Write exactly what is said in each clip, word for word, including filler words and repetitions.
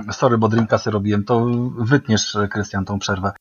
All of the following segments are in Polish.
Sorry, bo drinka sobie robiłem. To wytniesz, Krystian, tą przerwę.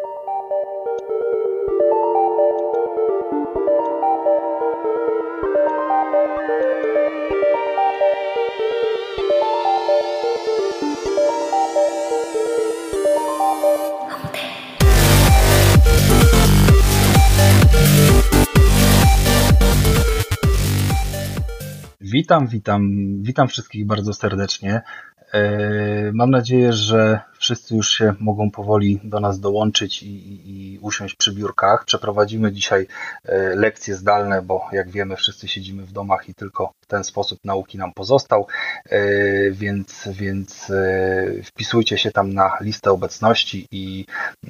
Witam, witam, witam wszystkich bardzo serdecznie. Mam nadzieję, że wszyscy już się mogą powoli do nas dołączyć i, i, i usiąść przy biurkach. Przeprowadzimy dzisiaj lekcje zdalne, bo jak wiemy, wszyscy siedzimy w domach i tylko w ten sposób nauki nam pozostał, więc, więc wpisujcie się tam na listę obecności i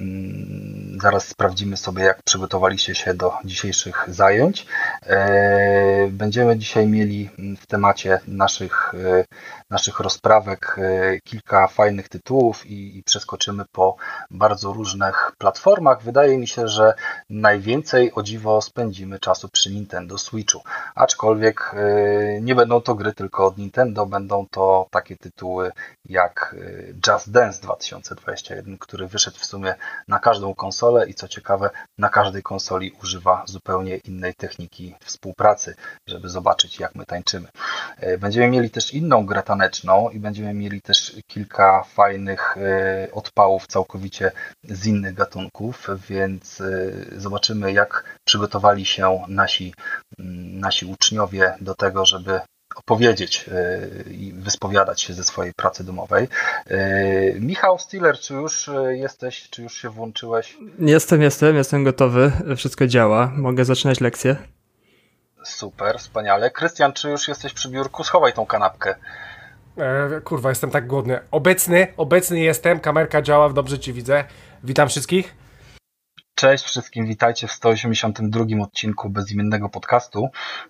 zaraz sprawdzimy sobie, jak przygotowaliście się do dzisiejszych zajęć. Będziemy dzisiaj mieli w temacie naszych, naszych rozprawek kilka fajnych tytułów i, i przeskoczymy po bardzo różnych platformach. Wydaje mi się, że najwięcej, o dziwo, spędzimy czasu przy Nintendo Switchu, aczkolwiek nie będą to gry tylko od Nintendo, będą to takie tytuły jak Just Dance dwa tysiące dwudziesty pierwszy, który wyszedł w sumie na każdą konsolę i co ciekawe, na każdej konsoli używa zupełnie innej techniki współpracy, żeby zobaczyć, jak my tańczymy. Będziemy mieli też inną grę taneczną i będziemy mieli też kilka fajnych odpałów całkowicie z innych gatunków, więc zobaczymy, jak przygotowali się nasi, nasi uczniowie do tego, żeby opowiedzieć i wyspowiadać się ze swojej pracy domowej. Michał Stiller, czy już jesteś, czy już się włączyłeś? Jestem, jestem, jestem gotowy, wszystko działa, mogę zaczynać lekcję. Super, wspaniale. Krystian, czy już jesteś przy biurku? Schowaj tą kanapkę. E, kurwa, jestem tak głodny. Obecny, obecny jestem, kamerka działa, dobrze Cię widzę. Witam wszystkich. Cześć wszystkim, witajcie w sto osiemdziesiątym drugim odcinku bezimiennego podcastu.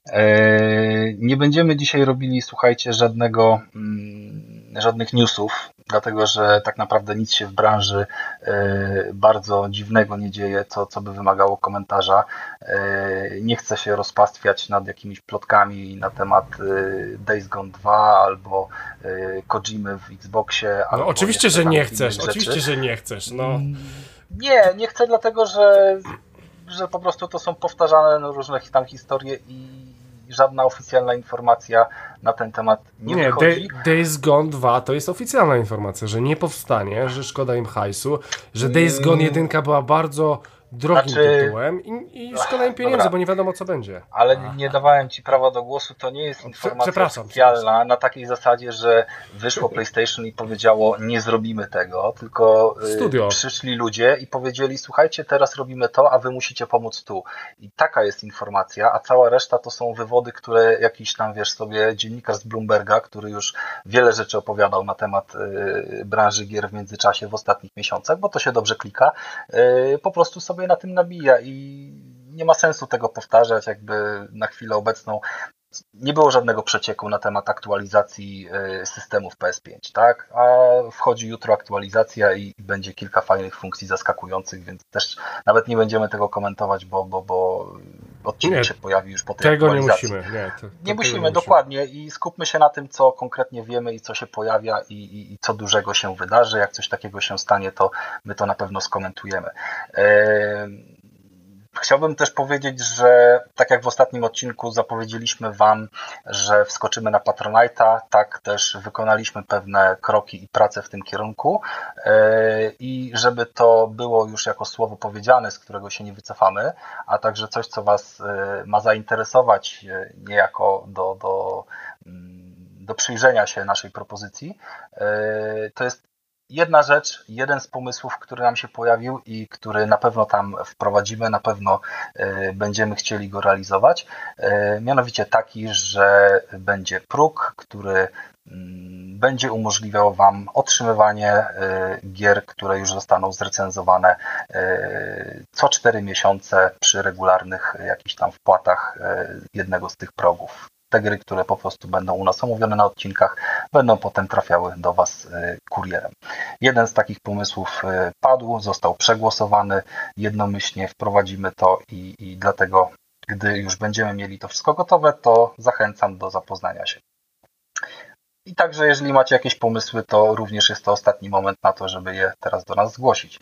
Nie będziemy dzisiaj robili, słuchajcie, żadnego, żadnych newsów, dlatego że tak naprawdę nic się w branży bardzo dziwnego nie dzieje, co, co by wymagało komentarza. Nie chcę się rozpastwiać nad jakimiś plotkami na temat Days Gone dwa albo Kojimy w Xboxie. No albo oczywiście, że nie chcesz, rzeczy. oczywiście, że nie chcesz, no. Nie, nie chcę, dlatego że, że po prostu to są powtarzane różne tam historie i żadna oficjalna informacja na ten temat nie, nie wychodzi. Day, Days Gone dwa to jest oficjalna informacja, że nie powstanie, że szkoda im hajsu, że Days Gone jeden była bardzo drogim znaczy... tytułem i, i szkoda im pieniędzy, Dobra. bo nie wiadomo co będzie. Ale Aha. nie dawałem Ci prawa do głosu, to nie jest informacja oficjalna na takiej zasadzie, że wyszło PlayStation i powiedziało nie zrobimy tego, tylko Studio. przyszli ludzie i powiedzieli słuchajcie, teraz robimy to, a Wy musicie pomóc tu. I taka jest informacja, a cała reszta to są wywody, które jakiś tam, wiesz sobie, dziennikarz z Bloomberga, który już wiele rzeczy opowiadał na temat y, branży gier w międzyczasie w ostatnich miesiącach, bo to się dobrze klika, y, po prostu sobie na tym nabija i nie ma sensu tego powtarzać, jakby na chwilę obecną nie było żadnego przecieku na temat aktualizacji systemów P S pięć, tak? A wchodzi jutro aktualizacja i będzie kilka fajnych funkcji zaskakujących, więc też nawet nie będziemy tego komentować, bo, bo, bo odcinek nie, się pojawi już po tej tego aktualizacji. Nie musimy. Nie, to, to nie musimy, nie dokładnie i skupmy się na tym, co konkretnie wiemy i co się pojawia i, i, i co dużego się wydarzy. Jak coś takiego się stanie, to my to na pewno skomentujemy. Eee... Chciałbym też powiedzieć, że tak jak w ostatnim odcinku zapowiedzieliśmy Wam, że wskoczymy na Patronite'a, tak też wykonaliśmy pewne kroki i prace w tym kierunku i żeby to było już jako słowo powiedziane, z którego się nie wycofamy, a także coś, co Was ma zainteresować niejako do, do, do przyjrzenia się naszej propozycji, to jest jedna rzecz, jeden z pomysłów, który nam się pojawił i który na pewno tam wprowadzimy, na pewno będziemy chcieli go realizować, mianowicie taki, że będzie próg, który będzie umożliwiał Wam otrzymywanie gier, które już zostaną zrecenzowane co cztery miesiące przy regularnych jakichś tam wpłatach jednego z tych progów. Te gry, które po prostu będą u nas omówione na odcinkach, będą potem trafiały do Was kurierem. Jeden z takich pomysłów padł, został przegłosowany, jednomyślnie wprowadzimy to i, i dlatego, gdy już będziemy mieli to wszystko gotowe, to zachęcam do zapoznania się. I także jeżeli macie jakieś pomysły, to również jest to ostatni moment na to, żeby je teraz do nas zgłosić.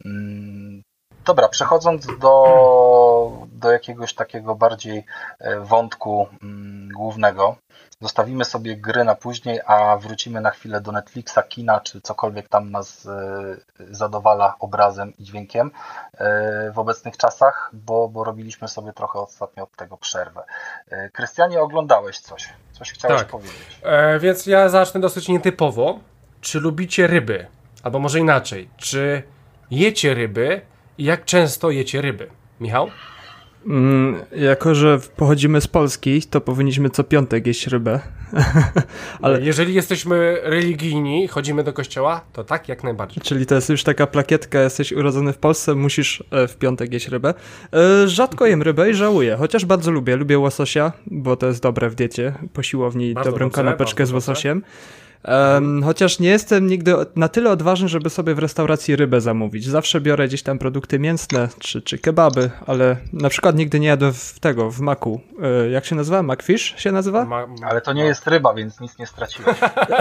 Dobra, przechodząc do, do jakiegoś takiego bardziej wątku głównego, zostawimy sobie gry na później, a wrócimy na chwilę do Netflixa, kina, czy cokolwiek tam nas zadowala obrazem i dźwiękiem w obecnych czasach, bo, bo robiliśmy sobie trochę ostatnio od tego przerwę. Krystianie, oglądałeś coś? Coś chciałeś tak. powiedzieć? E, więc ja zacznę dosyć nietypowo. Czy lubicie ryby? Albo może inaczej. Czy jecie ryby i jak często jecie ryby? Michał? Mm, jako, że pochodzimy z Polski, to powinniśmy co piątek jeść rybę. Ale jeżeli jesteśmy religijni, chodzimy do kościoła, to tak, jak najbardziej. Czyli to jest już taka plakietka, jesteś urodzony w Polsce, musisz w piątek jeść rybę. Rzadko jem rybę i żałuję, chociaż bardzo lubię. Lubię łososia, bo to jest dobre w diecie. Po siłowni bardzo dobrą dobrze, kanapeczkę z łososiem. Dobrze. Um, chociaż nie jestem nigdy na tyle odważny, żeby sobie w restauracji rybę zamówić. Zawsze biorę gdzieś tam produkty mięsne czy, czy kebaby, ale na przykład nigdy nie jadłem w tego, w maku. E, jak się nazywa? Macfish się nazywa? Ma, ma, ale to nie jest ryba, więc nic nie straciłeś.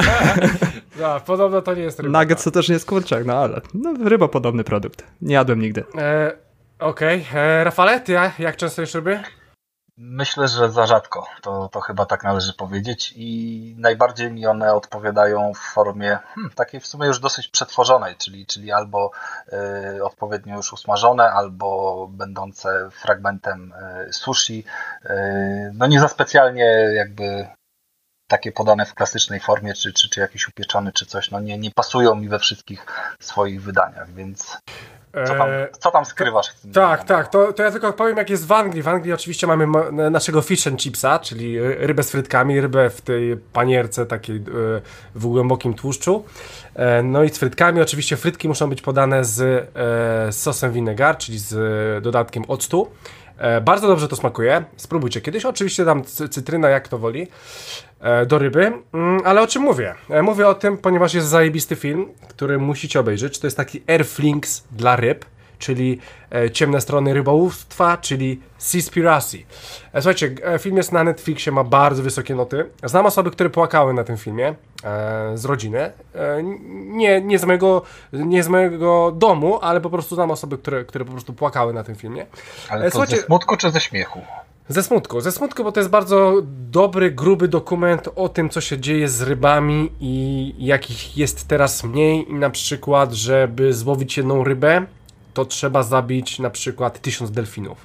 No, podobno to nie jest ryba. Nugget to też nie jest kurczak, no ale no, ryba podobny produkt. Nie jadłem nigdy. E, Okej. Okay. Rafale, ty jak często jesz ryby? Myślę, że za rzadko, to, to chyba tak należy powiedzieć i najbardziej mi one odpowiadają w formie hmm, takiej w sumie już dosyć przetworzonej, czyli, czyli albo y, odpowiednio już usmażone, albo będące fragmentem y, sushi, y, no nie za specjalnie jakby takie podane w klasycznej formie, czy, czy, czy jakiś upieczony, czy coś, no nie, nie pasują mi we wszystkich swoich wydaniach, więc... Co tam, co tam skrywasz? W tym tak, tak, to, to ja tylko powiem, jak jest w Anglii. W Anglii oczywiście mamy naszego fish and chipsa, czyli rybę z frytkami, rybę w tej panierce takiej w głębokim tłuszczu. No i z frytkami, oczywiście frytki muszą być podane z sosem vinegar, czyli z dodatkiem octu. Bardzo dobrze to smakuje, spróbujcie kiedyś, oczywiście dam cytryna, jak to woli, do ryby, ale o czym mówię? Mówię o tym, ponieważ jest zajebisty film, który musicie obejrzeć, to jest taki Airflings dla ryb, czyli ciemne strony rybołówstwa, czyli Seaspiracy. Słuchajcie, film jest na Netflixie, ma bardzo wysokie noty. Znam osoby, które płakały na tym filmie z rodziny. Nie, nie, z mojego, nie z mojego domu, ale po prostu znam osoby, które, które po prostu płakały na tym filmie. Ale to Słuchajcie, ze smutku czy ze śmiechu? Ze smutku, ze smutku, bo to jest bardzo dobry, gruby dokument o tym, co się dzieje z rybami i jakich jest teraz mniej i na przykład, żeby złowić jedną rybę, to trzeba zabić na przykład tysiąc delfinów.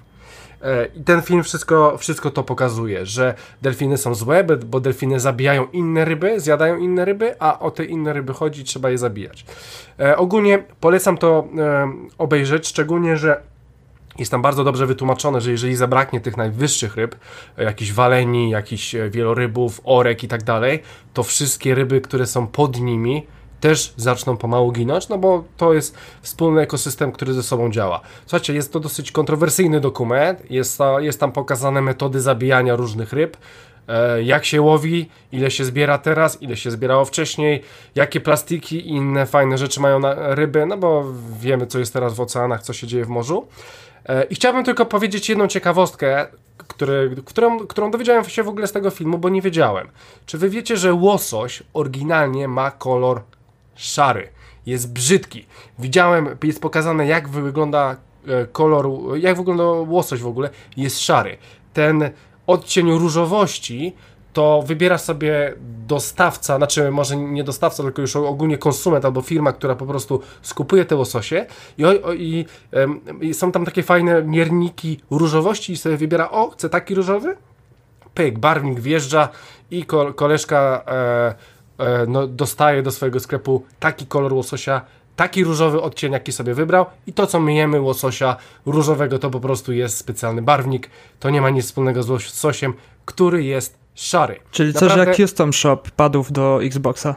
I ten film wszystko, wszystko to pokazuje, że delfiny są złe, bo delfiny zabijają inne ryby, zjadają inne ryby, a o te inne ryby chodzi, trzeba je zabijać. E, ogólnie polecam to e, obejrzeć, szczególnie, że jest tam bardzo dobrze wytłumaczone, że jeżeli zabraknie tych najwyższych ryb, jakichś waleni, jakichś wielorybów, orek i tak dalej, to wszystkie ryby, które są pod nimi, też zaczną pomału ginąć, no bo to jest wspólny ekosystem, który ze sobą działa. Słuchajcie, jest to dosyć kontrowersyjny dokument, jest, jest tam pokazane metody zabijania różnych ryb, e, jak się łowi, ile się zbiera teraz, ile się zbierało wcześniej, jakie plastiki i inne fajne rzeczy mają na ryby, no bo wiemy, co jest teraz w oceanach, co się dzieje w morzu. E, I chciałbym tylko powiedzieć jedną ciekawostkę, który, którą, którą dowiedziałem się w ogóle z tego filmu, bo nie wiedziałem. Czy wy wiecie, że łosoś oryginalnie ma kolor szary, jest brzydki. Widziałem, jest pokazane, jak wygląda kolor, jak wygląda łosoś w ogóle, jest szary. Ten odcień różowości to wybiera sobie dostawca, znaczy może nie dostawca, tylko już ogólnie konsument albo firma, która po prostu skupuje te łososie i, o, i, i są tam takie fajne mierniki różowości i sobie wybiera, o, chcę taki różowy? Pyk, barwnik wjeżdża i ko, koleżka e, no, dostaje do swojego sklepu taki kolor łososia, taki różowy odcień, jaki sobie wybrał i to, co myjemy łososia różowego, to po prostu jest specjalny barwnik, to nie ma nic wspólnego z łososiem, który jest szary. Czyli coś Naprawdę... jak Custom Shop padów do Xboxa.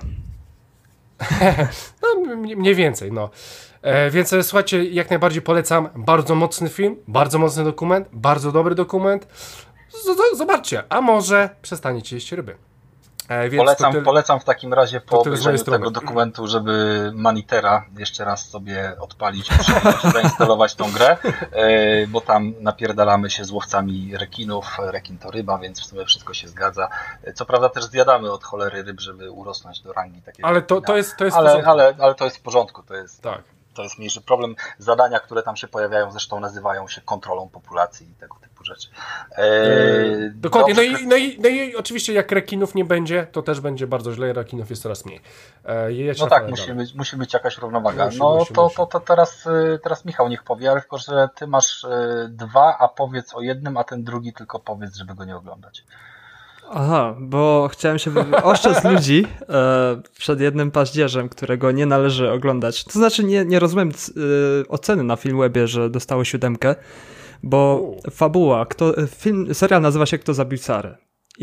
No, mniej więcej, no. E, więc słuchajcie, jak najbardziej polecam, bardzo mocny film, bardzo mocny dokument, bardzo dobry dokument. Z- z- zobaczcie, a może przestaniecie jeść ryby. E, więc polecam, tyle, polecam w takim razie po obejrzeniu strony. tego dokumentu, żeby Manitera jeszcze raz sobie odpalić, zainstalować tą grę, e, bo tam napierdalamy się z łowcami rekinów, rekin to ryba, więc w sumie wszystko się zgadza. Co prawda też zjadamy od cholery ryb, żeby urosnąć do rangi takiego. Ale to, to jest, to jest ale, ale, ale to jest w porządku, to jest... Tak. To jest mniejszy problem. Zadania, które tam się pojawiają, zresztą nazywają się kontrolą populacji i tego typu rzeczy. Eee, Dokładnie. No i, no, i, no i oczywiście jak rekinów nie będzie, to też będzie bardzo źle. Rekinów jest coraz mniej. Eee, no tak, musi być, musi być jakaś równowaga. Musi, no musi, to, musi. to, to teraz, teraz Michał niech powie, ale tylko, że ty masz dwa, a powiedz o jednym, a ten drugi tylko powiedz, żeby go nie oglądać. Aha, bo chciałem się ostrzec ludzi e, przed jednym paździerzem, którego nie należy oglądać. To znaczy nie, nie rozumiem e, oceny na Filmwebie, że dostało siódemkę, bo U. fabuła, kto, film, serial nazywa się Kto zabił Sarę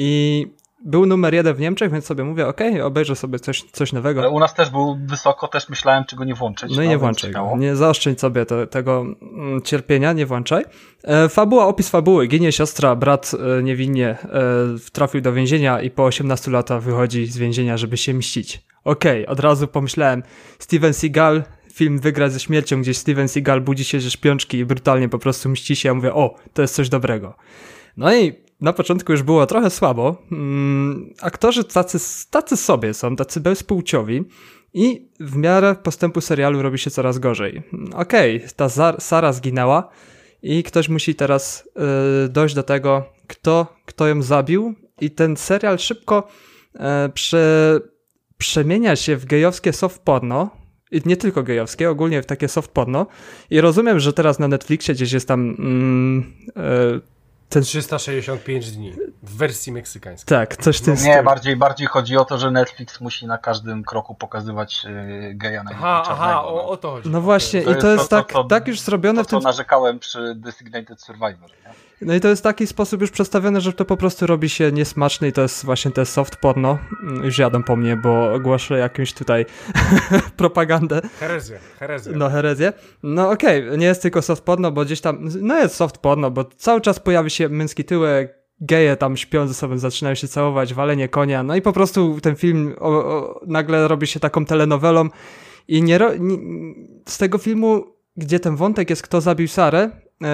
i był numer jeden w Niemczech, więc sobie mówię, okej, okay, obejrzę sobie coś, coś nowego. Ale u nas też był wysoko, też myślałem, czy go nie włączyć. No i nie włączaj go, nie zaoszczędź sobie te, tego mm, cierpienia, nie włączaj. E, fabuła, opis fabuły. Ginie siostra, brat e, niewinnie e, trafił do więzienia i po osiemnastu latach wychodzi z więzienia, żeby się mścić. Okej, okay, od razu pomyślałem, Steven Seagal, film Wygrać ze śmiercią, gdzie Steven Seagal budzi się ze śpiączki i brutalnie po prostu mści się. Ja mówię, o, to jest coś dobrego. No i na początku już było trochę słabo. Mm, aktorzy tacy, tacy sobie są, tacy bezpłciowi i w miarę postępu serialu robi się coraz gorzej. Okej, okay, ta Zar- Sara zginęła i ktoś musi teraz yy, dojść do tego, kto, kto ją zabił i ten serial szybko yy, prze, przemienia się w gejowskie soft porno. I nie tylko gejowskie, ogólnie w takie soft porno. I rozumiem, że teraz na Netflixie gdzieś jest tam... Mm, yy, Ten... trzysta sześćdziesiąt pięć dni w wersji meksykańskiej. Tak, coś w tym stylu. Nie, bardziej, bardziej chodzi o to, że Netflix musi na każdym kroku pokazywać yy, geja na Aha, aha, o, o to chodzi. No właśnie, to i to jest to, tak, to, to, tak już zrobione to, w tym... To narzekałem przy Designated Survivor, nie? No i to jest taki sposób już przedstawiony, że to po prostu robi się niesmaczne i to jest właśnie te soft porno. Już jadą po mnie, bo ogłoszę jakąś tutaj propagandę. Herezję, herezję. No herezję. No okej, okay. Nie jest tylko soft porno, bo gdzieś tam, no jest soft porno, bo cały czas pojawi się męski tyłek, geje tam śpią ze sobą, zaczynają się całować, walenie konia, no i po prostu ten film o, o, nagle robi się taką telenowelą i nie, ro, nie z tego filmu, gdzie ten wątek jest kto zabił Sarę,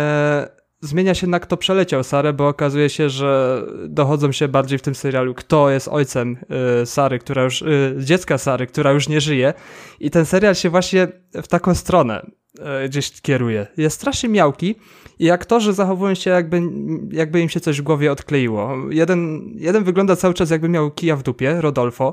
e, zmienia się na kto przeleciał Sarę, bo okazuje się, że dochodzą się bardziej w tym serialu, kto jest ojcem y, Sary, która już, y, dziecka Sary, która już nie żyje. I ten serial się właśnie w taką stronę y, gdzieś kieruje. Jest strasznie miałki i aktorzy zachowują się jakby, jakby im się coś w głowie odkleiło. Jeden, jeden wygląda cały czas jakby miał kija w dupie, Rodolfo,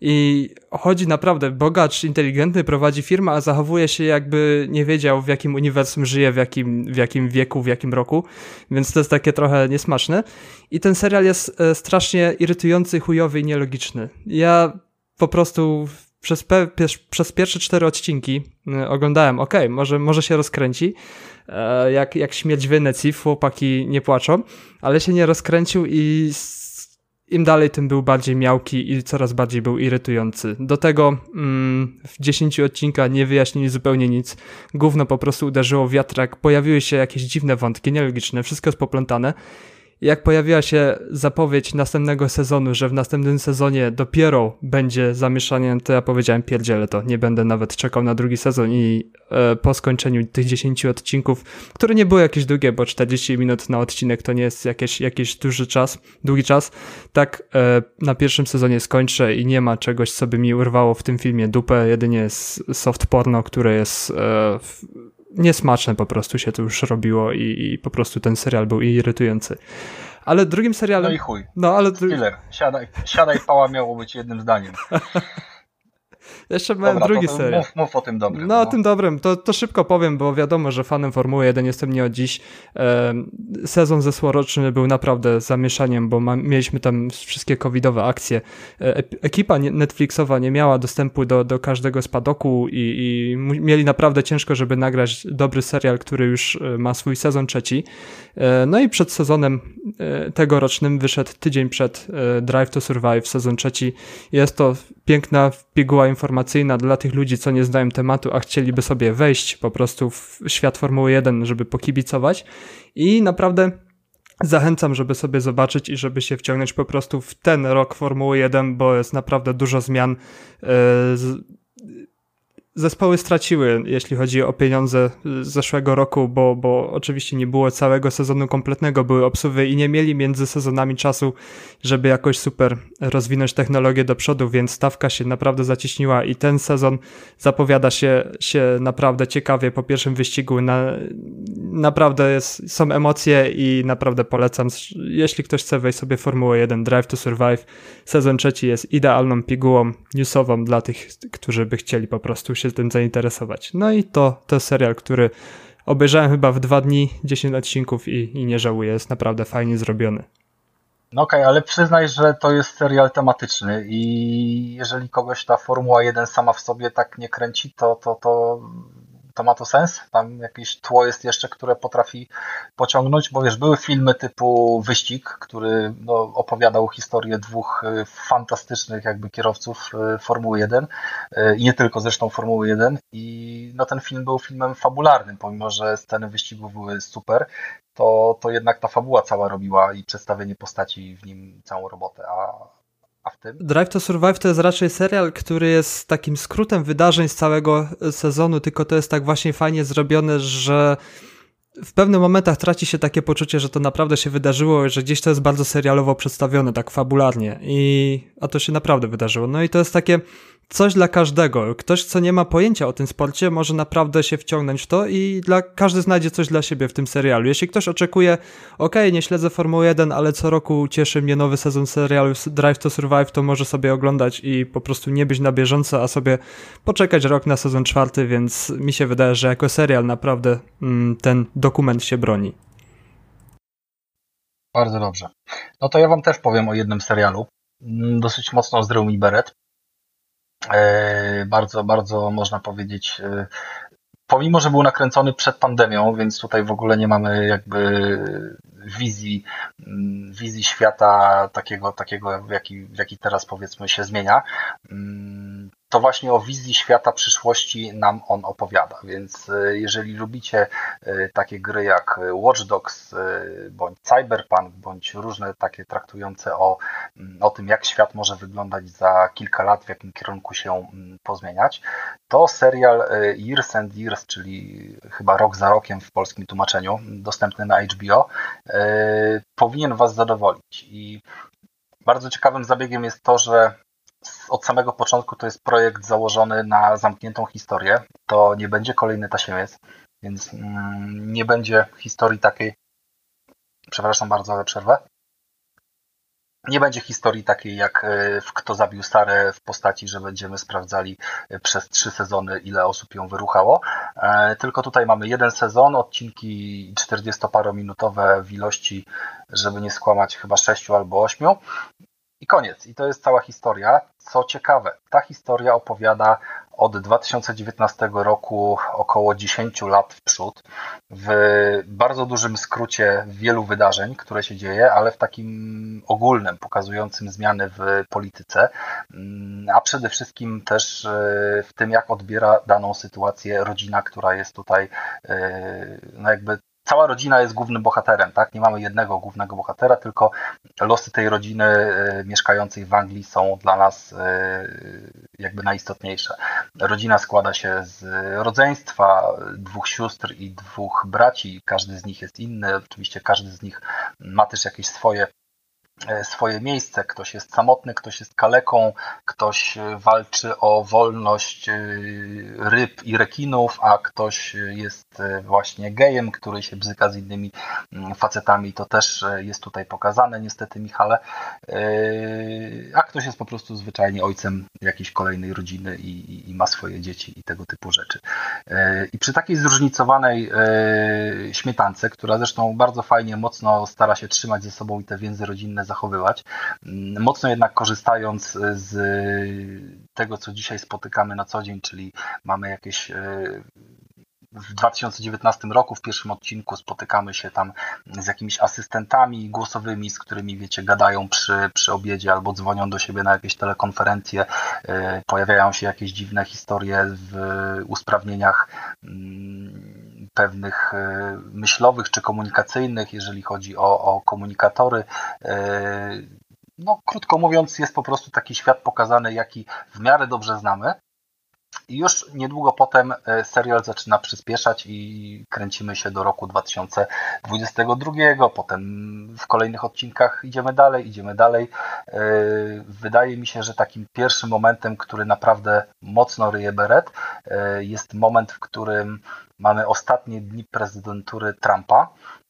i chodzi naprawdę bogacz, inteligentny, prowadzi firmę, a zachowuje się jakby nie wiedział, w jakim uniwersum żyje, w jakim, w jakim wieku, w jakim roku, więc to jest takie trochę niesmaczne. I ten serial jest e, strasznie irytujący, chujowy i nielogiczny. Ja po prostu przez, pe, pier, przez pierwsze cztery odcinki y, oglądałem, okej, okay, może, może się rozkręci, e, jak, jak śmierć w Wenecji, chłopaki nie płaczą, ale się nie rozkręcił i im dalej, tym był bardziej miałki i coraz bardziej był irytujący. Do tego mm, w dziesięciu odcinkach nie wyjaśnili zupełnie nic. Gówno po prostu uderzyło w wiatrak, pojawiły się jakieś dziwne wątki, nielogiczne, wszystko jest poplątane. Jak pojawiła się zapowiedź następnego sezonu, że w następnym sezonie dopiero będzie zamieszanie, to ja powiedziałem pierdzielę to, nie będę nawet czekał na drugi sezon i e, po skończeniu tych dziesięciu odcinków, które nie były jakieś długie, bo czterdzieści minut na odcinek to nie jest jakieś, jakiś duży czas, długi czas, tak e, na pierwszym sezonie skończę i nie ma czegoś, co by mi urwało w tym filmie dupę, jedynie jest soft porno, które jest e, w, niesmaczne po prostu się to już robiło i, i po prostu ten serial był irytujący. Ale drugim serialem... No i chuj. No, ale... Spiller. Siadaj, siadaj pała miało być jednym zdaniem. Jeszcze miałem drugi to, serial. Mów, mów o tym dobrym. No, no. o tym dobrym. To, to szybko powiem, bo wiadomo, że fanem Formuły jeden jestem nie od dziś. E, sezon zeszłoroczny był naprawdę zamieszaniem, bo ma, mieliśmy tam wszystkie covidowe akcje. E, ekipa Netflixowa nie miała dostępu do, do każdego spadoku i, i mieli naprawdę ciężko, żeby nagrać dobry serial, który już ma swój sezon trzeci. E, no i przed sezonem e, tegorocznym wyszedł tydzień przed e, Drive to Survive, sezon trzeci. Jest to piękna piguła informacyjna dla tych ludzi, co nie znają tematu, a chcieliby sobie wejść po prostu w świat Formuły jeden, żeby pokibicować. I naprawdę zachęcam, żeby sobie zobaczyć i żeby się wciągnąć po prostu w ten rok Formuły jeden, bo jest naprawdę dużo zmian. Zespoły straciły, jeśli chodzi o pieniądze z zeszłego roku, bo, bo oczywiście nie było całego sezonu kompletnego, były obsuwy i nie mieli między sezonami czasu, żeby jakoś super rozwinąć technologię do przodu, więc stawka się naprawdę zacieśniła i ten sezon zapowiada się, się naprawdę ciekawie po pierwszym wyścigu. Na, naprawdę jest, są emocje i naprawdę polecam. Jeśli ktoś chce wejść sobie Formułę jeden Drive to Survive, sezon trzeci jest idealną pigułą newsową dla tych, którzy by chcieli po prostu się tym zainteresować. No i to, to jest serial, który obejrzałem chyba w dwa dni, dziesięć odcinków i, i nie żałuję, jest naprawdę fajnie zrobiony. No okej, okay, ale przyznaj, że to jest serial tematyczny i jeżeli kogoś ta Formuła jeden sama w sobie tak nie kręci, to, to, to, to ma to sens? Tam jakieś tło jest jeszcze, które potrafi pociągnąć, bo wiesz, były filmy typu Wyścig, który no, opowiadał historię dwóch fantastycznych jakby kierowców Formuły jeden i nie tylko zresztą Formuły jeden i no, ten film był filmem fabularnym, pomimo że sceny wyścigu były super, to, to jednak ta fabuła cała robiła i przedstawienie postaci w nim całą robotę, a A w tym? Drive to Survive to jest raczej serial, który jest takim skrótem wydarzeń z całego sezonu, tylko to jest tak właśnie fajnie zrobione, że w pewnych momentach traci się takie poczucie, że to naprawdę się wydarzyło, że gdzieś to jest bardzo serialowo przedstawione, tak fabularnie, i a to się naprawdę wydarzyło. No i to jest takie coś dla każdego. Ktoś, co nie ma pojęcia o tym sporcie, może naprawdę się wciągnąć w to i dla, każdy znajdzie coś dla siebie w tym serialu. Jeśli ktoś oczekuje, okej, okay, nie śledzę Formuły jeden, ale co roku cieszy mnie nowy sezon serialu Drive to Survive, to może sobie oglądać i po prostu nie być na bieżąco, a sobie poczekać rok na sezon czwarty, więc mi się wydaje, że jako serial naprawdę mm, ten dokument się broni. Bardzo dobrze. No to ja wam też powiem o jednym serialu. Dosyć mocno zdrył mi beret. Bardzo, bardzo można powiedzieć, pomimo że był nakręcony przed pandemią, więc tutaj w ogóle nie mamy jakby wizji, wizji świata takiego, takiego w jaki, w jaki teraz powiedzmy się zmienia, to właśnie o wizji świata przyszłości nam on opowiada, więc jeżeli lubicie takie gry jak Watch Dogs, bądź Cyberpunk, bądź różne takie traktujące o, o tym, jak świat może wyglądać za kilka lat, w jakim kierunku się pozmieniać, to serial Years and Years, czyli chyba Rok za rokiem w polskim tłumaczeniu, dostępny na H B O, powinien was zadowolić. I bardzo ciekawym zabiegiem jest to, że od samego początku to jest projekt założony na zamkniętą historię. To nie będzie kolejny Tasiemiec, więc nie będzie historii takiej, przepraszam bardzo, ale przerwę. Nie będzie historii takiej jak w Kto zabił Sarę w postaci, że będziemy sprawdzali przez trzy sezony, ile osób ją wyruchało. Tylko tutaj mamy jeden sezon, odcinki czterdziestoparominutowe w ilości, żeby nie skłamać, chyba sześciu albo ośmiu. I koniec. I to jest cała historia. Co ciekawe, ta historia opowiada od dwa tysiące dziewiętnastego roku około dziesięć lat w przód, w bardzo dużym skrócie wielu wydarzeń, które się dzieje, ale w takim ogólnym, pokazującym zmiany w polityce, a przede wszystkim też w tym, jak odbiera daną sytuację rodzina, która jest tutaj, no jakby cała rodzina jest głównym bohaterem, tak? Nie mamy jednego głównego bohatera, tylko losy tej rodziny mieszkającej w Anglii są dla nas jakby najistotniejsze. Rodzina składa się z rodzeństwa, dwóch sióstr i dwóch braci. Każdy z nich jest inny. Oczywiście każdy z nich ma też jakieś swoje swoje miejsce. Ktoś jest samotny, ktoś jest kaleką, ktoś walczy o wolność ryb i rekinów, a ktoś jest właśnie gejem, który się bzyka z innymi facetami. To też jest tutaj pokazane niestety, Michale. A ktoś jest po prostu zwyczajnie ojcem jakiejś kolejnej rodziny i, i ma swoje dzieci i tego typu rzeczy. I przy takiej zróżnicowanej śmietance, która zresztą bardzo fajnie, mocno stara się trzymać ze sobą i te więzy rodzinne zachowywać, mocno jednak korzystając z tego, co dzisiaj spotykamy na co dzień, czyli mamy jakieś w dwa tysiące dziewiętnastym roku w pierwszym odcinku spotykamy się tam z jakimiś asystentami głosowymi, z którymi, wiecie, gadają przy, przy obiedzie albo dzwonią do siebie na jakieś telekonferencje, pojawiają się jakieś dziwne historie w usprawnieniach pewnych myślowych czy komunikacyjnych, jeżeli chodzi o, o komunikatory. No, krótko mówiąc, jest po prostu taki świat pokazany, jaki w miarę dobrze znamy. I już niedługo potem serial zaczyna przyspieszać i kręcimy się do roku dwa tysiące dwudziestego drugiego. Potem w kolejnych odcinkach idziemy dalej, idziemy dalej. Wydaje mi się, że takim pierwszym momentem, który naprawdę mocno ryje beret, jest moment, w którym mamy ostatnie dni prezydentury Trumpa.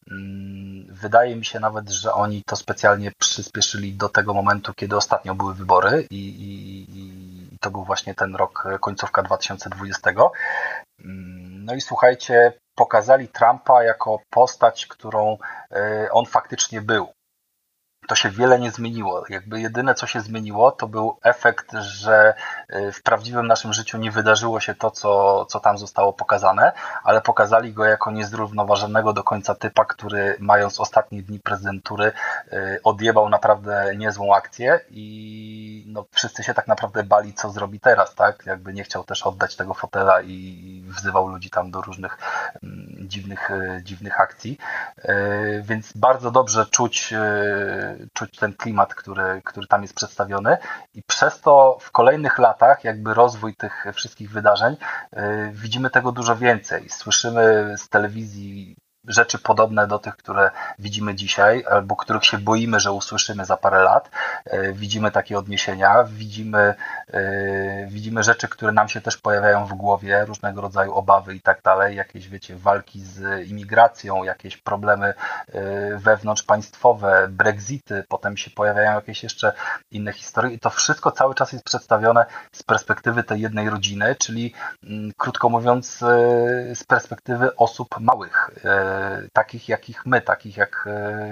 Wydaje mi się nawet, że oni to specjalnie przyspieszyli do tego momentu, kiedy ostatnio były wybory i, i, i to był właśnie ten rok, końcówka dwa tysiące dwudziestego. No i słuchajcie, pokazali Trumpa jako postać, którą on faktycznie był. To się wiele nie zmieniło. Jakby jedyne, co się zmieniło, to był efekt, że w prawdziwym naszym życiu nie wydarzyło się to, co, co tam zostało pokazane, ale pokazali go jako niezrównoważonego do końca typa, który mając ostatnie dni prezydentury odjebał naprawdę niezłą akcję i no, wszyscy się tak naprawdę bali, co zrobi teraz, tak? Jakby nie chciał też oddać tego fotela i wzywał ludzi tam do różnych dziwnych, dziwnych akcji. Więc bardzo dobrze czuć czuć ten klimat, który, który tam jest przedstawiony i przez to w kolejnych latach jakby rozwój tych wszystkich wydarzeń yy, widzimy tego dużo więcej. Słyszymy z telewizji rzeczy podobne do tych, które widzimy dzisiaj, albo których się boimy, że usłyszymy za parę lat. Yy, widzimy takie odniesienia, widzimy, yy, widzimy rzeczy, które nam się też pojawiają w głowie, różnego rodzaju obawy i tak dalej, jakieś, wiecie, walki z imigracją, jakieś problemy yy, wewnątrzpaństwowe, brexity, potem się pojawiają jakieś jeszcze inne historie i to wszystko cały czas jest przedstawione z perspektywy tej jednej rodziny, czyli yy, krótko mówiąc yy, z perspektywy osób małych, yy, takich jakich my, takich jak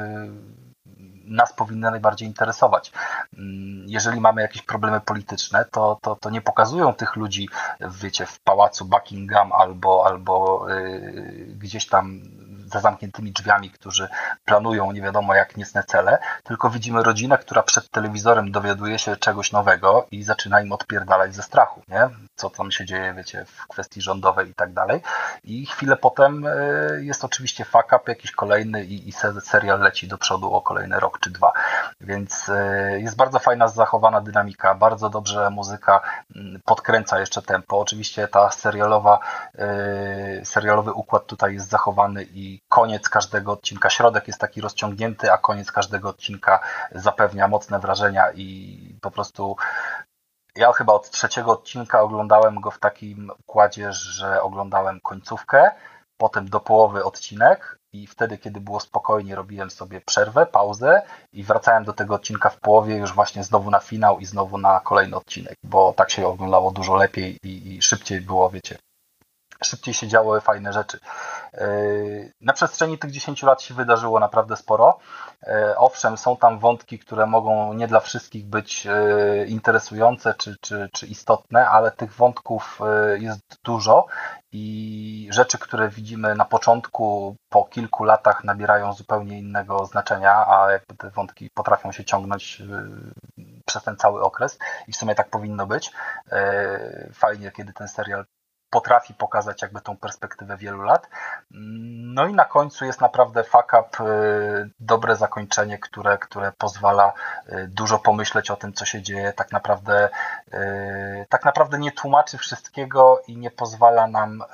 nas powinny najbardziej interesować. Jeżeli mamy jakieś problemy polityczne, to, to, to nie pokazują tych ludzi, wiecie, w pałacu Buckingham albo, albo yy, gdzieś tam za zamkniętymi drzwiami, którzy planują nie wiadomo jak niecne cele, tylko widzimy rodzinę, która przed telewizorem dowiaduje się czegoś nowego i zaczyna im odpierdalać ze strachu, nie? Co tam się dzieje, wiecie, w kwestii rządowej i tak dalej. I chwilę potem jest oczywiście fuck up jakiś kolejny i, i serial leci do przodu o kolejny rok czy dwa. Więc jest bardzo fajna zachowana dynamika, bardzo dobrze muzyka podkręca jeszcze tempo. Oczywiście ta serialowa, serialowy układ tutaj jest zachowany i koniec każdego odcinka, środek jest taki rozciągnięty, a koniec każdego odcinka zapewnia mocne wrażenia i po prostu ja chyba od trzeciego odcinka oglądałem go w takim układzie, że oglądałem końcówkę, potem do połowy odcinek i wtedy, kiedy było spokojnie, robiłem sobie przerwę, pauzę i wracałem do tego odcinka w połowie już właśnie znowu na finał i znowu na kolejny odcinek, bo tak się oglądało dużo lepiej i, i szybciej było, wiecie, szybciej się działy fajne rzeczy. Na przestrzeni tych dziesięciu lat się wydarzyło naprawdę sporo. Owszem, są tam wątki, które mogą nie dla wszystkich być interesujące czy, czy, czy istotne, ale tych wątków jest dużo i rzeczy, które widzimy na początku, po kilku latach nabierają zupełnie innego znaczenia, a jakby te wątki potrafią się ciągnąć przez ten cały okres i w sumie tak powinno być. Fajnie, kiedy ten serial potrafi pokazać jakby tą perspektywę wielu lat. No i na końcu jest naprawdę fuck up, dobre zakończenie, które, które pozwala dużo pomyśleć o tym, co się dzieje. Tak naprawdę, tak naprawdę nie tłumaczy wszystkiego i nie pozwala nam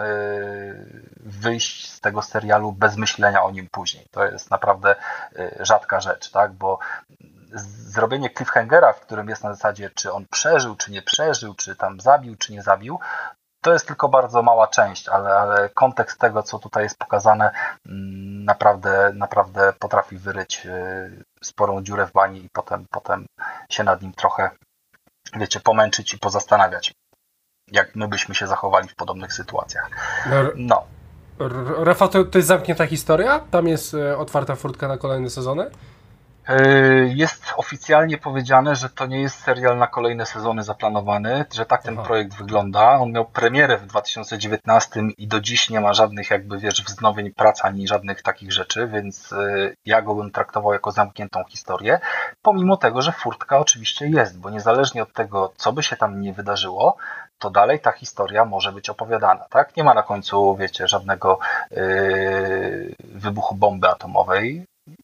wyjść z tego serialu bez myślenia o nim później. To jest naprawdę rzadka rzecz, tak? Bo zrobienie cliffhangera, w którym jest na zasadzie, czy on przeżył, czy nie przeżył, czy tam zabił, czy nie zabił, to jest tylko bardzo mała część, ale, ale kontekst tego, co tutaj jest pokazane, naprawdę, naprawdę potrafi wyryć sporą dziurę w bani i potem, potem się nad nim trochę, wiecie, pomęczyć i pozastanawiać, jak my byśmy się zachowali w podobnych sytuacjach. No. Rafał, to, to jest zamknięta historia? Tam jest otwarta furtka na kolejne sezony? Jest oficjalnie powiedziane, że to nie jest serial na kolejne sezony zaplanowany, że tak ten Aha. projekt wygląda. On miał premierę w dwa tysiące dziewiętnastym i do dziś nie ma żadnych jakby, wiesz, wznowień prac ani żadnych takich rzeczy, więc ja go bym traktował jako zamkniętą historię, pomimo tego, że furtka oczywiście jest, bo niezależnie od tego, co by się tam nie wydarzyło, to dalej ta historia może być opowiadana, tak? Nie ma na końcu, wiecie, żadnego yy, wybuchu bomby atomowej.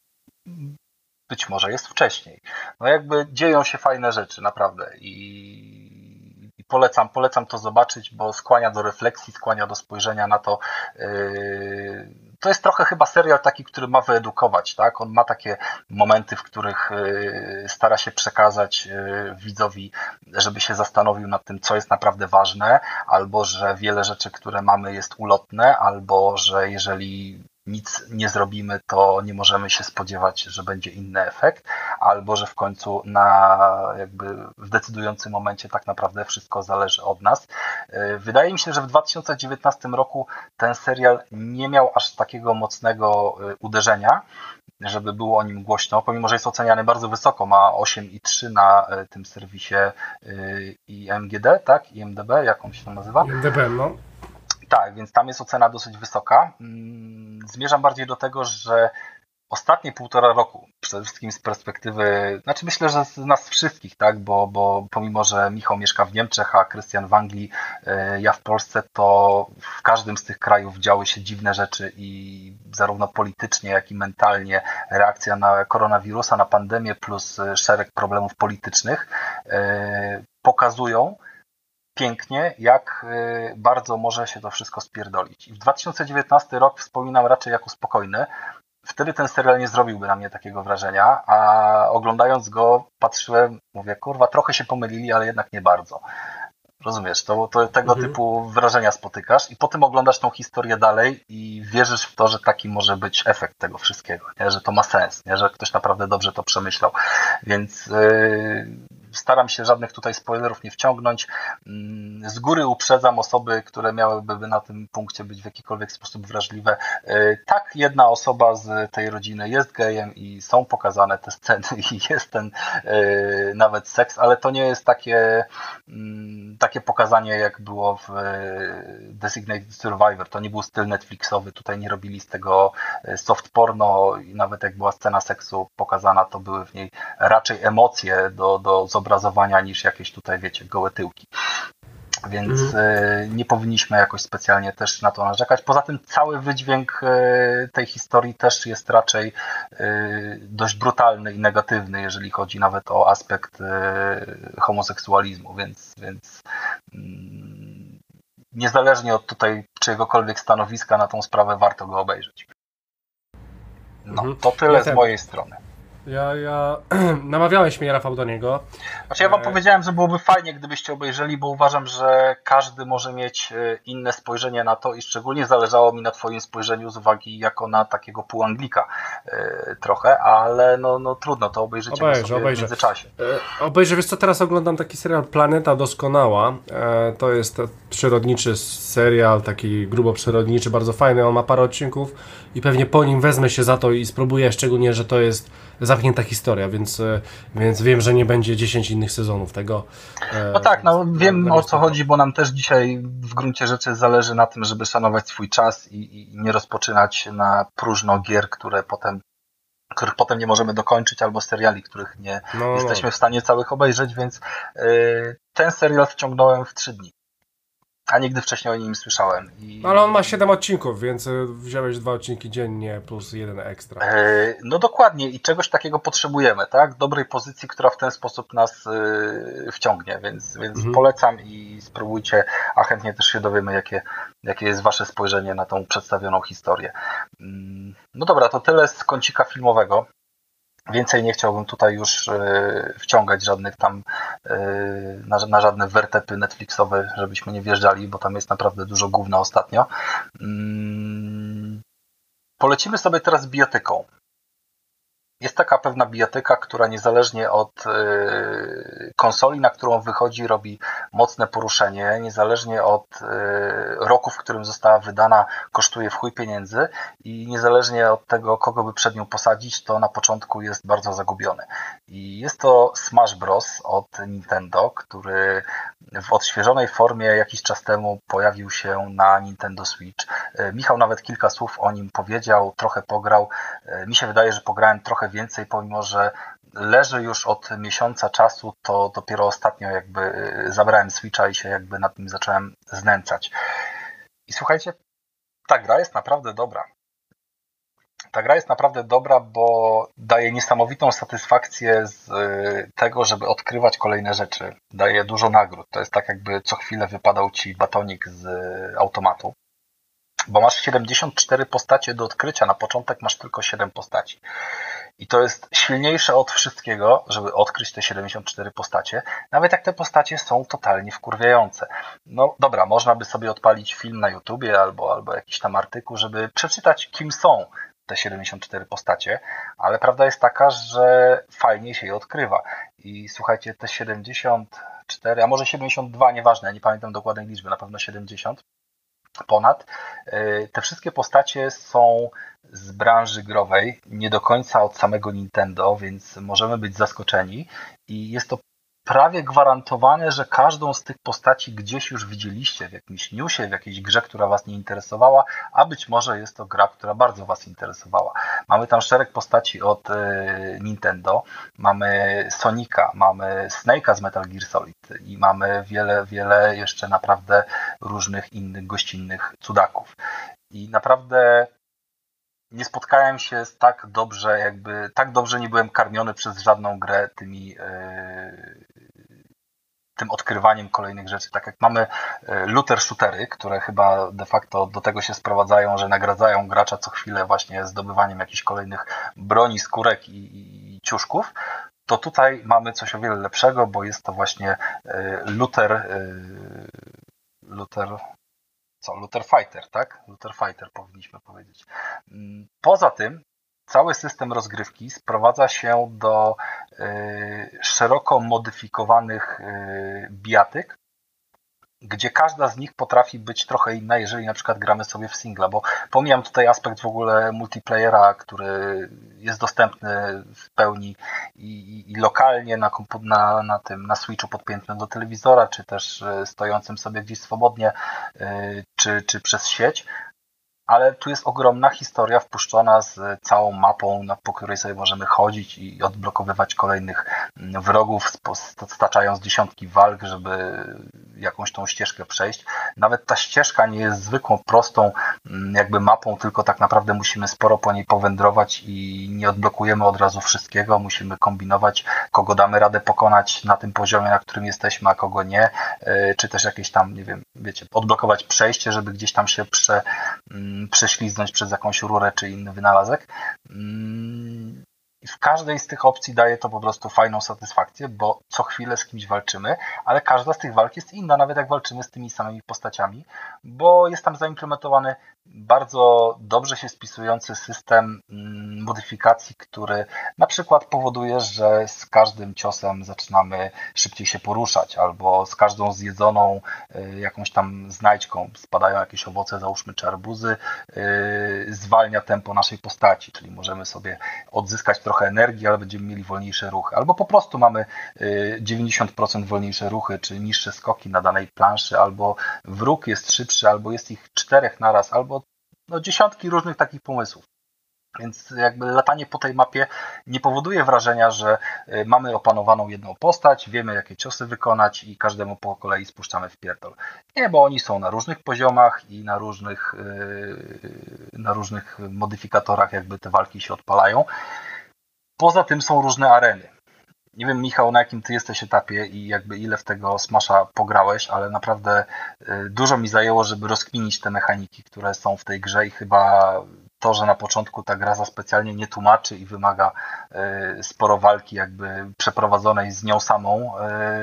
Być może jest wcześniej. No jakby dzieją się fajne rzeczy, naprawdę. I, i polecam, polecam to zobaczyć, bo skłania do refleksji, skłania do spojrzenia na to. Yy, to jest trochę chyba serial taki, który ma wyedukować, tak? On ma takie momenty, w których yy, stara się przekazać yy, widzowi, żeby się zastanowił nad tym, co jest naprawdę ważne, albo że wiele rzeczy, które mamy, jest ulotne, albo że jeżeli nic nie zrobimy, to nie możemy się spodziewać, że będzie inny efekt, albo że w końcu na jakby w decydującym momencie tak naprawdę wszystko zależy od nas. Wydaje mi się, że w dwa tysiące dziewiętnastym roku ten serial nie miał aż takiego mocnego uderzenia, żeby było o nim głośno, pomimo że jest oceniany bardzo wysoko, ma osiem i trzy na tym serwisie I M G D, tak? I M D B, jak on się nazywa? I M D B, no. Tak, więc tam jest ocena dosyć wysoka. Zmierzam bardziej do tego, że ostatnie półtora roku, przede wszystkim z perspektywy, znaczy myślę, że z nas wszystkich, tak, bo, bo pomimo, że Michał mieszka w Niemczech, a Krystian w Anglii, ja w Polsce, to w każdym z tych krajów działy się dziwne rzeczy i zarówno politycznie, jak i mentalnie reakcja na koronawirusa, na pandemię plus szereg problemów politycznych pokazują pięknie, jak bardzo może się to wszystko spierdolić. I w dwa tysiące dziewiętnasty rok wspominam raczej jako spokojny. Wtedy ten serial nie zrobiłby na mnie takiego wrażenia, a oglądając go patrzyłem, mówię, kurwa, trochę się pomylili, ale jednak nie bardzo. Rozumiesz, to, to tego mhm. typu wrażenia spotykasz i potem oglądasz tą historię dalej i wierzysz w to, że taki może być efekt tego wszystkiego, nie? Że to ma sens, nie? Że ktoś naprawdę dobrze to przemyślał. Więc yy, staram się żadnych tutaj spoilerów nie wciągnąć. Yy, z góry uprzedzam osoby, które miałyby na tym punkcie być w jakikolwiek sposób wrażliwe. Yy, tak, jedna osoba z tej rodziny jest gejem i są pokazane te sceny i jest ten yy, nawet seks, ale to nie jest takie yy, takie pokazanie, jak było w Designated Survivor. To nie był styl Netflixowy, tutaj nie robili z tego soft porno i nawet jak była scena seksu pokazana, to były w niej raczej emocje do, do zobrazowania niż jakieś tutaj, wiecie, gołe tyłki. Więc mm. nie powinniśmy jakoś specjalnie też na to narzekać. Poza tym cały wydźwięk tej historii też jest raczej dość brutalny i negatywny, jeżeli chodzi nawet o aspekt homoseksualizmu, więc, więc niezależnie od tutaj czyjegokolwiek stanowiska na tą sprawę warto go obejrzeć. No, to tyle z mojej strony. Ja, ja... Namawiałeś mnie, Rafał, do niego. Znaczy ja wam e... powiedziałem, że byłoby fajnie, gdybyście obejrzeli, bo uważam, że każdy może mieć inne spojrzenie na to i szczególnie zależało mi na twoim spojrzeniu z uwagi jako na takiego półanglika e, trochę, ale no, no trudno, to obejrzycie obejrzę, sobie obejrzę. w międzyczasie. E, obejrzę, wiesz co, teraz oglądam taki serial Planeta Doskonała. E, to jest przyrodniczy serial, taki grubo przyrodniczy, bardzo fajny, on ma parę odcinków i pewnie po nim wezmę się za to i spróbuję, szczególnie, że to jest zamknięta historia, więc, więc wiem, że nie będzie dziesięć innych sezonów tego. No tak, no wiem o co chodzi, bo nam też dzisiaj w gruncie rzeczy zależy na tym, żeby szanować swój czas i, i nie rozpoczynać na próżno gier, które potem których potem nie możemy dokończyć, albo seriali, których nie no, jesteśmy w stanie całych obejrzeć, więc yy, ten serial wciągnąłem w trzy dni. A nigdy wcześniej o nim słyszałem. I... Ale on ma siedem odcinków, więc wziąłeś dwa odcinki dziennie plus jeden ekstra. Yy, no dokładnie i czegoś takiego potrzebujemy, tak? Dobrej pozycji, która w ten sposób nas yy, wciągnie, więc, więc mhm. polecam i spróbujcie, a chętnie też się dowiemy, jakie, jakie jest wasze spojrzenie na tą przedstawioną historię. Yy, no dobra, to tyle z kącika filmowego. Więcej nie chciałbym tutaj już y, wciągać żadnych tam y, na, na żadne wertepy Netflixowe, żebyśmy nie wjeżdżali, bo tam jest naprawdę dużo gówna ostatnio. Y, polecimy sobie teraz biotyką. jest taka pewna bijatyka, która niezależnie od konsoli, na którą wychodzi, robi mocne poruszenie, niezależnie od roku, w którym została wydana, kosztuje w chuj pieniędzy i niezależnie od tego, kogo by przed nią posadzić, to na początku jest bardzo zagubiony. I jest to Smash Bros. Od Nintendo, który w odświeżonej formie jakiś czas temu pojawił się na Nintendo Switch. Michał nawet kilka słów o nim powiedział, trochę pograł. Mi się wydaje, że pograłem trochę więcej, pomimo że leży już od miesiąca czasu, to dopiero ostatnio jakby zabrałem Switcha i się jakby nad nim zacząłem znęcać. I słuchajcie, ta gra jest naprawdę dobra. Ta gra jest naprawdę dobra, bo daje niesamowitą satysfakcję z tego, żeby odkrywać kolejne rzeczy. Daje dużo nagród. To jest tak, jakby co chwilę wypadał ci batonik z automatu. Bo masz siedemdziesiąt cztery postacie do odkrycia, na początek masz tylko siedem postaci. I to jest silniejsze od wszystkiego, żeby odkryć te siedemdziesiąt cztery postacie, nawet jak te postacie są totalnie wkurwiające. No dobra, można by sobie odpalić film na YouTubie albo, albo jakiś tam artykuł, żeby przeczytać, kim są te siedemdziesiąt cztery postacie, ale prawda jest taka, że fajnie się je odkrywa. I słuchajcie, te siedemdziesiąt cztery, a może siedemdziesiąt dwa, nieważne, ja nie pamiętam dokładnej liczby, na pewno siedemdziesiąt ponad. Te wszystkie postacie są z branży growej, nie do końca od samego Nintendo, więc możemy być zaskoczeni i jest to prawie gwarantowane, że każdą z tych postaci gdzieś już widzieliście w jakimś newsie, w jakiejś grze, która was nie interesowała, a być może jest to gra, która bardzo was interesowała. Mamy tam szereg postaci od Nintendo, mamy Sonika, mamy Snake'a z Metal Gear Solid i mamy wiele, wiele jeszcze naprawdę różnych innych gościnnych cudaków. I naprawdę nie spotkałem się z tak dobrze, jakby tak dobrze nie byłem karmiony przez żadną grę tymi yy, tym odkrywaniem kolejnych rzeczy. Tak jak mamy looter shootery, które chyba de facto do tego się sprowadzają, że nagradzają gracza co chwilę właśnie zdobywaniem jakichś kolejnych broni, skórek i, i ciuszków, to tutaj mamy coś o wiele lepszego, bo jest to właśnie looter looter co? Looter Fighter, tak? Looter Fighter powinniśmy powiedzieć. Poza tym cały system rozgrywki sprowadza się do y, szeroko modyfikowanych y, bijatyk, gdzie każda z nich potrafi być trochę inna, jeżeli na przykład gramy sobie w singla, bo pomijam tutaj aspekt w ogóle multiplayera, który jest dostępny w pełni i, i, i lokalnie na, na, na tym na Switchu podpiętym do telewizora, czy też stojącym sobie gdzieś swobodnie, y, czy, czy przez sieć. Ale tu jest ogromna historia wpuszczona z całą mapą, po której sobie możemy chodzić i odblokowywać kolejnych wrogów, staczając dziesiątki walk, żeby jakąś tą ścieżkę przejść. Nawet ta ścieżka nie jest zwykłą, prostą jakby mapą, tylko tak naprawdę musimy sporo po niej powędrować i nie odblokujemy od razu wszystkiego. Musimy kombinować, kogo damy radę pokonać na tym poziomie, na którym jesteśmy, a kogo nie. Czy też jakieś tam, nie wiem, wiecie, odblokować przejście, żeby gdzieś tam się prze prześliznąć przez jakąś rurę czy inny wynalazek. W każdej z tych opcji daje to po prostu fajną satysfakcję, bo co chwilę z kimś walczymy, ale każda z tych walk jest inna, nawet jak walczymy z tymi samymi postaciami, bo jest tam zaimplementowany bardzo dobrze się spisujący system modyfikacji, który na przykład powoduje, że z każdym ciosem zaczynamy szybciej się poruszać, albo z każdą zjedzoną jakąś tam znajdźką, spadają jakieś owoce, załóżmy, czy arbuzy, zwalnia tempo naszej postaci, czyli możemy sobie odzyskać trochę energii, ale będziemy mieli wolniejsze ruchy. Albo po prostu mamy dziewięćdziesiąt procent wolniejsze ruchy, czy niższe skoki na danej planszy, albo wróg jest szybszy, albo jest ich czterech naraz, albo no, dziesiątki różnych takich pomysłów. Więc jakby latanie po tej mapie nie powoduje wrażenia, że mamy opanowaną jedną postać, wiemy jakie ciosy wykonać i każdemu po kolei spuszczamy w pierdol. Nie, bo oni są na różnych poziomach i na różnych, na różnych modyfikatorach jakby te walki się odpalają. Poza tym są różne areny. Nie wiem, Michał, na jakim ty jesteś etapie i jakby ile w tego Smasha pograłeś, ale naprawdę dużo mi zajęło, żeby rozkminić te mechaniki, które są w tej grze i chyba to, że na początku ta gra za specjalnie nie tłumaczy i wymaga sporo walki jakby przeprowadzonej z nią samą,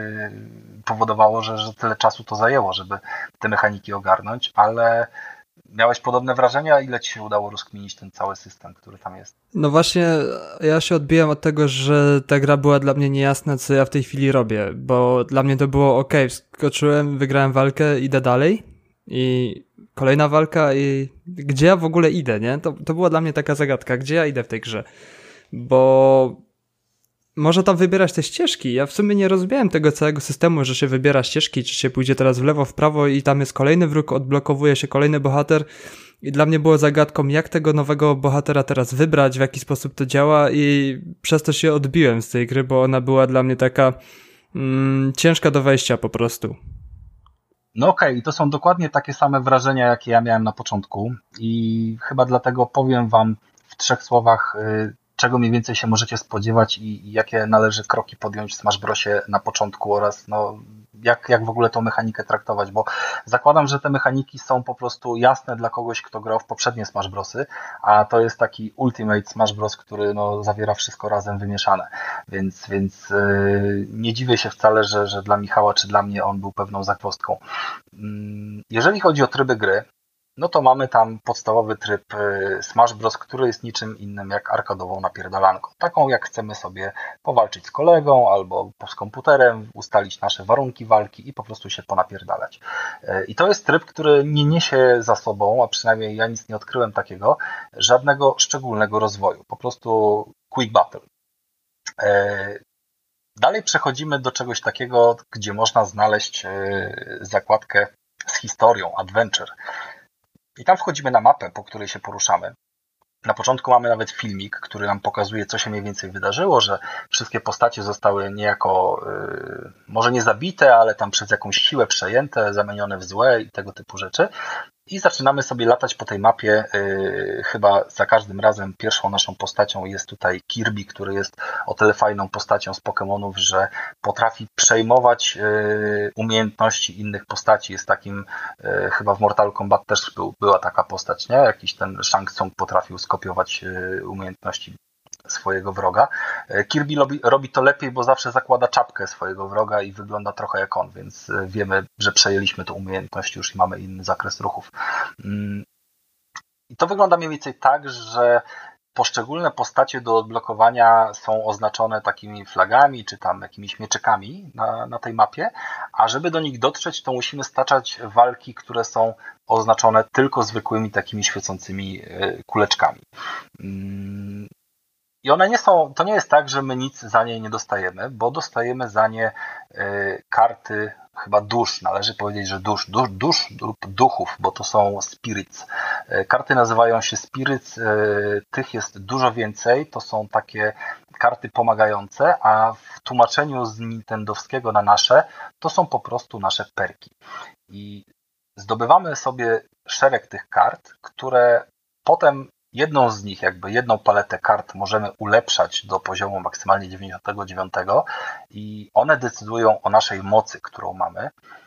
powodowało, że, że tyle czasu to zajęło, żeby te mechaniki ogarnąć, ale Miałeś podobne wrażenia? Ile ci się udało rozkminić ten cały system, który tam jest? No właśnie, ja się odbiłem od tego, że ta gra była dla mnie niejasna, co ja w tej chwili robię, bo dla mnie to było ok, wskoczyłem, wygrałem walkę, idę dalej i kolejna walka i gdzie ja w ogóle idę, nie? To, to była dla mnie taka zagadka, gdzie ja idę w tej grze, bo można tam wybierać te ścieżki. Ja w sumie nie rozumiałem tego całego systemu, że się wybiera ścieżki, czy się pójdzie teraz w lewo, w prawo i tam jest kolejny wróg, odblokowuje się kolejny bohater i dla mnie było zagadką, jak tego nowego bohatera teraz wybrać, w jaki sposób to działa i przez to się odbiłem z tej gry, bo ona była dla mnie taka mm, ciężka do wejścia po prostu. No okej, okay. I to są dokładnie takie same wrażenia, jakie ja miałem na początku i chyba dlatego powiem wam w trzech słowach, yy, czego mniej więcej się możecie spodziewać i, i jakie należy kroki podjąć w Smash Brosie na początku oraz no, jak, jak w ogóle tą mechanikę traktować, bo zakładam, że te mechaniki są po prostu jasne dla kogoś, kto grał w poprzednie Smash Brosy, a to jest taki Ultimate Smash Bros, który no, zawiera wszystko razem wymieszane, więc, więc yy, nie dziwię się wcale, że, że dla Michała czy dla mnie on był pewną zagwozdką. Yy, jeżeli chodzi o tryby gry, no to mamy tam podstawowy tryb Smash Bros, który jest niczym innym jak arkadową napierdalanką. Taką jak chcemy sobie powalczyć z kolegą albo z komputerem, ustalić nasze warunki walki i po prostu się ponapierdalać. I to jest tryb, który nie niesie za sobą, a przynajmniej ja nic nie odkryłem takiego, żadnego szczególnego rozwoju. Po prostu quick battle. Dalej przechodzimy do czegoś takiego, gdzie można znaleźć zakładkę z historią, adventure. I tam wchodzimy na mapę, po której się poruszamy. Na początku mamy nawet filmik, który nam pokazuje, co się mniej więcej wydarzyło, że wszystkie postacie zostały niejako, yy, może nie zabite, ale tam przez jakąś siłę przejęte, zamienione w złe i tego typu rzeczy. I zaczynamy sobie latać po tej mapie. Yy, chyba za każdym razem pierwszą naszą postacią jest tutaj Kirby, który jest o tyle fajną postacią z Pokemonów, że potrafi przejmować yy, umiejętności innych postaci. Jest takim, yy, chyba w Mortal Kombat też był, była taka postać, nie? Jakiś ten Shang Tsung potrafił skopiować yy, umiejętności swojego wroga. Kirby robi, robi to lepiej, bo zawsze zakłada czapkę swojego wroga i wygląda trochę jak on, więc wiemy, że przejęliśmy tę umiejętność już i mamy inny zakres ruchów. I to wygląda mniej więcej tak, że poszczególne postacie do odblokowania są oznaczone takimi flagami, czy tam jakimiś mieczykami na, na tej mapie, a żeby do nich dotrzeć, to musimy staczać walki, które są oznaczone tylko zwykłymi takimi świecącymi kuleczkami. I one nie są, to nie jest tak, że my nic za nie nie dostajemy, bo dostajemy za nie y, karty chyba dusz, należy powiedzieć, że dusz, dusz, dusz lub duchów, bo to są spirits. Y, karty nazywają się spirits, y, tych jest dużo więcej, to są takie karty pomagające, a w tłumaczeniu z nintendowskiego na nasze, to są po prostu nasze perki. I zdobywamy sobie szereg tych kart, które potem jedną z nich, jakby jedną paletę kart możemy ulepszać do poziomu maksymalnie dziewięćdziesiątego dziewiątego i one decydują o naszej mocy, którą mamy,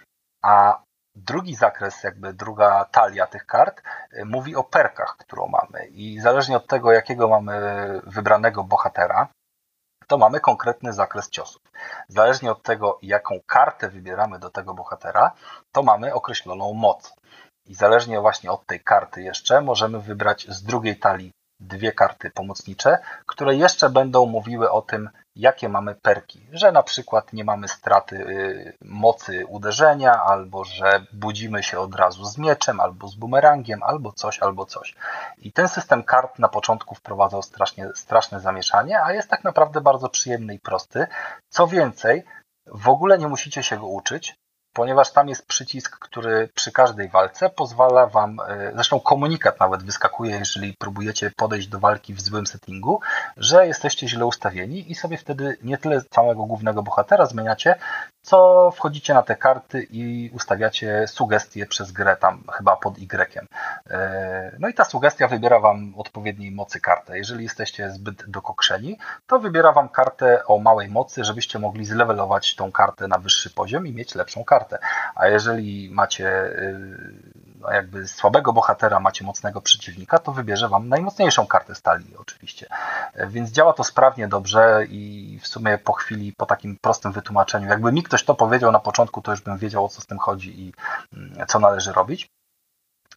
a drugi zakres, jakby druga talia tych kart mówi o perkach, którą mamy i zależnie od tego, jakiego mamy wybranego bohatera, to mamy konkretny zakres ciosów. Zależnie od tego, jaką kartę wybieramy do tego bohatera, to mamy określoną moc. I zależnie właśnie od tej karty jeszcze możemy wybrać z drugiej talii dwie karty pomocnicze, które jeszcze będą mówiły o tym, jakie mamy perki. Że na przykład nie mamy straty mocy uderzenia, albo że budzimy się od razu z mieczem, albo z bumerangiem, albo coś, albo coś. I ten system kart na początku wprowadzał strasznie, straszne zamieszanie, a jest tak naprawdę bardzo przyjemny i prosty. Co więcej, w ogóle nie musicie się go uczyć, ponieważ tam jest przycisk, który przy każdej walce pozwala wam, zresztą komunikat nawet wyskakuje, jeżeli próbujecie podejść do walki w złym settingu, że jesteście źle ustawieni i sobie wtedy nie tyle całego głównego bohatera zmieniacie, co wchodzicie na te karty i ustawiacie sugestie przez grę tam chyba pod Y. No i ta sugestia wybiera wam odpowiedniej mocy kartę. Jeżeli jesteście zbyt dokokszeni, to wybiera wam kartę o małej mocy, żebyście mogli zlevelować tą kartę na wyższy poziom i mieć lepszą kartę. A jeżeli macie no jakby słabego bohatera, macie mocnego przeciwnika, to wybierze wam najmocniejszą kartę z talii oczywiście. Więc działa to sprawnie, dobrze i w sumie po chwili, po takim prostym wytłumaczeniu, jakby mi ktoś to powiedział na początku, to już bym wiedział, o co z tym chodzi i co należy robić.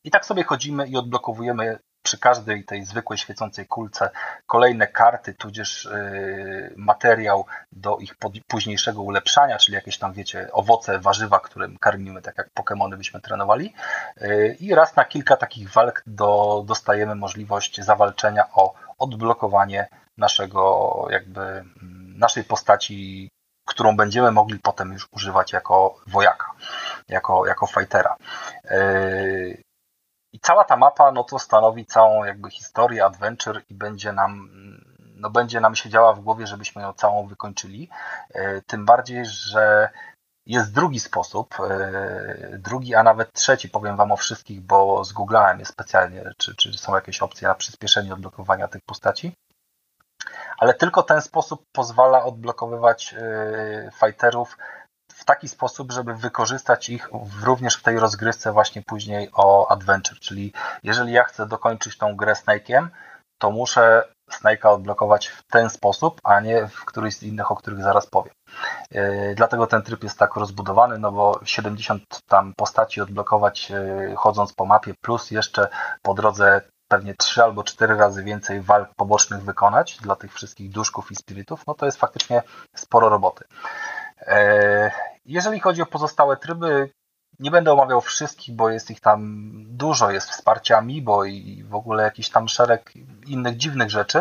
I tak sobie chodzimy i odblokowujemy przy każdej tej zwykłej świecącej kulce kolejne karty, tudzież yy, materiał do ich pod, późniejszego ulepszania, czyli jakieś tam, wiecie, owoce, warzywa, którym karmimy, tak jak Pokemony byśmy trenowali. Yy, I raz na kilka takich walk do, dostajemy możliwość zawalczenia o odblokowanie naszego, jakby naszej postaci, którą będziemy mogli potem już używać jako wojaka, jako, jako fightera. Yy, I cała ta mapa, no to stanowi całą jakby historię, adventure i będzie nam, no będzie nam siedziała w głowie, żebyśmy ją całą wykończyli. Tym bardziej, że jest drugi sposób, drugi, a nawet trzeci, powiem wam o wszystkich, bo zgooglałem je specjalnie, czy, czy są jakieś opcje na przyspieszenie odblokowania tych postaci. Ale tylko ten sposób pozwala odblokowywać fighterów w taki sposób, żeby wykorzystać ich w, również w tej rozgrywce właśnie później o Adventure, czyli jeżeli ja chcę dokończyć tą grę Snake'iem, to muszę Snake'a odblokować w ten sposób, a nie w któryś z innych, o których zaraz powiem. Yy, dlatego ten tryb jest tak rozbudowany, no bo siedemdziesiąt tam postaci odblokować yy, chodząc po mapie, plus jeszcze po drodze pewnie trzy albo cztery razy więcej walk pobocznych wykonać dla tych wszystkich duszków i spirytów, no to jest faktycznie sporo roboty. Jeżeli chodzi o pozostałe tryby, nie będę omawiał wszystkich, bo jest ich tam dużo, jest wsparcie Amiibo i w ogóle jakiś tam szereg innych dziwnych rzeczy.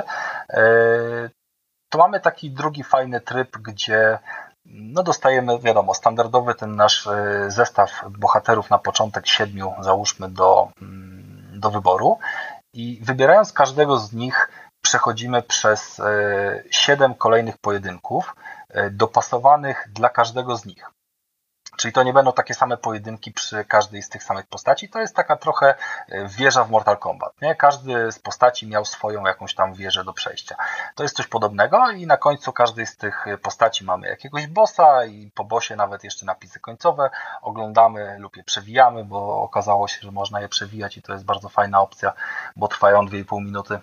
To mamy taki drugi fajny tryb, gdzie no dostajemy, wiadomo, standardowy ten nasz zestaw bohaterów na początek, siedmiu załóżmy do, do wyboru i wybierając każdego z nich przechodzimy przez siedem kolejnych pojedynków dopasowanych dla każdego z nich. Czyli to nie będą takie same pojedynki przy każdej z tych samych postaci. To jest taka trochę wieża w Mortal Kombat. Nie? Każdy z postaci miał swoją jakąś tam wieżę do przejścia. To jest coś podobnego i na końcu każdej z tych postaci mamy jakiegoś bossa i po bossie nawet jeszcze napisy końcowe. Oglądamy lub je przewijamy, bo okazało się, że można je przewijać i to jest bardzo fajna opcja, bo trwają dwie i pół minuty.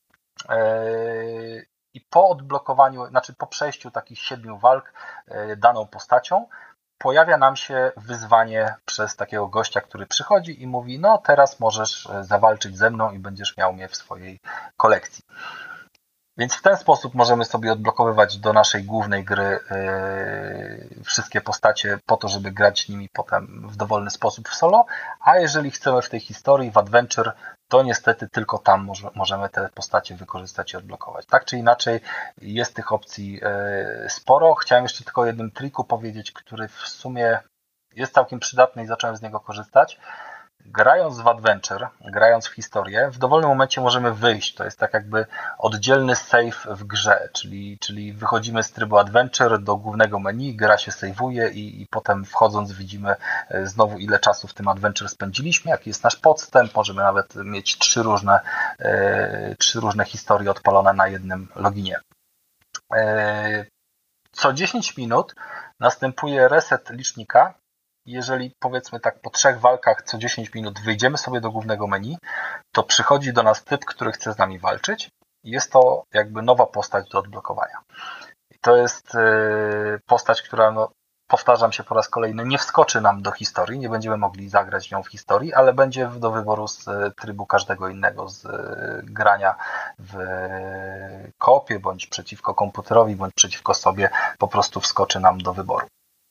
I po odblokowaniu, znaczy po przejściu takich siedmiu walk daną postacią, pojawia nam się wyzwanie przez takiego gościa, który przychodzi i mówi, no teraz możesz zawalczyć ze mną i będziesz miał mnie w swojej kolekcji. Więc w ten sposób możemy sobie odblokowywać do naszej głównej gry yy, wszystkie postacie po to, żeby grać nimi potem w dowolny sposób w solo, a jeżeli chcemy w tej historii, w Adventure, to niestety tylko tam może, możemy te postacie wykorzystać i odblokować. Tak czy inaczej jest tych opcji yy, sporo. Chciałem jeszcze tylko o jednym triku powiedzieć, który w sumie jest całkiem przydatny i zacząłem z niego korzystać. Grając w Adventure, grając w historię, w dowolnym momencie możemy wyjść. To jest tak jakby oddzielny save w grze, czyli, czyli wychodzimy z trybu Adventure do głównego menu, gra się saveuje i, i potem wchodząc widzimy znowu ile czasu w tym Adventure spędziliśmy, jaki jest nasz podstęp. Możemy nawet mieć trzy różne, e, trzy różne historie odpalone na jednym loginie. E, co dziesięć minut następuje reset licznika. Jeżeli powiedzmy tak po trzech walkach co dziesięć minut wyjdziemy sobie do głównego menu, to przychodzi do nas typ, który chce z nami walczyć i jest to jakby nowa postać do odblokowania. I to jest postać, która, no, powtarzam się po raz kolejny, nie wskoczy nam do historii, nie będziemy mogli zagrać nią w historii, ale będzie do wyboru z trybu każdego innego, z grania w koopie, bądź przeciwko komputerowi, bądź przeciwko sobie, po prostu wskoczy nam do wyboru.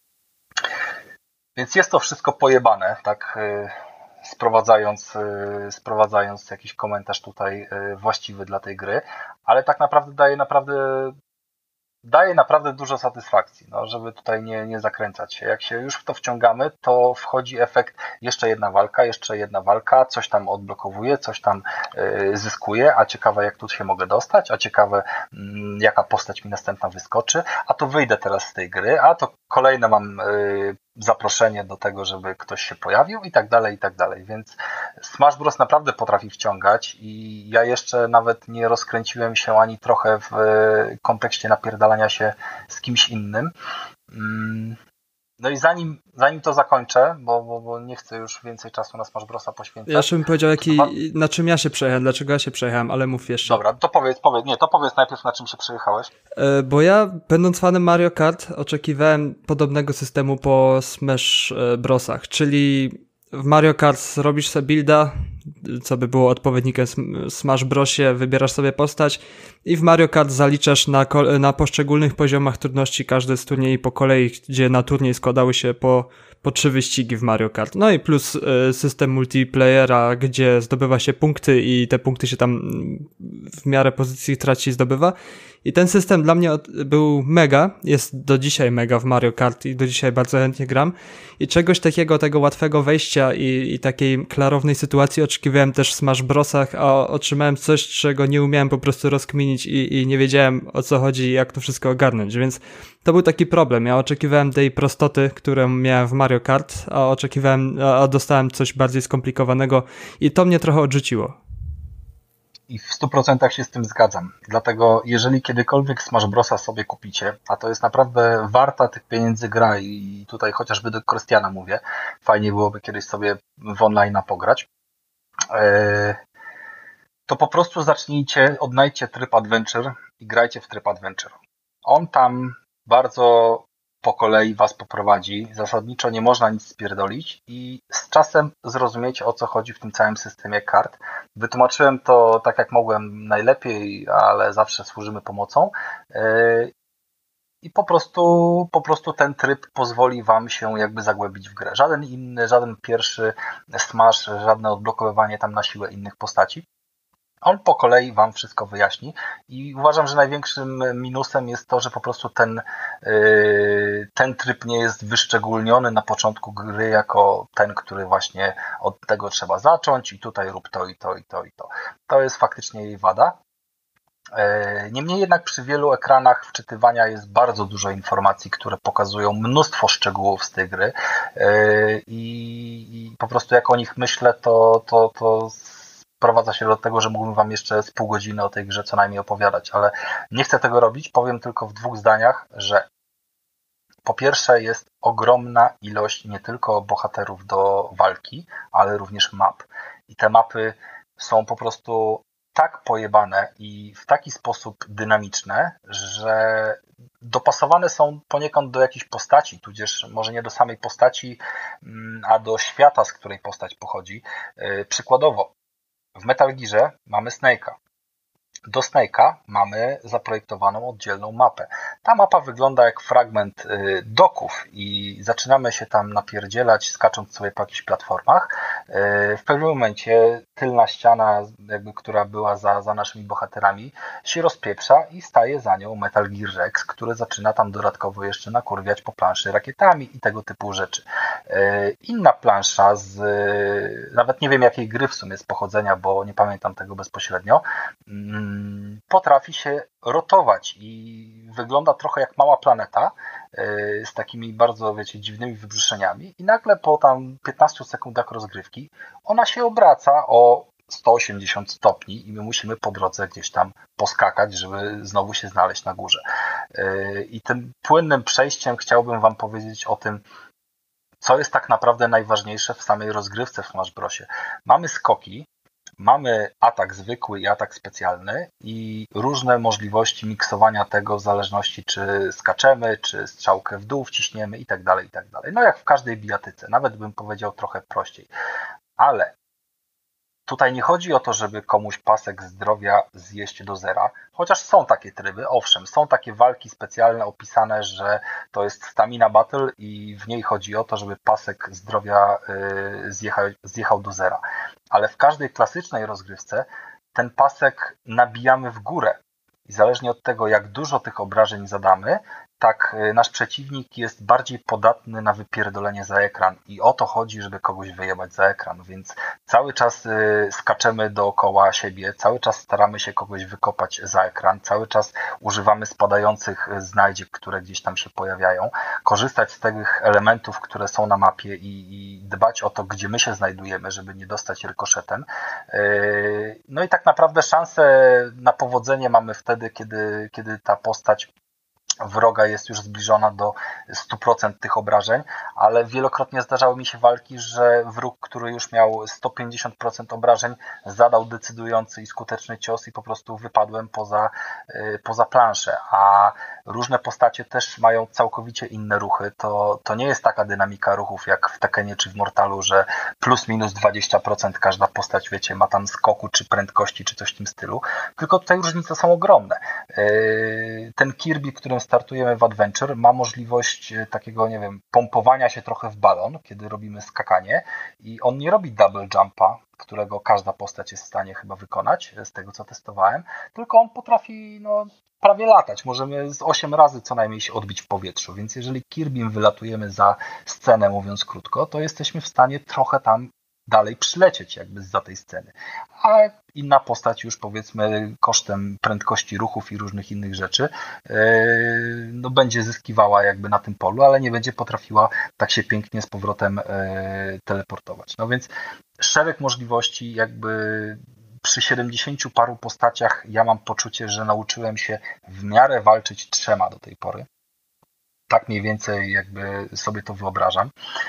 Więc jest to wszystko pojebane, tak sprowadzając, sprowadzając jakiś komentarz tutaj właściwy dla tej gry, ale tak naprawdę daje naprawdę, daje naprawdę dużo satysfakcji, no, żeby tutaj nie, nie zakręcać się. Jak się już w to wciągamy, to wchodzi efekt jeszcze jedna walka, jeszcze jedna walka, coś tam odblokowuje, coś tam zyskuje, a ciekawe jak tu się mogę dostać, a ciekawe jaka postać mi następna wyskoczy, a to wyjdę teraz z tej gry, a to kolejne mam zaproszenie do tego, żeby ktoś się pojawił i tak dalej, i tak dalej. Więc Smash Bros. Naprawdę potrafi wciągać i ja jeszcze nawet nie rozkręciłem się ani trochę w kontekście napierdalania się z kimś innym. No i zanim, zanim to zakończę, bo, bo, bo nie chcę już więcej czasu na Smash Brosa poświęcać. Ja jeszcze bym powiedział, jaki, na czym ja się przejechałem, dlaczego ja się przejechałem, ale mów jeszcze. Dobra, to powiedz, powiedz, nie, to powiedz najpierw, na czym się przejechałeś. Bo ja, będąc fanem Mario Kart, oczekiwałem podobnego systemu po Smash Brosach, czyli w Mario Kart robisz sobie builda, co by było odpowiednikiem Smash Brosie, wybierasz sobie postać i w Mario Kart zaliczasz na, na poszczególnych poziomach trudności każdy z turniejów po kolei, gdzie na turniej składały się po, po trzy wyścigi w Mario Kart. No i plus y, system multiplayera, gdzie zdobywa się punkty i te punkty się tam w miarę pozycji traci zdobywa. I ten system dla mnie był mega, jest do dzisiaj mega w Mario Kart i do dzisiaj bardzo chętnie gram. I czegoś takiego, tego łatwego wejścia i, i takiej klarownej sytuacji oczekiwałem też w Smash Brosach, a otrzymałem coś, czego nie umiałem po prostu rozkminić i, i nie wiedziałem, o co chodzi i jak to wszystko ogarnąć, więc to był taki problem. Ja oczekiwałem tej prostoty, którą miałem w Mario Kart, a oczekiwałem, a dostałem coś bardziej skomplikowanego i to mnie trochę odrzuciło. I w stu procentach się z tym zgadzam. Dlatego jeżeli kiedykolwiek Smash Brosa sobie kupicie, a to jest naprawdę warta tych pieniędzy gra i tutaj chociażby do Krystiana mówię, fajnie byłoby kiedyś sobie w online'a pograć, to po prostu zacznijcie, odnajdźcie tryb Adventure i grajcie w tryb Adventure. On tam bardzo po kolei was poprowadzi, zasadniczo nie można nic spierdolić i z czasem zrozumiecie, o co chodzi w tym całym systemie kart. Wytłumaczyłem to tak jak mogłem najlepiej, ale zawsze służymy pomocą i po prostu, po prostu ten tryb pozwoli wam się jakby zagłębić w grę. Żaden inny, żaden pierwszy smash, żadne odblokowywanie tam na siłę innych postaci. On po kolei wam wszystko wyjaśni i uważam, że największym minusem jest to, że po prostu ten, yy, ten tryb nie jest wyszczególniony na początku gry jako ten, który właśnie od tego trzeba zacząć i tutaj rób to i to i to i to. To jest faktycznie jej wada. Yy, niemniej jednak przy wielu ekranach wczytywania jest bardzo dużo informacji, które pokazują mnóstwo szczegółów z tej gry yy, i, i po prostu jak o nich myślę, to, to, to sprowadza się do tego, że mógłbym wam jeszcze z pół godziny o tej grze co najmniej opowiadać, ale nie chcę tego robić. Powiem tylko w dwóch zdaniach, że po pierwsze jest ogromna ilość nie tylko bohaterów do walki, ale również map. I te mapy są po prostu tak pojebane i w taki sposób dynamiczne, że dopasowane są poniekąd do jakiejś postaci, tudzież może nie do samej postaci, a do świata, z której postać pochodzi. Przykładowo, w Metal Gearze mamy Snake'a. Do Snake'a mamy zaprojektowaną oddzielną mapę. Ta mapa wygląda jak fragment doków i zaczynamy się tam napierdzielać, skacząc sobie po jakichś platformach. W pewnym momencie tylna ściana, jakby, która była za, za naszymi bohaterami, się rozpieprza i staje za nią Metal Gear Rex, który zaczyna tam dodatkowo jeszcze nakurwiać po planszy rakietami i tego typu rzeczy. Inna plansza, z, nawet nie wiem jakiej gry w sumie z pochodzenia, bo nie pamiętam tego bezpośrednio, potrafi się rotować i wygląda trochę jak mała planeta z takimi bardzo, wiecie, dziwnymi wybrzuszeniami i nagle po tam piętnastu sekundach rozgrywki ona się obraca o sto osiemdziesiąt stopni i my musimy po drodze gdzieś tam poskakać, żeby znowu się znaleźć na górze. I tym płynnym przejściem chciałbym wam powiedzieć o tym, co jest tak naprawdę najważniejsze w samej rozgrywce w Smash Brosie. Mamy skoki, mamy atak zwykły i atak specjalny i różne możliwości miksowania tego w zależności czy skaczemy, czy strzałkę w dół wciśniemy i tak dalej, i tak dalej. No jak w każdej bijatyce, nawet bym powiedział trochę prościej. Ale tutaj nie chodzi o to, żeby komuś pasek zdrowia zjeść do zera, chociaż są takie tryby, owszem, są takie walki specjalne opisane, że to jest stamina battle i w niej chodzi o to, żeby pasek zdrowia zjechał, zjechał do zera. Ale w każdej klasycznej rozgrywce ten pasek nabijamy w górę i zależnie od tego, jak dużo tych obrażeń zadamy, tak nasz przeciwnik jest bardziej podatny na wypierdolenie za ekran i o to chodzi, żeby kogoś wyjebać za ekran, więc cały czas skaczemy dookoła siebie, cały czas staramy się kogoś wykopać za ekran, cały czas używamy spadających znajdziek, które gdzieś tam się pojawiają, korzystać z tych elementów, które są na mapie i, i dbać o to, gdzie my się znajdujemy, żeby nie dostać rykoszetem. No i tak naprawdę szansę na powodzenie mamy wtedy, kiedy, kiedy ta postać wroga jest już zbliżona do stu procent tych obrażeń, ale wielokrotnie zdarzały mi się walki, że wróg, który już miał sto pięćdziesiąt procent obrażeń, zadał decydujący i skuteczny cios i po prostu wypadłem poza, poza planszę, a różne postacie też mają całkowicie inne ruchy. To, to nie jest taka dynamika ruchów jak w Tekkenie czy w Mortalu, że plus minus dwadzieścia procent każda postać, wiecie, ma tam skoku czy prędkości czy coś w tym stylu, tylko tutaj różnice są ogromne. Ten Kirby, którym startujemy w Adventure, ma możliwość takiego, nie wiem, pompowania się trochę w balon, kiedy robimy skakanie i on nie robi double jumpa, którego każda postać jest w stanie chyba wykonać, z tego co testowałem, tylko on potrafi no, prawie latać. Możemy z osiem razy co najmniej się odbić w powietrzu, więc jeżeli Kirbym wylatujemy za scenę, mówiąc krótko, to jesteśmy w stanie trochę tam dalej przylecieć jakby zza tej sceny. A inna postać już powiedzmy kosztem prędkości ruchów i różnych innych rzeczy yy, no będzie zyskiwała jakby na tym polu, ale nie będzie potrafiła tak się pięknie z powrotem yy, teleportować. No więc szereg możliwości jakby przy siedemdziesięciu paru postaciach ja mam poczucie, że nauczyłem się w miarę walczyć trzema do tej pory. Tak mniej więcej jakby sobie to wyobrażam.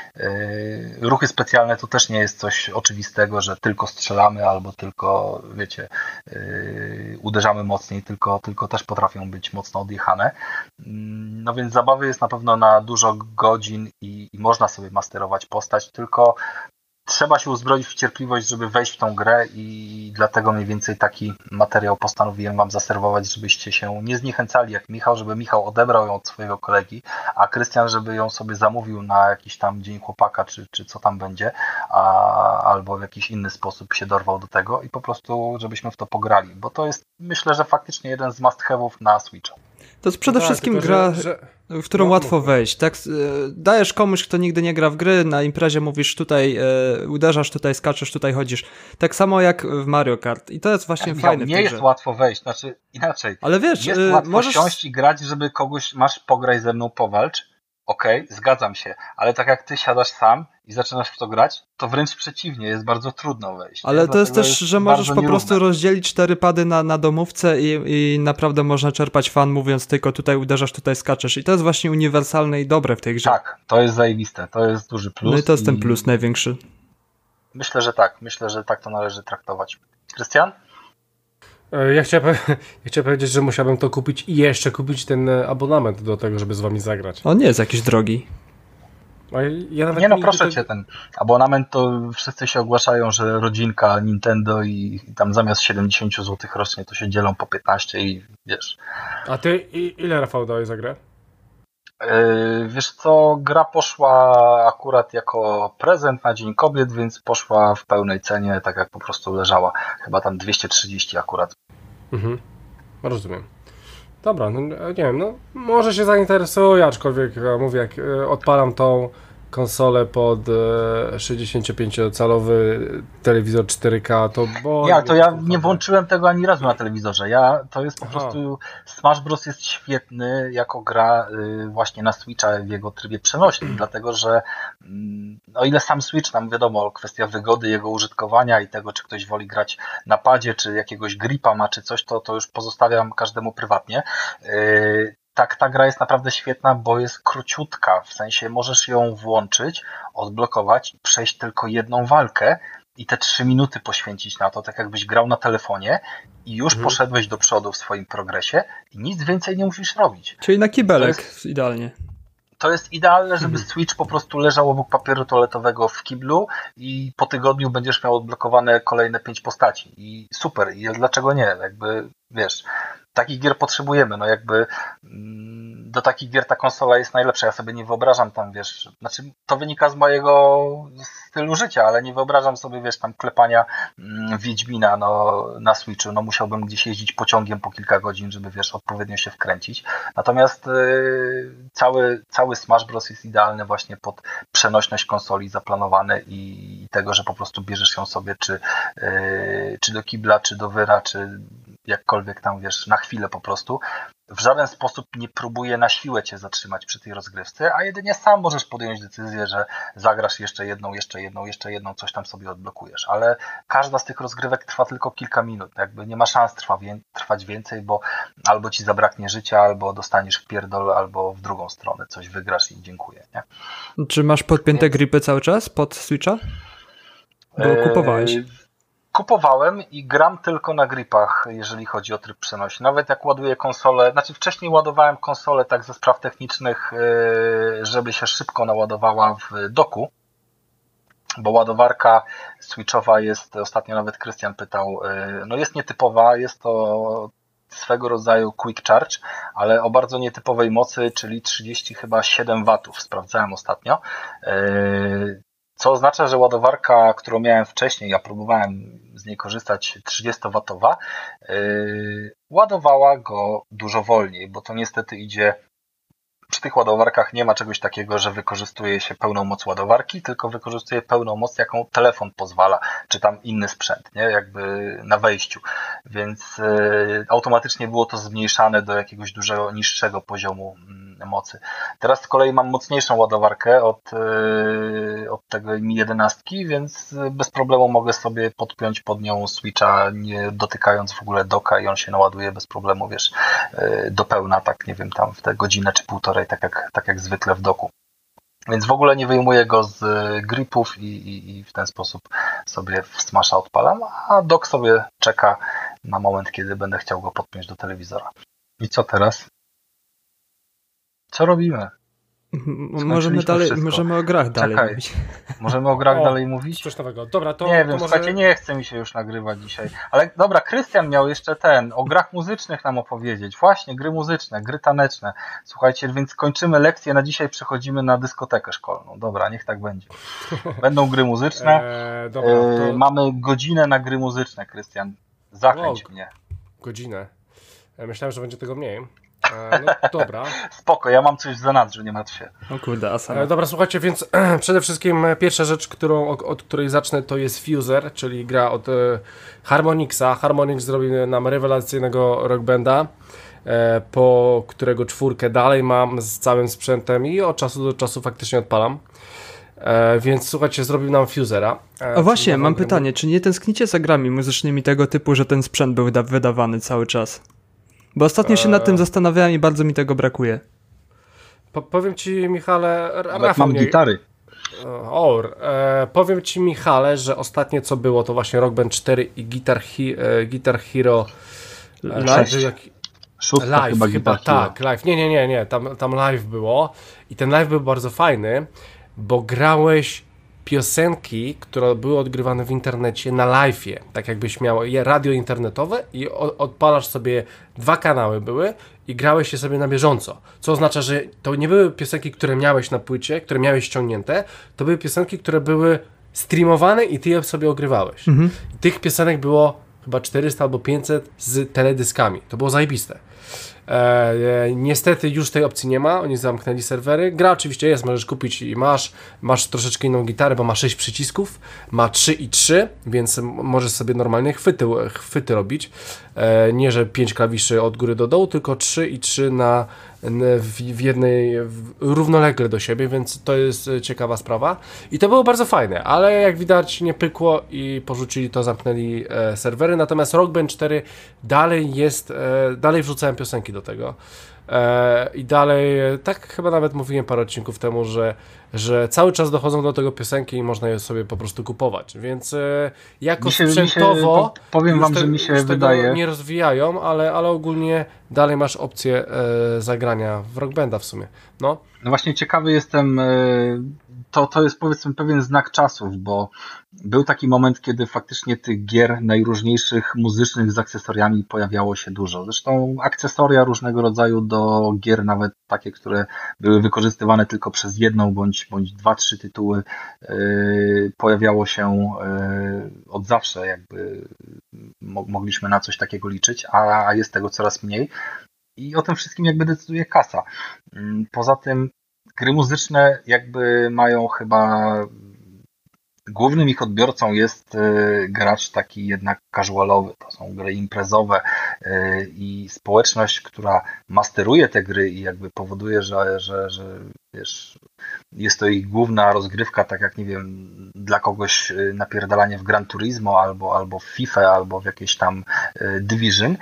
Ruchy specjalne to też nie jest coś oczywistego, że tylko strzelamy albo tylko, wiecie, uderzamy mocniej, tylko, tylko też potrafią być mocno odjechane. No więc zabawy jest na pewno na dużo godzin i, i można sobie masterować postać, tylko trzeba się uzbroić w cierpliwość, żeby wejść w tą grę i dlatego mniej więcej taki materiał postanowiłem wam zaserwować, żebyście się nie zniechęcali jak Michał, żeby Michał odebrał ją od swojego kolegi, a Krystian, żeby ją sobie zamówił na jakiś tam Dzień Chłopaka, czy, czy co tam będzie, a, albo w jakiś inny sposób się dorwał do tego i po prostu, żebyśmy w to pograli, bo to jest, myślę, że faktycznie jeden z must-have'ów na Switcha. To jest przede no tak, wszystkim tylko, gra, że, że... w którą no, łatwo mów. wejść. Tak, dajesz komuś, kto nigdy nie gra w gry, na imprezie mówisz tutaj, e, uderzasz, tutaj skaczesz, tutaj chodzisz. Tak samo jak w Mario Kart. I to jest właśnie ja, fajne. Nie jest grze. Łatwo wejść, znaczy inaczej. Ale wiesz, jest e, łatwo możesz siąść i grać, żeby kogoś, masz pograj ze mną, powalcz. Okej, okay, zgadzam się, ale tak jak ty siadasz sam i zaczynasz w to grać, to wręcz przeciwnie, jest bardzo trudno wejść. Ale nie? to jest Dlatego też, jest że możesz po nierówne. prostu rozdzielić cztery pady na, na domówce i, i naprawdę można czerpać fan, mówiąc tylko tutaj uderzasz, tutaj skaczesz. I to jest właśnie uniwersalne i dobre w tej grze. Tak, to jest zajebiste, to jest duży plus. No i to jest i... ten plus największy. Myślę, że tak, myślę, że tak to należy traktować. Krystian? Ja chciałem, ja chciałem powiedzieć, że musiałbym to kupić i jeszcze kupić ten abonament do tego, żeby z wami zagrać. On nie jest jakiś drogi. Ja nawet nie no, proszę tego... cię, ten abonament to wszyscy się ogłaszają, że rodzinka Nintendo i, i tam zamiast siedemdziesiąt złotych rocznie to się dzielą po piętnaście i wiesz. A ty i, ile, Rafał, dałeś za grę? Yy, wiesz co, gra poszła akurat jako prezent na Dzień Kobiet, więc poszła w pełnej cenie, tak jak po prostu leżała. Chyba tam dwieście trzydzieści akurat. Mhm, rozumiem. Dobra, no nie wiem, no może się zainteresuję, aczkolwiek ja mówię, jak odpalam tą konsolę pod e, sześćdziesięciopięciocalowy telewizor cztery K, to bo... Ja, to ja nie włączyłem tego ani razu na telewizorze. Ja, to jest po Aha. prostu... Smash Bros. Jest świetny jako gra y, właśnie na Switcha w jego trybie przenośnym, dlatego że y, o ile sam Switch, tam wiadomo, kwestia wygody jego użytkowania i tego, czy ktoś woli grać na padzie, czy jakiegoś gripa ma, czy coś, to, to już pozostawiam każdemu prywatnie. Y, Tak, ta gra jest naprawdę świetna, bo jest króciutka, w sensie możesz ją włączyć, odblokować i przejść tylko jedną walkę i te trzy minuty poświęcić na to, tak jakbyś grał na telefonie i już mhm. poszedłeś do przodu w swoim progresie i nic więcej nie musisz robić. Czyli na kibelek to jest, idealnie. To jest idealne, żeby mhm. Switch po prostu leżał obok papieru toaletowego w kiblu i po tygodniu będziesz miał odblokowane kolejne pięć postaci i super, i dlaczego nie, jakby wiesz... Takich gier potrzebujemy, no jakby do takich gier ta konsola jest najlepsza, ja sobie nie wyobrażam tam, wiesz, znaczy to wynika z mojego stylu życia, ale nie wyobrażam sobie, wiesz, tam klepania Wiedźmina no, na Switchu, no musiałbym gdzieś jeździć pociągiem po kilka godzin, żeby, wiesz, odpowiednio się wkręcić, natomiast yy, cały, cały Smash Bros. Jest idealny właśnie pod przenośność konsoli zaplanowany i tego, że po prostu bierzesz ją sobie czy, yy, czy do kibla, czy do wyra, czy jakkolwiek tam, wiesz, na chwilę po prostu w żaden sposób nie próbuje na siłę cię zatrzymać przy tej rozgrywce, a jedynie sam możesz podjąć decyzję, że zagrasz jeszcze jedną, jeszcze jedną, jeszcze jedną, coś tam sobie odblokujesz, ale każda z tych rozgrywek trwa tylko kilka minut, jakby nie ma szans trwa, trwać więcej, bo albo ci zabraknie życia, albo dostaniesz w pierdol, albo w drugą stronę coś wygrasz i dziękuję. Nie? Czy masz podpięte Więc... gripy cały czas pod Switcha? Bo kupowałeś. Kupowałem i gram tylko na gripach, jeżeli chodzi o tryb przenośny. Nawet jak ładuję konsolę, znaczy wcześniej ładowałem konsolę tak ze spraw technicznych, żeby się szybko naładowała w doku, bo ładowarka switchowa jest, ostatnio nawet Krystian pytał, no jest nietypowa, jest to swego rodzaju quick charge, ale o bardzo nietypowej mocy, czyli trzydzieści chyba siedem watów, sprawdzałem ostatnio. Co oznacza, że ładowarka, którą miałem wcześniej, ja próbowałem z niej korzystać, trzydziestowatowa, yy, ładowała go dużo wolniej, bo to niestety idzie, przy tych ładowarkach nie ma czegoś takiego, że wykorzystuje się pełną moc ładowarki, tylko wykorzystuje pełną moc, jaką telefon pozwala, czy tam inny sprzęt, nie, jakby na wejściu, więc yy, automatycznie było to zmniejszane do jakiegoś dużego, niższego poziomu mocy. Teraz z kolei mam mocniejszą ładowarkę od, yy, od tego Mi jedenaście, więc bez problemu mogę sobie podpiąć pod nią Switcha, nie dotykając w ogóle doka i on się naładuje bez problemu, wiesz, yy, do pełna, tak nie wiem, tam w tę godzinę czy półtorej, tak jak, tak jak zwykle w doku. Więc w ogóle nie wyjmuję go z gripów i, i, i w ten sposób sobie w Smasha odpalam, a dok sobie czeka na moment, kiedy będę chciał go podpiąć do telewizora. I co teraz? Co robimy? Możemy dalej, możemy o grach dalej Czekaj. mówić. Możemy o grach o, dalej mówić? Coś nowego. Dobra, to, nie wiem, to może... słuchajcie, nie chce mi się już nagrywać dzisiaj. Ale dobra, Krystian miał jeszcze ten, o grach muzycznych nam opowiedzieć. Właśnie, gry muzyczne, gry taneczne. Słuchajcie, więc kończymy lekcję, na dzisiaj przechodzimy na dyskotekę szkolną. Dobra, niech tak będzie. Będą gry muzyczne. Eee, dobra, to... e, mamy godzinę na gry muzyczne, Krystian. Zachęć wow. mnie. Godzinę. Ja myślałem, że będzie tego mniej. E, no dobra. Spoko, ja mam coś w zanadrzu, nie martw się. O kurde, asana. E, dobra, słuchajcie, więc przede wszystkim pierwsza rzecz, którą, od, od której zacznę, to jest Fuser, czyli gra od e, Harmonixa. Harmonix zrobił nam rewelacyjnego Rock Banda, e, po którego czwórkę dalej mam z całym sprzętem i od czasu do czasu faktycznie odpalam. E, więc słuchajcie, zrobił nam Fusera. E, A właśnie, mam pytanie, czy nie tęsknicie za grami muzycznymi tego typu, że ten sprzęt był wyda- wydawany cały czas? Bo ostatnio się nad tym zastanawiałem i bardzo mi tego brakuje. Po, powiem ci, Michale... Nawet mam nie... gitary. O, e, powiem ci, Michale, że ostatnie co było, to właśnie Rock Band cztery i Guitar, Hi, e, Guitar Hero Live. Jak... Szóstka live, chyba, chyba tak, live. Nie, nie, nie, nie. Tam, tam live było i ten live był bardzo fajny, bo grałeś piosenki, które były odgrywane w internecie na live'ie, tak jakbyś miał radio internetowe i odpalasz sobie, dwa kanały były i grałeś je sobie na bieżąco, co oznacza, że to nie były piosenki, które miałeś na płycie, które miałeś ściągnięte, to były piosenki, które były streamowane i ty je sobie ogrywałeś. Mhm. I tych piosenek było chyba czterysta albo pięćset z teledyskami, to było zajebiste. E, niestety już tej opcji nie ma, oni zamknęli serwery. Gra oczywiście jest, możesz kupić i masz masz troszeczkę inną gitarę, bo ma sześć przycisków, ma trzy i trzy, więc możesz sobie normalnie chwyty, chwyty robić, e, nie że pięć klawiszy od góry do dołu, tylko trzy i trzy na, w, w jednej w, równolegle do siebie, więc to jest ciekawa sprawa i to było bardzo fajne, ale jak widać nie pykło i porzucili to, zamknęli e, serwery, natomiast Rock Band cztery dalej jest, e, dalej wrzucałem piosenki do tego e, i dalej, tak chyba nawet mówiłem parę odcinków temu, że, że cały czas dochodzą do tego piosenki i można je sobie po prostu kupować, więc e, jako się, sprzętowo się, powiem wam, te, że mi się wydaje, nie rozwijają, ale, ale ogólnie dalej masz opcję e, zagrania w Rock Banda w sumie. No. No właśnie ciekawy jestem, to, to jest powiedzmy pewien znak czasów, bo był taki moment, kiedy faktycznie tych gier najróżniejszych muzycznych z akcesoriami pojawiało się dużo. Zresztą akcesoria różnego rodzaju do gier, nawet takie, które były wykorzystywane tylko przez jedną bądź, bądź dwa, trzy tytuły, yy, pojawiało się yy, od zawsze, jakby mo- mogliśmy na coś takiego liczyć, a, a jest tego coraz mniej. I o tym wszystkim jakby decyduje kasa. Poza tym gry muzyczne jakby mają chyba Głównym ich odbiorcą jest gracz taki jednak casualowy, to są gry imprezowe i społeczność, która masteruje te gry i jakby powoduje, że, że, że wiesz, jest to ich główna rozgrywka, tak jak nie wiem, dla kogoś napierdalanie w Gran Turismo albo, albo w FIFA, albo w jakieś tam Division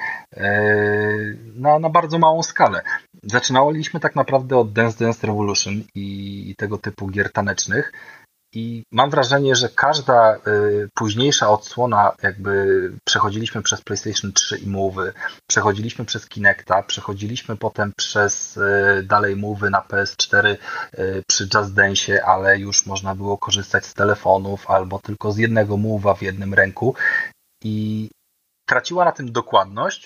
na, na bardzo małą skalę. Zaczynaliśmy tak naprawdę od Dance Dance Revolution i, i tego typu gier tanecznych. I mam wrażenie, że każda y, późniejsza odsłona, jakby przechodziliśmy przez PlayStation trzy i Move'y, przechodziliśmy przez Kinecta, przechodziliśmy potem przez y, dalej Move'y na P S cztery y, przy Just Dance'ie, ale już można było korzystać z telefonów albo tylko z jednego Move'a w jednym ręku i traciła na tym dokładność,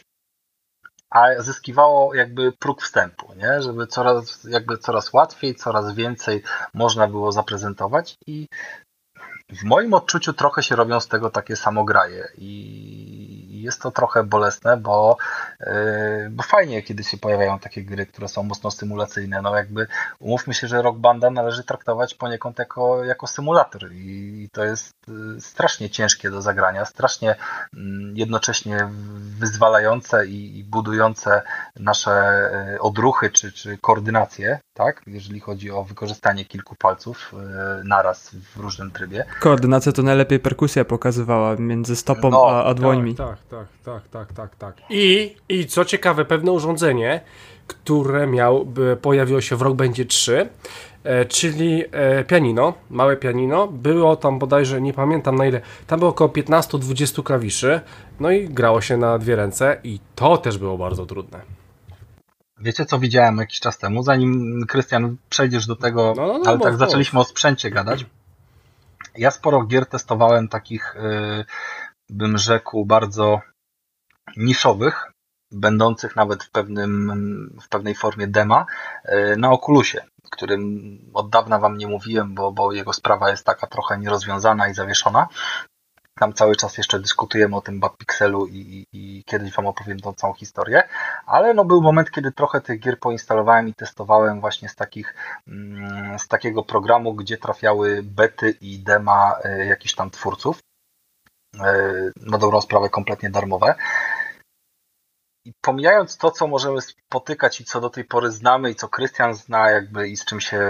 a zyskiwało jakby próg wstępu, nie? Żeby coraz, jakby coraz łatwiej, coraz więcej można było zaprezentować i w moim odczuciu trochę się robią z tego takie samograje i jest to trochę bolesne, bo, yy, bo fajnie, kiedy się pojawiają takie gry, które są mocno symulacyjne. No jakby umówmy się, że Rock Banda należy traktować poniekąd jako, jako symulator i to jest strasznie ciężkie do zagrania, strasznie jednocześnie wyzwalające i budujące nasze odruchy czy, czy koordynację, tak? Jeżeli chodzi o wykorzystanie kilku palców naraz w różnym trybie. Koordynacja to najlepiej perkusja pokazywała między stopą no, a, a dłońmi. Tak, tak, tak, tak, tak, tak. I, i co ciekawe, pewne urządzenie, które miał, pojawiło się w Rock Bandzie trzy, e, czyli e, pianino, małe pianino. Było tam bodajże, nie pamiętam na ile, tam było około piętnaście dwadzieścia klawiszy, no i grało się na dwie ręce i to też było bardzo trudne. Wiecie, co widziałem jakiś czas temu, zanim Krystian przejdziesz do tego, no, no, no, ale bo, tak bo. zaczęliśmy o sprzęcie gadać. Ja sporo gier testowałem takich, bym rzekł, bardzo niszowych, będących nawet w, pewnym, w pewnej formie dema na Oculusie, którym od dawna wam nie mówiłem, bo, bo jego sprawa jest taka trochę nierozwiązana i zawieszona. Tam cały czas jeszcze dyskutujemy o tym Bad Pixelu i, i, i kiedyś wam opowiem tą całą historię, ale no był moment, kiedy trochę tych gier poinstalowałem i testowałem właśnie z takich, z takiego programu, gdzie trafiały bety i dema jakichś tam twórców. Na dobrą sprawę kompletnie darmowe. I pomijając to, co możemy spotykać i co do tej pory znamy i co Krystian zna jakby i z czym się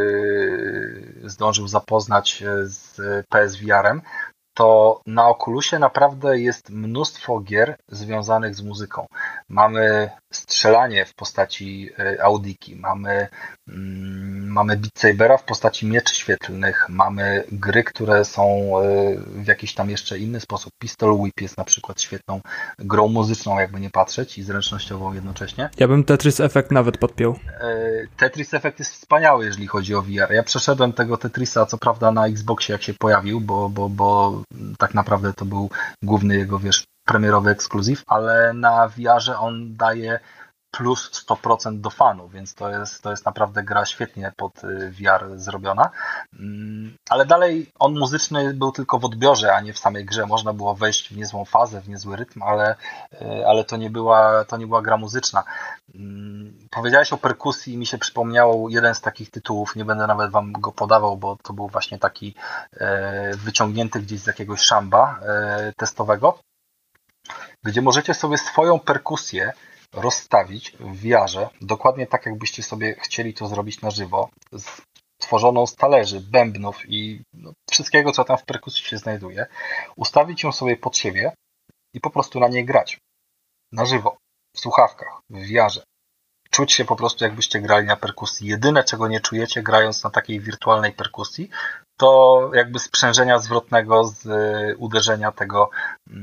yy, zdążył zapoznać z P S V R-em, to na Oculusie naprawdę jest mnóstwo gier związanych z muzyką. Mamy strzelanie w postaci Audiki, mamy, mm, mamy Beat Sabera w postaci mieczy świetlnych, mamy gry, które są w jakiś tam jeszcze inny sposób. Pistol Whip jest na przykład świetną grą muzyczną, jakby nie patrzeć, i zręcznościową jednocześnie. Ja bym Tetris Effect nawet podpiął. Tetris Effect jest wspaniały, jeżeli chodzi o V R. Ja przeszedłem tego Tetrisa, co prawda na Xboxie, jak się pojawił, bo, bo, bo tak naprawdę to był główny jego, wiesz, premierowy ekskluzyw, ale na V R-ze on daje plus sto procent do fanów, więc to jest, to jest naprawdę gra świetnie pod V R zrobiona. Ale dalej on muzyczny był tylko w odbiorze, a nie w samej grze. Można było wejść w niezłą fazę, w niezły rytm, ale, ale to nie była, to nie była gra muzyczna. Powiedziałeś o perkusji i mi się przypomniał jeden z takich tytułów, nie będę nawet wam go podawał, bo to był właśnie taki wyciągnięty gdzieś z jakiegoś szamba testowego, gdzie możecie sobie swoją perkusję rozstawić w V R-ze, dokładnie tak jakbyście sobie chcieli to zrobić na żywo, stworzoną z talerzy, bębnów i no, wszystkiego, co tam w perkusji się znajduje, ustawić ją sobie pod siebie i po prostu na niej grać. Na żywo, w słuchawkach, w V R-ze. Czuć się po prostu, jakbyście grali na perkusji. Jedyne, czego nie czujecie, grając na takiej wirtualnej perkusji, to jakby sprzężenia zwrotnego z uderzenia tego,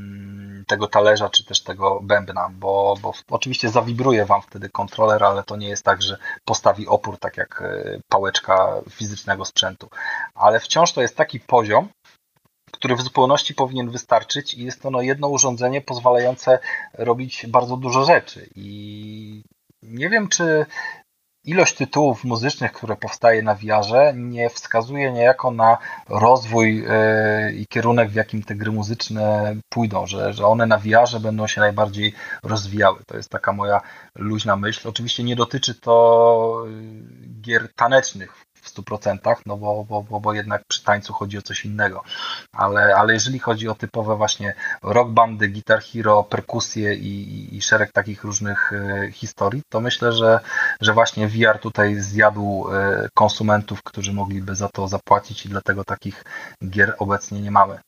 tego talerza, czy też tego bębna, bo, bo oczywiście zawibruje wam wtedy kontroler, ale to nie jest tak, że postawi opór, tak jak pałeczka fizycznego sprzętu. Ale wciąż to jest taki poziom, który w zupełności powinien wystarczyć i jest to no, jedno urządzenie pozwalające robić bardzo dużo rzeczy. I nie wiem, czy ilość tytułów muzycznych, które powstaje na V R-ze, nie wskazuje niejako na rozwój yy, i kierunek, w jakim te gry muzyczne pójdą, że, że one na V R-ze będą się najbardziej rozwijały. To jest taka moja luźna myśl. Oczywiście nie dotyczy to gier tanecznych w w stu procentach, no bo, bo, bo, bo jednak przy tańcu chodzi o coś innego. Ale, ale jeżeli chodzi o typowe właśnie rock bandy, Guitar Hero, perkusje i, i, i szereg takich różnych e, historii, to myślę, że, że właśnie V R tutaj zjadł e, konsumentów, którzy mogliby za to zapłacić i dlatego takich gier obecnie nie mamy.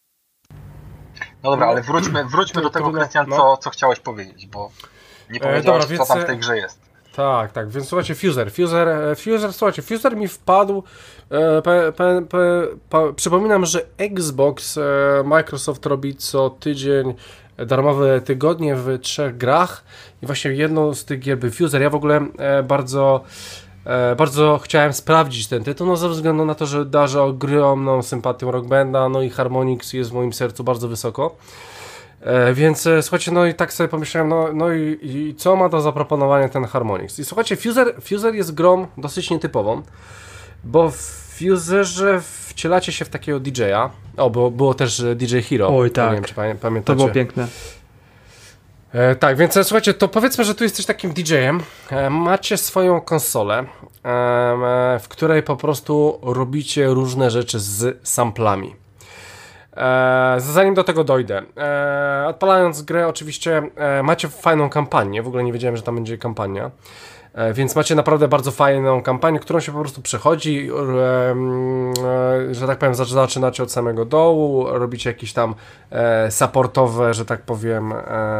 No dobra, ale wróćmy, wróćmy do tego, Krystian, no. co, co chciałeś powiedzieć, bo nie powiedziałeś, e, dobra, co tam w tej grze jest. Tak, tak, więc słuchajcie, Fuser, Fuser, Fuser, słuchajcie, Fuser mi wpadł, e, pe, pe, pe, pe, przypominam, że Xbox, e, Microsoft robi co tydzień darmowe tygodnie w trzech grach i właśnie jedną z tych gier był Fuser. Ja w ogóle e, bardzo... Bardzo chciałem sprawdzić ten tytuł, no ze względu na to, że darzę ogromną sympatią Rock Banda, no i Harmonix jest w moim sercu bardzo wysoko. E, więc e, słuchajcie, no i tak sobie pomyślałem, no, no i, i co ma do zaproponowania ten Harmonix? I słuchajcie, Fuser, Fuser jest grą dosyć nietypową, bo w Fuserze wcielacie się w takiego D J a. O, było, było też D J Hero. Oj tak, nie wiem, czy pamię pamiętacie. To było piękne. E, tak, więc słuchajcie, to powiedzmy, że tu jesteś takim D J-em, e, macie swoją konsolę, e, w której po prostu robicie różne rzeczy z samplami. E, zanim do tego dojdę, e, odpalając grę oczywiście e, macie fajną kampanię, w ogóle nie wiedziałem, że tam będzie kampania. Więc macie naprawdę bardzo fajną kampanię, którą się po prostu przechodzi, że tak powiem, zaczynacie od samego dołu, robicie jakieś tam supportowe, że tak powiem,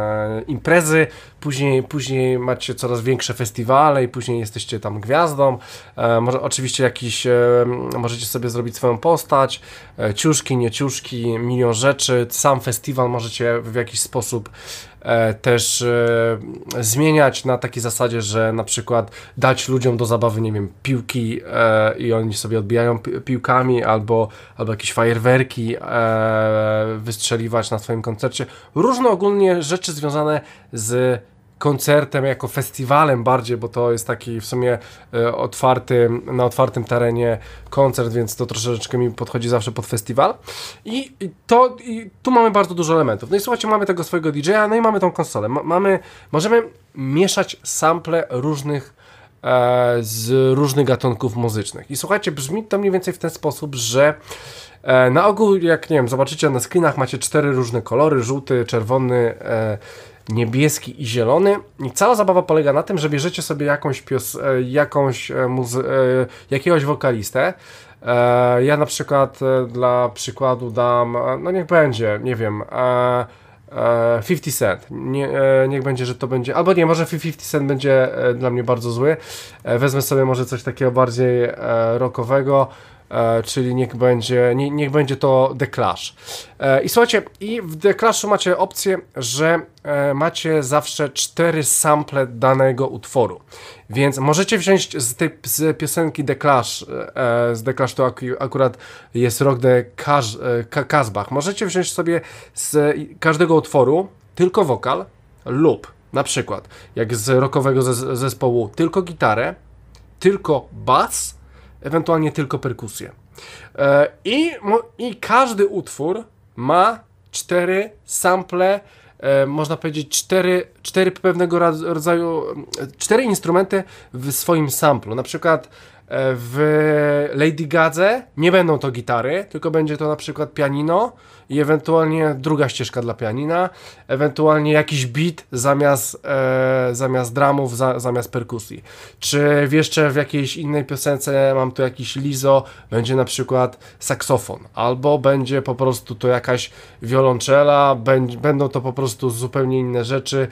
imprezy, później, później macie coraz większe festiwale i później jesteście tam gwiazdą, może, oczywiście jakiś, możecie sobie zrobić swoją postać, ciuszki, nie ciuszki, milion rzeczy, sam festiwal możecie w jakiś sposób E, też e, zmieniać na takiej zasadzie, że na przykład dać ludziom do zabawy, nie wiem, piłki e, i oni sobie odbijają pi piłkami albo, albo jakieś fajerwerki e, wystrzeliwać na swoim koncercie. Różne ogólnie rzeczy związane z koncertem jako festiwalem bardziej, bo to jest taki w sumie e, otwarty, na otwartym terenie koncert, więc to troszeczkę mi podchodzi zawsze pod festiwal. I, i to i tu mamy bardzo dużo elementów. No i słuchajcie, mamy tego swojego D J a, no i mamy tą konsolę. M mamy, możemy mieszać sample różnych e, z różnych gatunków muzycznych. I słuchajcie, brzmi to mniej więcej w ten sposób, że e, na ogół, jak nie wiem, zobaczycie na screenach, macie cztery różne kolory, żółty, czerwony, e, niebieski i zielony i cała zabawa polega na tym, że bierzecie sobie jakąś, pios jakąś muzy jakiegoś wokalistę. E, ja na przykład e, dla przykładu dam, no niech będzie, nie wiem, e, e, fifty cent. Nie, e, niech będzie, że to będzie, albo nie, może fifty cent będzie e, dla mnie bardzo zły. E, wezmę sobie może coś takiego bardziej e, rockowego. E, czyli niech będzie, nie, niech będzie to The Clash. E, I słuchajcie, i w The Clashu macie opcję, że e, macie zawsze cztery sample danego utworu. Więc możecie wziąć z tej z piosenki The Clash, e, z The Clash to ak akurat jest Rock the Casbah. Możecie wziąć sobie z każdego utworu tylko wokal lub na przykład jak z rockowego zes zespołu tylko gitarę, tylko bas, ewentualnie tylko perkusję. E, i, I każdy utwór ma cztery sample, e, można powiedzieć cztery, cztery pewnego rodzaju, cztery instrumenty w swoim samplu. Na przykład e, w Lady Gadze nie będą to gitary, tylko będzie to na przykład pianino i ewentualnie druga ścieżka dla pianina, ewentualnie jakiś beat zamiast, e, zamiast drumów, za, zamiast perkusji. Czy jeszcze w jakiejś innej piosence mam tu jakiś lizo, będzie na przykład saksofon, albo będzie po prostu to jakaś wiolonczela, będ, będą to po prostu zupełnie inne rzeczy,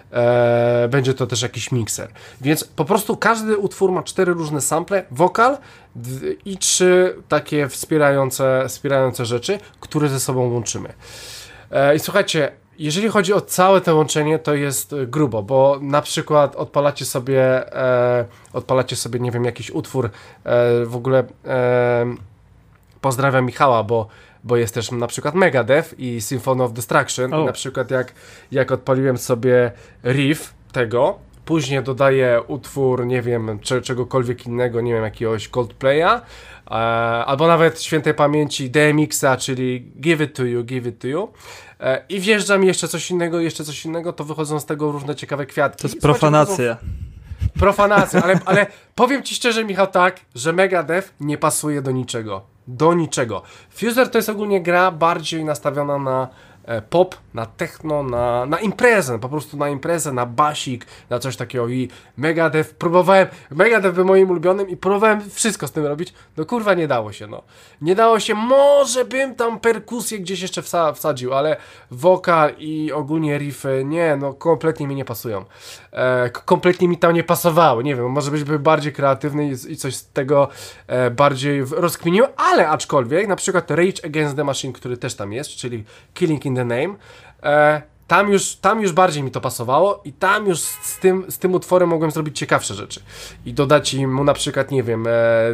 e, będzie to też jakiś mikser. Więc po prostu każdy utwór ma cztery różne sample, wokal i trzy takie wspierające, wspierające rzeczy, które ze sobą łączymy. E, I słuchajcie, jeżeli chodzi o całe to łączenie, to jest grubo, bo na przykład odpalacie sobie, e, odpalacie sobie, nie wiem, jakiś utwór, e, w ogóle e, pozdrawiam Michała, bo bo jest też na przykład Megadeth i Symphony of Destruction. Oh. I na przykład jak, jak odpaliłem sobie riff tego, później dodaję utwór, nie wiem, czy, czegokolwiek innego, nie wiem, jakiegoś Coldplaya, e, albo nawet świętej pamięci D M X-a, czyli Give It To You, Give It To You. E, I wjeżdża mi jeszcze coś innego, jeszcze coś innego, to wychodzą z tego różne ciekawe kwiatki. To jest profanacja. Profanacja, ale, ale powiem ci szczerze, Michał, tak, że Megadeth nie pasuje do niczego. Do niczego. Fuser to jest ogólnie gra bardziej nastawiona na pop, na techno, na, na imprezę, po prostu na imprezę, na basik, na coś takiego i Megadeth, próbowałem, Megadeth był moim ulubionym i próbowałem wszystko z tym robić, no kurwa nie dało się, no. Nie dało się, może bym tam perkusję gdzieś jeszcze wsa wsadził, ale wokal i ogólnie riffy, nie, no kompletnie mi nie pasują. E, kompletnie mi tam nie pasowało, nie wiem, może być by bardziej kreatywny i, i coś z tego e, bardziej rozkminił, ale aczkolwiek, na przykład Rage Against the Machine, który też tam jest, czyli Killing in the Name, e, tam, już, tam już bardziej mi to pasowało i tam już z tym, z tym utworem mogłem zrobić ciekawsze rzeczy i dodać mu na przykład, nie wiem, e, e,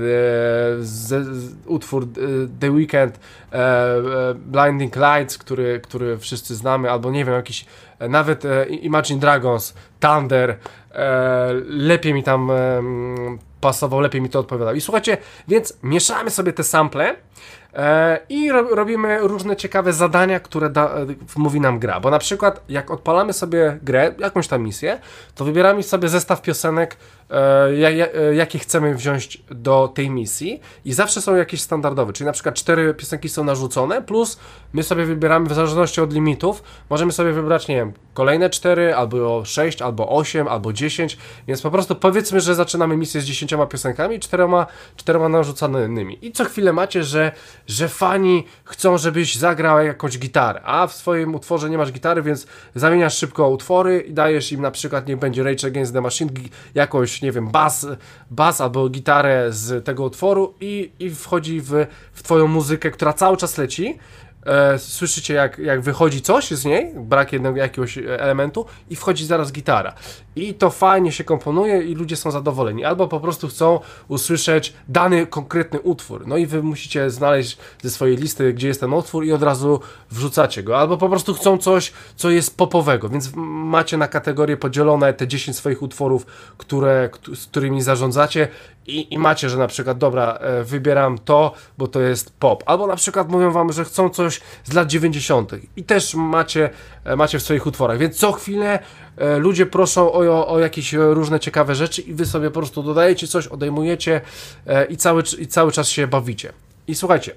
z, z, utwór e, The Weeknd, e, e, Blinding Lights, który, który wszyscy znamy, albo nie wiem, jakiś e, nawet e, Imagine Dragons, Thunder, e, lepiej mi tam e, pasował, lepiej mi to odpowiadał. I słuchajcie, więc mieszamy sobie te sample e, i ro, robimy różne ciekawe zadania, które da, e, mówi nam gra. Bo na przykład jak odpalamy sobie grę, jakąś tam misję, to wybieramy sobie zestaw piosenek, e, ja, ja, e, jakie chcemy wziąć do tej misji i zawsze są jakieś standardowe, czyli na przykład cztery piosenki są narzucone, plus my sobie wybieramy w zależności od limitów, możemy sobie wybrać, nie wiem, kolejne cztery, albo sześć, albo osiem, albo dziesięć, więc po prostu powiedzmy, że zaczynamy misję z dziesięcioma piosenkami, czterema, czterema narzuconymi. I co chwilę macie, że, że fani chcą, żebyś zagrał jakąś gitarę, a w swoim utworze nie masz gitary, więc zamieniasz szybko utwory i dajesz im na przykład, niech będzie Rage Against the Machine, jakąś, nie wiem, bas, bas albo gitarę z tego utworu i, i wchodzi w, w twoją muzykę, która cały czas leci. E, słyszycie jak, jak wychodzi coś z niej, brak jednego jakiegoś elementu i wchodzi zaraz gitara i to fajnie się komponuje i ludzie są zadowoleni, albo po prostu chcą usłyszeć dany konkretny utwór, no i wy musicie znaleźć ze swojej listy, gdzie jest ten utwór i od razu wrzucacie go, albo po prostu chcą coś, co jest popowego, więc macie na kategorie podzielone te dziesięć swoich utworów, które, z którymi zarządzacie i, i macie, że na przykład dobra, e, wybieram to, bo to jest pop, albo na przykład mówią wam, że chcą coś z lat dziewięćdziesiątych i też macie, e, macie w swoich utworach, więc co chwilę e, ludzie proszą o, o jakieś różne ciekawe rzeczy i wy sobie po prostu dodajecie coś, odejmujecie e, i, cały, i cały czas się bawicie. I słuchajcie,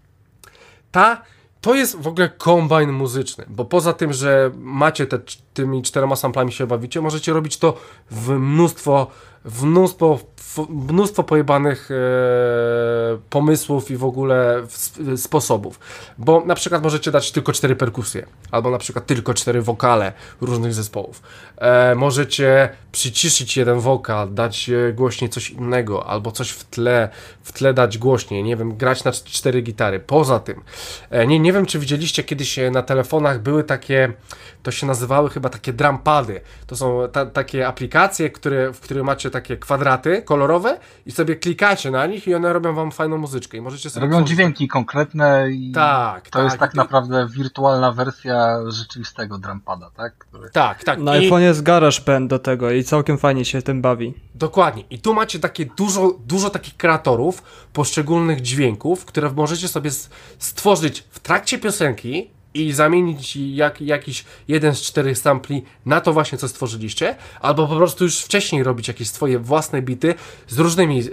ta to jest w ogóle kombajn muzyczny, bo poza tym, że macie te, tymi czterema samplami się bawicie, możecie robić to w mnóstwo, w mnóstwo, w mnóstwo pojebanych e, pomysłów i w ogóle w, sposobów. Bo na przykład możecie dać tylko cztery perkusje, albo na przykład tylko cztery wokale różnych zespołów. E, możecie przyciszyć jeden wokal, dać głośniej coś innego, albo coś w tle, w tle dać głośniej, nie wiem, grać na cztery gitary. Poza tym, e, nie, nie wiem, czy widzieliście kiedyś na telefonach były takie, to się nazywały chyba takie drumpady. To są ta, takie aplikacje, które, w których macie takie kwadraty kolorowe i sobie klikacie na nich i one robią wam fajną muzyczkę. I możecie sobie robią tworzyć dźwięki konkretne i tak, to tak, jest tak i... naprawdę wirtualna wersja rzeczywistego drumpada, tak? Który... Tak, tak. Na I... iPhone jest GarageBand do tego i całkiem fajnie się tym bawi. Dokładnie. I tu macie takie dużo, dużo takich kreatorów poszczególnych dźwięków, które możecie sobie stworzyć w trakcie piosenki i zamienić jak, jakiś jeden z czterech sampli na to właśnie, co stworzyliście, albo po prostu już wcześniej robić jakieś swoje własne bity z różnymi, e,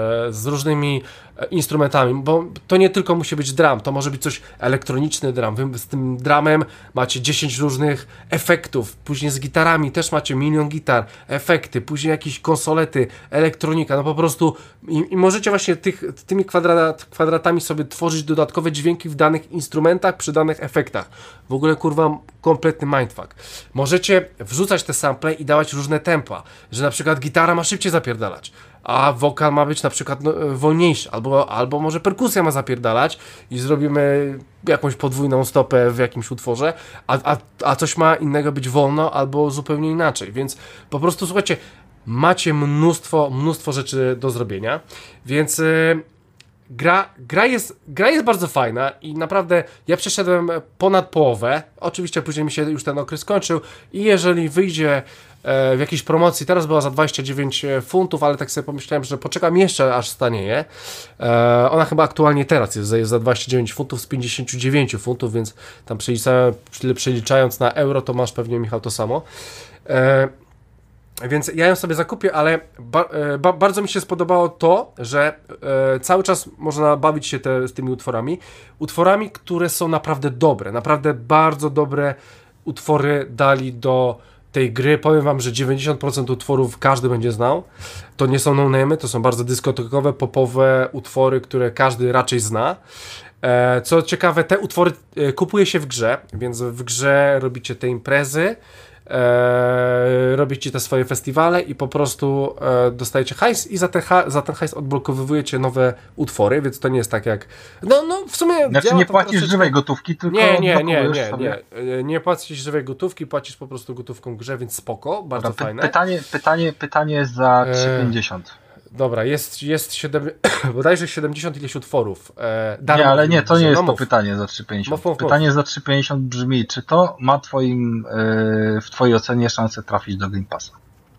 z różnymi instrumentami, bo to nie tylko musi być drum, to może być coś elektroniczny drum. Wy z tym drumem macie dziesięć różnych efektów, później z gitarami też macie milion gitar, efekty, później jakieś konsolety, elektronika, no po prostu i, i możecie właśnie tych, tymi kwadrat, kwadratami sobie tworzyć dodatkowe dźwięki w danych instrumentach, przy danych efektach. W ogóle kurwa kompletny mindfuck. Możecie wrzucać te sample i dawać różne tempa, że na przykład gitara ma szybciej zapierdalać, a wokal ma być na przykład no, wolniejszy, albo, albo może perkusja ma zapierdalać i zrobimy jakąś podwójną stopę w jakimś utworze, a, a, a coś ma innego być wolno, albo zupełnie inaczej, więc po prostu słuchajcie, macie mnóstwo, mnóstwo rzeczy do zrobienia, więc yy, gra, gra, jest, gra jest bardzo fajna i naprawdę ja przeszedłem ponad połowę, oczywiście później mi się już ten okres skończył i jeżeli wyjdzie w jakiejś promocji, teraz była za dwadzieścia dziewięć funtów, ale tak sobie pomyślałem, że poczekam jeszcze aż stanieje. E, ona chyba aktualnie teraz jest, jest za dwadzieścia dziewięć funtów z pięćdziesiąt dziewięć funtów, więc tam przeliczając, przeliczając na euro, to masz pewnie, Michał, to samo. E, więc ja ją sobie zakupię, ale ba, ba, bardzo mi się spodobało to, że e, cały czas można bawić się te, z tymi utworami. Utworami, które są naprawdę dobre, naprawdę bardzo dobre utwory dali do tej gry. Powiem wam, że dziewięćdziesiąt procent utworów każdy będzie znał. To nie są no-name'y, to są bardzo dyskotekowe, popowe utwory, które każdy raczej zna. E, co ciekawe, te utwory e, kupuje się w grze, więc w grze robicie te imprezy, e, robicie te swoje festiwale i po prostu e, dostajecie hajs i za, te ha- za ten hajs odblokowujecie nowe utwory, więc to nie jest tak jak... No, no w sumie... Znaczy nie płacisz troszeczkę... żywej gotówki, tylko nie, nie, nie, nie, sobie. nie, nie płacisz żywej gotówki, płacisz po prostu gotówką w grze, więc spoko, bardzo Dobra, fajne. Pytanie, pytanie, pytanie za trzy pięćdziesiąt. Dobra, jest, jest siedem, bodajże siedemdziesiąt ileś utworów. E, nie, ale nie, to nie jest no to pytanie za trzy pięćdziesiąt. Mów, mów, pytanie mów. za trzy pięćdziesiąt brzmi, czy to ma twoim, e, w twojej ocenie szansę trafić do Game Passa?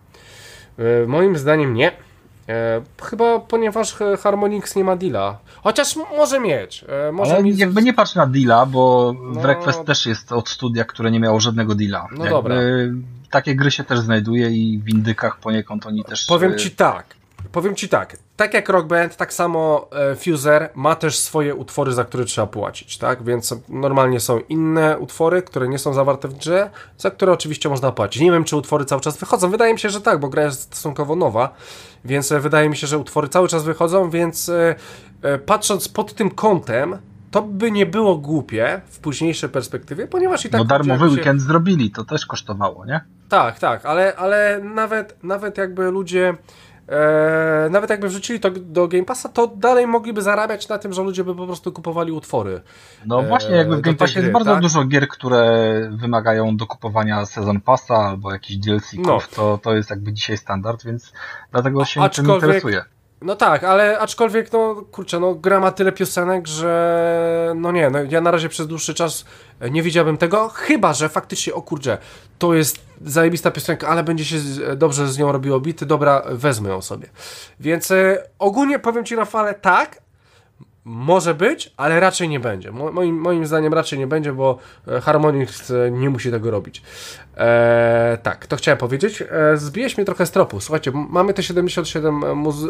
E, moim zdaniem nie. E, chyba ponieważ Harmonix nie ma deala. Chociaż może mieć. E, może ale mieć... jakby nie patrz na deala, bo no... Wreckfest też jest od studia, które nie miało żadnego deala. No jakby dobra. Takie gry się też znajduje i w indykach poniekąd oni też... Powiem ci tak. Powiem ci tak, tak jak Rock Band, tak samo e, Fuser ma też swoje utwory, za które trzeba płacić, tak? Więc normalnie są inne utwory, które nie są zawarte w grze, za które oczywiście można płacić. Nie wiem, czy utwory cały czas wychodzą. Wydaje mi się, że tak, bo gra jest stosunkowo nowa, więc e, wydaje mi się, że utwory cały czas wychodzą, więc e, e, patrząc pod tym kątem, to by nie było głupie w późniejszej perspektywie, ponieważ i tak... No darmowy się... weekend zrobili, to też kosztowało, nie? Tak, tak, ale, ale nawet, nawet jakby ludzie... Eee, nawet jakby wrzucili to do Game Passa, to dalej mogliby zarabiać na tym, że ludzie by po prostu kupowali utwory. No właśnie, jakby w Game Passie gry, jest bardzo tak? dużo gier, które wymagają dokupowania Season Passa albo jakichś D L C-ków, no. to, to jest jakby dzisiaj standard, więc dlatego się tym interesuje. No tak, ale aczkolwiek, no kurczę, no gra ma tyle piosenek, że no nie, no ja na razie przez dłuższy czas nie widziałbym tego, chyba że faktycznie, o kurczę, to jest zajebista piosenka, ale będzie się dobrze z nią robiło bity, dobra, wezmę ją sobie. Więc e, ogólnie powiem ci, Rafale, tak, może być, ale raczej nie będzie. Moim, moim zdaniem raczej nie będzie, bo Harmonix nie musi tego robić. Eee, tak, to chciałem powiedzieć. Eee, zbiłeś mnie trochę z tropu. Słuchajcie, mamy te siedemdziesiąt siedem, muzy-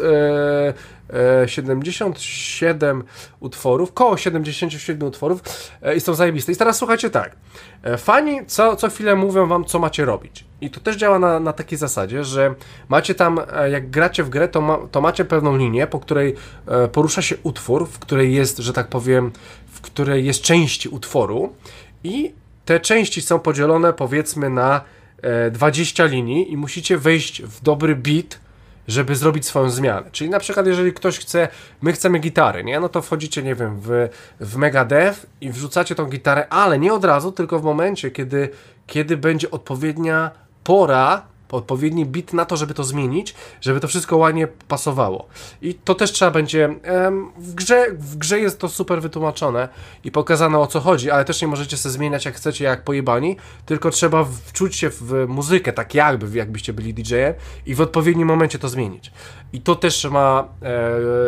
eee, siedemdziesiąt siedem utworów, koło siedemdziesiąt siedem utworów eee, i są zajebiste. I teraz słuchajcie tak. Eee, fani co, co chwilę mówią wam, co macie robić. I to też działa na, na takiej zasadzie, że macie tam, jak gracie w grę, to, ma, to macie pewną linię, po której e, porusza się utwór, w której jest, że tak powiem, w której jest części utworu i te części są podzielone, powiedzmy, na e, dwadzieścia linii i musicie wejść w dobry beat, żeby zrobić swoją zmianę. Czyli na przykład, jeżeli ktoś chce, my chcemy gitary, nie? No to wchodzicie, nie wiem, w, w Megadev i wrzucacie tą gitarę, ale nie od razu, tylko w momencie, kiedy, kiedy będzie odpowiednia pora, odpowiedni beat na to, żeby to zmienić, żeby to wszystko ładnie pasowało. I to też trzeba będzie... Em, w, grze, w grze jest to super wytłumaczone i pokazane, o co chodzi, ale też nie możecie sobie zmieniać jak chcecie, jak pojebani, tylko trzeba wczuć się w muzykę, tak jakby, jakbyście byli D J-em i w odpowiednim momencie to zmienić. I to też ma e,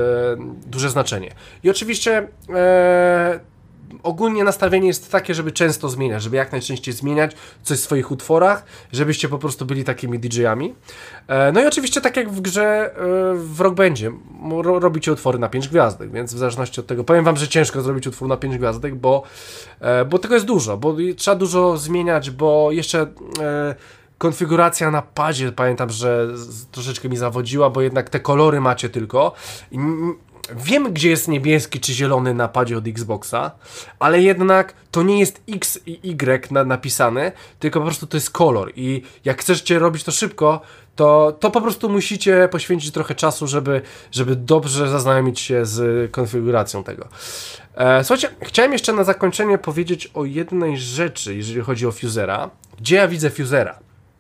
duże znaczenie. I oczywiście e, ogólnie nastawienie jest takie, żeby często zmieniać, żeby jak najczęściej zmieniać coś w swoich utworach, żebyście po prostu byli takimi D J-ami. No i oczywiście tak jak w grze w Rock Bandzie robicie utwory na pięć gwiazdek, więc w zależności od tego, powiem wam, że ciężko zrobić utwór na pięć gwiazdek, bo, bo tego jest dużo, bo trzeba dużo zmieniać, bo jeszcze konfiguracja na padzie, pamiętam, że troszeczkę mi zawodziła, bo jednak te kolory macie tylko i wiem, gdzie jest niebieski czy zielony na padzie od Xboxa, ale jednak to nie jest X i Y na, napisane, tylko po prostu to jest kolor i jak chcecie robić to szybko, to, to po prostu musicie poświęcić trochę czasu, żeby, żeby dobrze zaznajomić się z konfiguracją tego. E, słuchajcie, chciałem jeszcze na zakończenie powiedzieć o jednej rzeczy, jeżeli chodzi o Fusera. Gdzie ja widzę Fusera?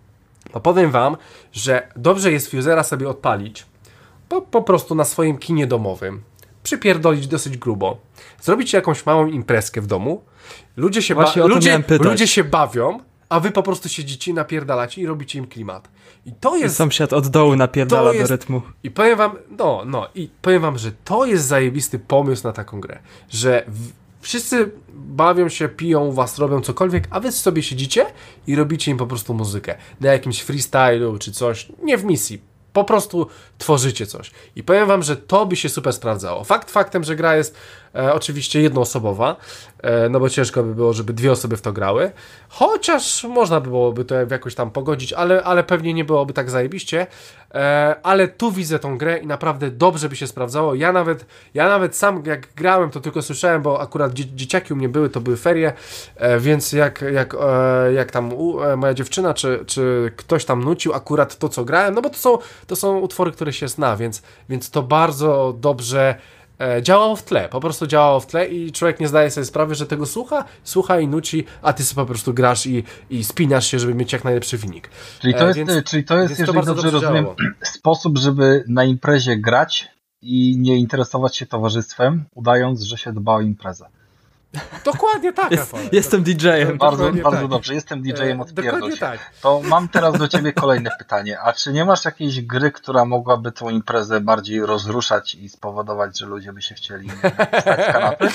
Bo powiem wam, że dobrze jest Fusera sobie odpalić, Po, po prostu na swoim kinie domowym, przypierdolić dosyć grubo, zrobić jakąś małą imprezkę w domu, ludzie się, ba- ludzie, ludzie się bawią, a wy po prostu siedzicie, napierdalacie i robicie im klimat. I to jest... I sąsiad od dołu napierdala jest, do rytmu. I powiem wam, no, no, i powiem wam, że to jest zajebisty pomysł na taką grę, że w, Wszyscy bawią się, piją u was, robią cokolwiek, a wy sobie siedzicie i robicie im po prostu muzykę. Na jakimś freestylu czy coś, nie w misji. Po prostu tworzycie coś. I powiem wam, że to by się super sprawdzało. Fakt faktem, że gra jest e, oczywiście jednoosobowa, e, no bo ciężko by było, żeby dwie osoby w to grały. Chociaż można by byłoby to jakoś tam pogodzić, ale, ale pewnie nie byłoby tak zajebiście. E, ale tu widzę tą grę i naprawdę dobrze by się sprawdzało. Ja nawet, ja nawet sam jak grałem, to tylko słyszałem, bo akurat dzie dzieciaki u mnie były, to były ferie, e, więc jak, jak, e, jak tam u, e, moja dziewczyna, czy, czy ktoś tam nucił akurat to, co grałem, no bo to są To są utwory, które się zna, więc, więc to bardzo dobrze e, działało w tle, po prostu działało w tle i człowiek nie zdaje sobie sprawy, że tego słucha, słucha i nuci, a ty sobie po prostu grasz i, i spinasz się, żeby mieć jak najlepszy wynik. Czyli to jest, e, więc, czyli to jest jeżeli to dobrze, dobrze rozumiem, działało. sposób, żeby na imprezie grać i nie interesować się towarzystwem, udając, że się dba o imprezę. Dokładnie tak, Jest, Rafale. jestem D J-em. Bardzo, bardzo tak. dobrze, jestem D J-em od Dokładnie tak. To mam teraz do ciebie kolejne pytanie. A czy nie masz jakiejś gry, która mogłaby tą imprezę bardziej rozruszać i spowodować, że ludzie by się chcieli wstać z kanapy?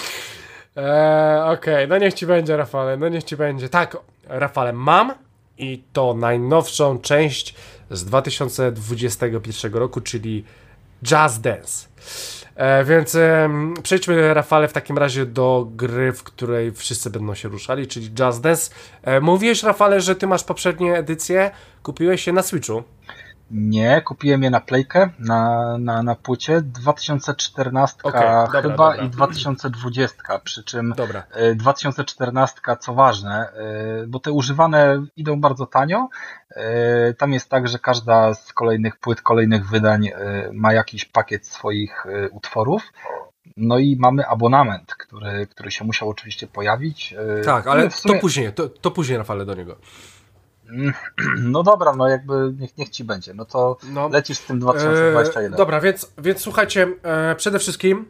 Eee, Okej, okay. No niech ci będzie, Rafale, no niech ci będzie. Tak, Rafale, mam i to najnowszą część z dwa tysiące dwudziestego pierwszego roku, czyli Just Dance. E, więc e, przejdźmy, Rafale, w takim razie do gry, w której wszyscy będą się ruszali, czyli Just Dance. E, mówiłeś, Rafale, że ty masz poprzednie edycje, kupiłeś je na Switchu. Nie, kupiłem je na Playkę, na, na, na płycie, dwa tysiące czternastka Okay, dobra, chyba dobra. i dwa tysiące dwudziestka, przy czym Dobra. dwa tysiące czternastka, co ważne, bo te używane idą bardzo tanio, tam jest tak, że każda z kolejnych płyt, kolejnych wydań ma jakiś pakiet swoich utworów. No i mamy abonament, który, który się musiał oczywiście pojawić. Tak, ale sumie... to później, to, to później, Rafale, do niego. No dobra, no jakby niech, niech ci będzie. No to no, lecisz z tym dwa tysiące dwudziestym jeden. E, dobra, więc, więc słuchajcie, e, przede wszystkim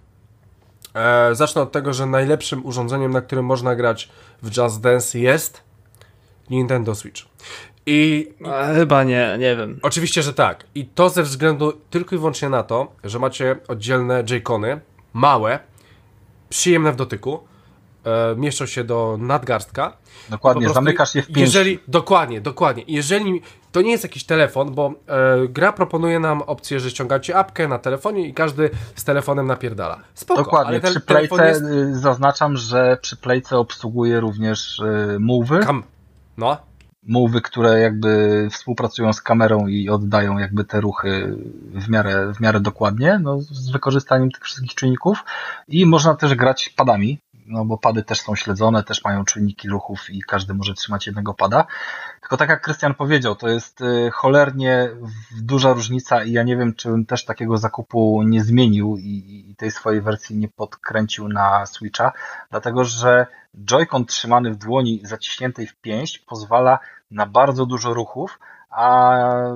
e, zacznę od tego, że najlepszym urządzeniem, na którym można grać w Just Dance jest Nintendo Switch. I, A, chyba nie, nie wiem. Oczywiście, że tak. I to ze względu tylko i wyłącznie na to, że macie oddzielne Joy-Cony, małe, przyjemne w dotyku, e, mieszczą się do nadgarstka. Dokładnie, prostu, zamykasz je w pięści. Jeżeli, dokładnie, dokładnie. Jeżeli to nie jest jakiś telefon, bo e, gra proponuje nam opcję, że ściągacie apkę na telefonie i każdy z telefonem napierdala. Spoko, dokładnie, ale ten przy Playce jest... zaznaczam, że przy Playce obsługuje również y, move'y. Kam... No. Move'y, które jakby współpracują z kamerą i oddają jakby te ruchy w miarę, w miarę dokładnie, no, z wykorzystaniem tych wszystkich czynników i można też grać padami, no bo pady też są śledzone, też mają czujniki ruchów i każdy może trzymać jednego pada. Tylko tak jak Krystian powiedział, to jest cholernie duża różnica i ja nie wiem, czy bym też takiego zakupu nie zmienił i, i tej swojej wersji nie podkręcił na Switcha, dlatego że Joy-Con trzymany w dłoni zaciśniętej w pięść pozwala na bardzo dużo ruchów, a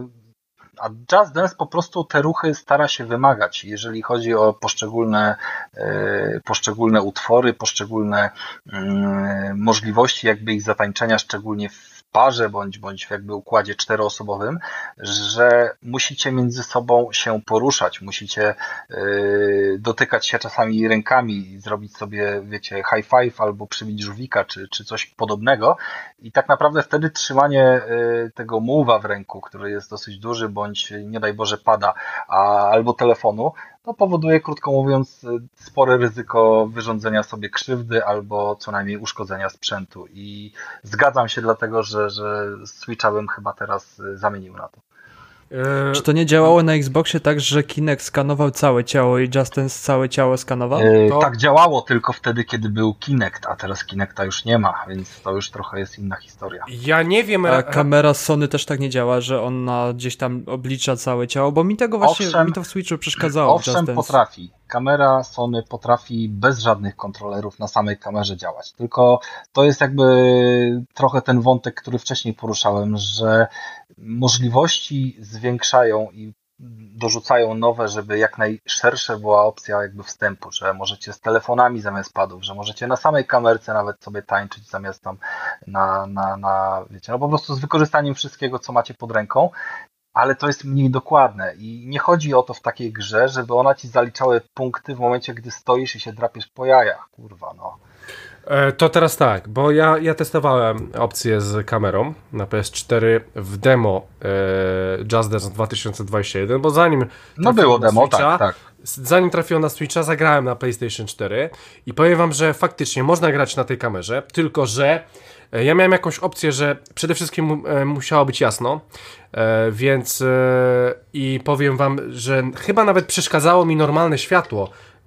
A Just Dance po prostu te ruchy stara się wymagać, jeżeli chodzi o poszczególne, yy, poszczególne utwory, poszczególne yy, możliwości jakby ich zatańczenia, szczególnie w parze bądź, bądź w jakby układzie czteroosobowym, że musicie między sobą się poruszać, musicie yy, dotykać się czasami rękami, zrobić sobie, wiecie, high five albo przybić żółwika, czy, czy coś podobnego i tak naprawdę wtedy trzymanie yy, tego move'a w ręku, który jest dosyć duży, bądź nie daj Boże pada, a, albo telefonu, to powoduje, krótko mówiąc, spore ryzyko wyrządzenia sobie krzywdy albo co najmniej uszkodzenia sprzętu i zgadzam się dlatego, że, że Switcha bym chyba teraz zamienił na to. Czy to nie działało na Xboxie tak, że Kinect skanował całe ciało i Just Dance całe ciało skanował? Yy, to... Tak działało tylko wtedy, kiedy był Kinect, a teraz Kinecta już nie ma, więc to już trochę jest inna historia. Ja nie wiem... A kamera Sony też tak nie działa, że ona gdzieś tam oblicza całe ciało, bo mi tego właśnie, owszem, mi to w Switchu przeszkadzało. Owszem, potrafi. Kamera Sony potrafi bez żadnych kontrolerów na samej kamerze działać. Tylko to jest jakby trochę ten wątek, który wcześniej poruszałem, że możliwości zwiększają i dorzucają nowe, żeby jak najszersza była opcja jakby wstępu, że możecie z telefonami zamiast padów, że możecie na samej kamerce nawet sobie tańczyć zamiast tam na, na, na wiecie, no po prostu z wykorzystaniem wszystkiego, co macie pod ręką. Ale to jest mniej dokładne i nie chodzi o to w takiej grze, żeby ona ci zaliczała punkty w momencie, gdy stoisz i się drapiesz po jajach, kurwa, no. E, to teraz tak, bo ja, ja testowałem opcję z kamerą na P S cztery w demo e, Just Dance dwa tysiące dwudziesty pierwszy, bo zanim No było demo, Switcha, tak, tak. zanim trafiło na Switcha, zagrałem na PlayStation cztery i powiem wam, że faktycznie można grać na tej kamerze, tylko że e, ja miałem jakąś opcję, że przede wszystkim e, musiało być jasno, e, więc e, i powiem wam, że chyba nawet przeszkadzało mi normalne światło,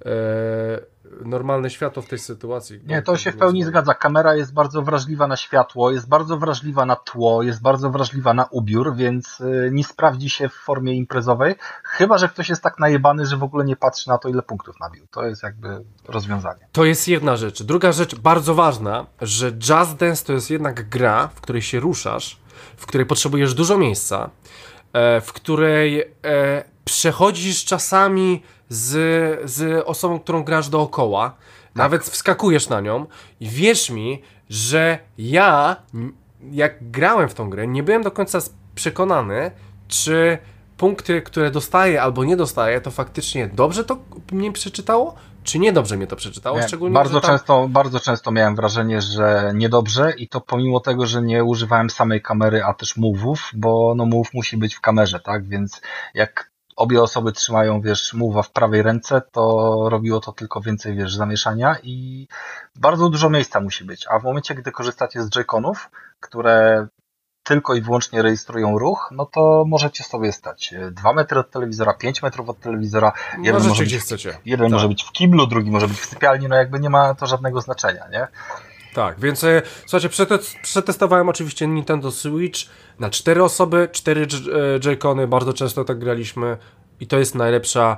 e, normalne światło w tej sytuacji. Nie, to się w pełni zgadza. Kamera jest bardzo wrażliwa na światło, jest bardzo wrażliwa na tło, jest bardzo wrażliwa na ubiór, więc nie sprawdzi się w formie imprezowej, chyba że ktoś jest tak najebany, że w ogóle nie patrzy na to, ile punktów nabił. To jest jakby rozwiązanie. To jest jedna rzecz. Druga rzecz bardzo ważna, że Just Dance to jest jednak gra, w której się ruszasz, w której potrzebujesz dużo miejsca, w której przechodzisz czasami z, z osobą, którą grasz dookoła, tak. Nawet wskakujesz na nią i wierz mi, że ja, jak grałem w tą grę, nie byłem do końca przekonany, czy punkty, które dostaję albo nie dostaję, to faktycznie dobrze to mnie przeczytało, czy niedobrze mnie to przeczytało? Nie, Szczególnie, bardzo, że tam... często, bardzo często miałem wrażenie, że niedobrze i to pomimo tego, że nie używałem samej kamery, a też move'ów, bo no move musi być w kamerze, tak, więc jak obie osoby trzymają, wiesz, move'a w prawej ręce, to robiło to tylko więcej, wiesz, zamieszania i bardzo dużo miejsca musi być, a w momencie, gdy korzystacie z Joy-Conów, które tylko i wyłącznie rejestrują ruch, no to możecie sobie stać dwa metry od telewizora, pięć metrów od telewizora, jeden, Możecie, może, gdzie być, chcecie. jeden tak. może być w kiblu, drugi może być w sypialni, no jakby nie ma to żadnego znaczenia, nie? Tak, więc e, słuchajcie, przete- przetestowałem oczywiście Nintendo Switch na cztery osoby, cztery Joy-Cony, bardzo często tak graliśmy i to jest najlepsza,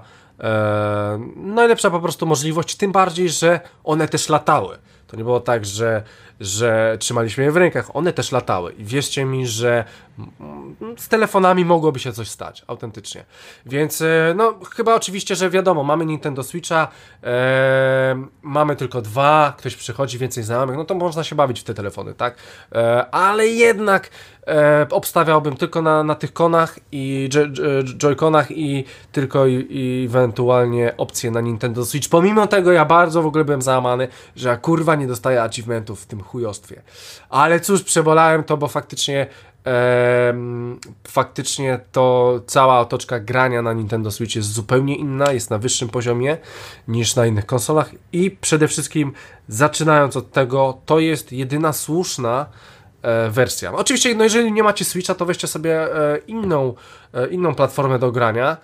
e, najlepsza po prostu możliwość, tym bardziej, że one też latały. To nie było tak, że, że trzymaliśmy je w rękach, one też latały i wierzcie mi, że z telefonami mogłoby się coś stać, autentycznie. Więc no chyba oczywiście, że wiadomo, mamy Nintendo Switcha, e, mamy tylko dwa, ktoś przychodzi, więcej znajomych, no to można się bawić w te telefony, tak? E, ale jednak e, obstawiałbym tylko na, na tych konach i Joy-Conach i tylko i, i ewentualnie opcje na Nintendo Switch. Pomimo tego ja bardzo w ogóle byłem załamany, że ja kurwa nie dostaję achievementów w tym chujostwie. Ale cóż, przebolałem to, bo faktycznie Ehm, faktycznie to cała otoczka grania na Nintendo Switch jest zupełnie inna, jest na wyższym poziomie niż na innych konsolach i przede wszystkim zaczynając od tego, to jest jedyna słuszna e, wersja. Oczywiście, no jeżeli nie macie Switcha, to weźcie sobie e, inną, e, inną platformę do grania,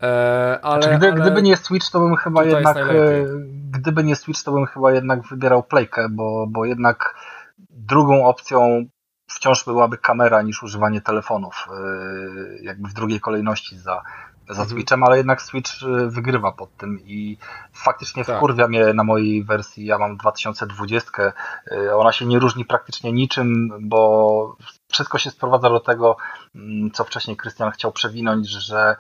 e, ale, znaczy, gdy, ale gdyby nie Switch, to bym chyba jednak najlepiej. gdyby nie Switch, to bym chyba jednak wybierał Playkę, bo, bo jednak drugą opcją wciąż byłaby kamera niż używanie telefonów, jakby w drugiej kolejności za, za mhm. Switchem, ale jednak Switch wygrywa pod tym i faktycznie tak. Wkurwia mnie na mojej wersji, ja mam dwa tysiące dwudziestkę, ona się nie różni praktycznie niczym, bo wszystko się sprowadza do tego, co wcześniej Krystian chciał przewinąć, że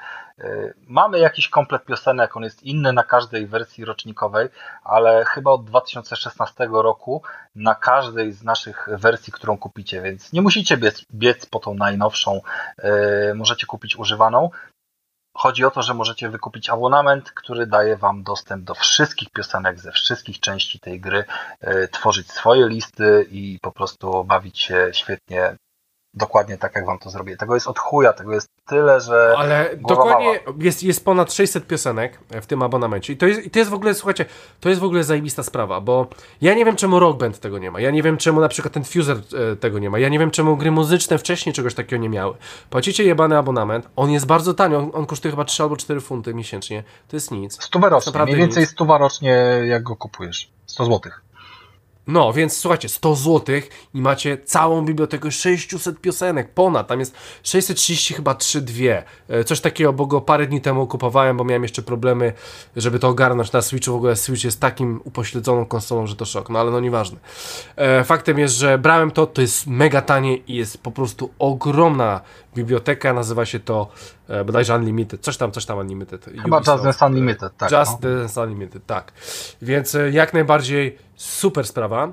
mamy jakiś komplet piosenek, on jest inny na każdej wersji rocznikowej, ale chyba od dwa tysiące szesnastego roku na każdej z naszych wersji, którą kupicie, więc nie musicie biec, biec po tą najnowszą, możecie kupić używaną. Chodzi o to, że możecie wykupić abonament, który daje wam dostęp do wszystkich piosenek ze wszystkich części tej gry, tworzyć swoje listy i po prostu bawić się świetnie. Dokładnie tak, jak wam to zrobię. Tego jest od chuja, tego jest tyle, że ale dokładnie jest, jest ponad sześćset piosenek w tym abonamencie i to, jest, i to jest w ogóle, słuchajcie, to jest w ogóle zajebista sprawa, bo ja nie wiem, czemu Rock Band tego nie ma, ja nie wiem, czemu na przykład ten Fuser e, tego nie ma, ja nie wiem, czemu gry muzyczne wcześniej czegoś takiego nie miały. Płacicie jebany abonament, on jest bardzo tani, on, on kosztuje chyba trzy albo cztery funty miesięcznie, to jest nic. Stuwa rocznie, mniej więcej stuwa rocznie, jak go kupujesz, sto złotych. No, więc słuchajcie, sto złotych i macie całą bibliotekę sześćset piosenek, ponad, tam jest sześćset trzydzieści chyba trzy dwie, coś takiego, bo go parę dni temu kupowałem, bo miałem jeszcze problemy, żeby to ogarnąć na Switchu, w ogóle Switch jest takim upośledzoną konsolą, że to szok, no ale no nieważne. Faktem jest, że brałem to, to jest mega tanie i jest po prostu ogromna biblioteka, nazywa się to e, bodajże Unlimited, coś tam, coś tam Unlimited. Chyba Just Dance Unlimited, tak. Just Dance no. Unlimited, tak. Więc e, jak najbardziej super sprawa.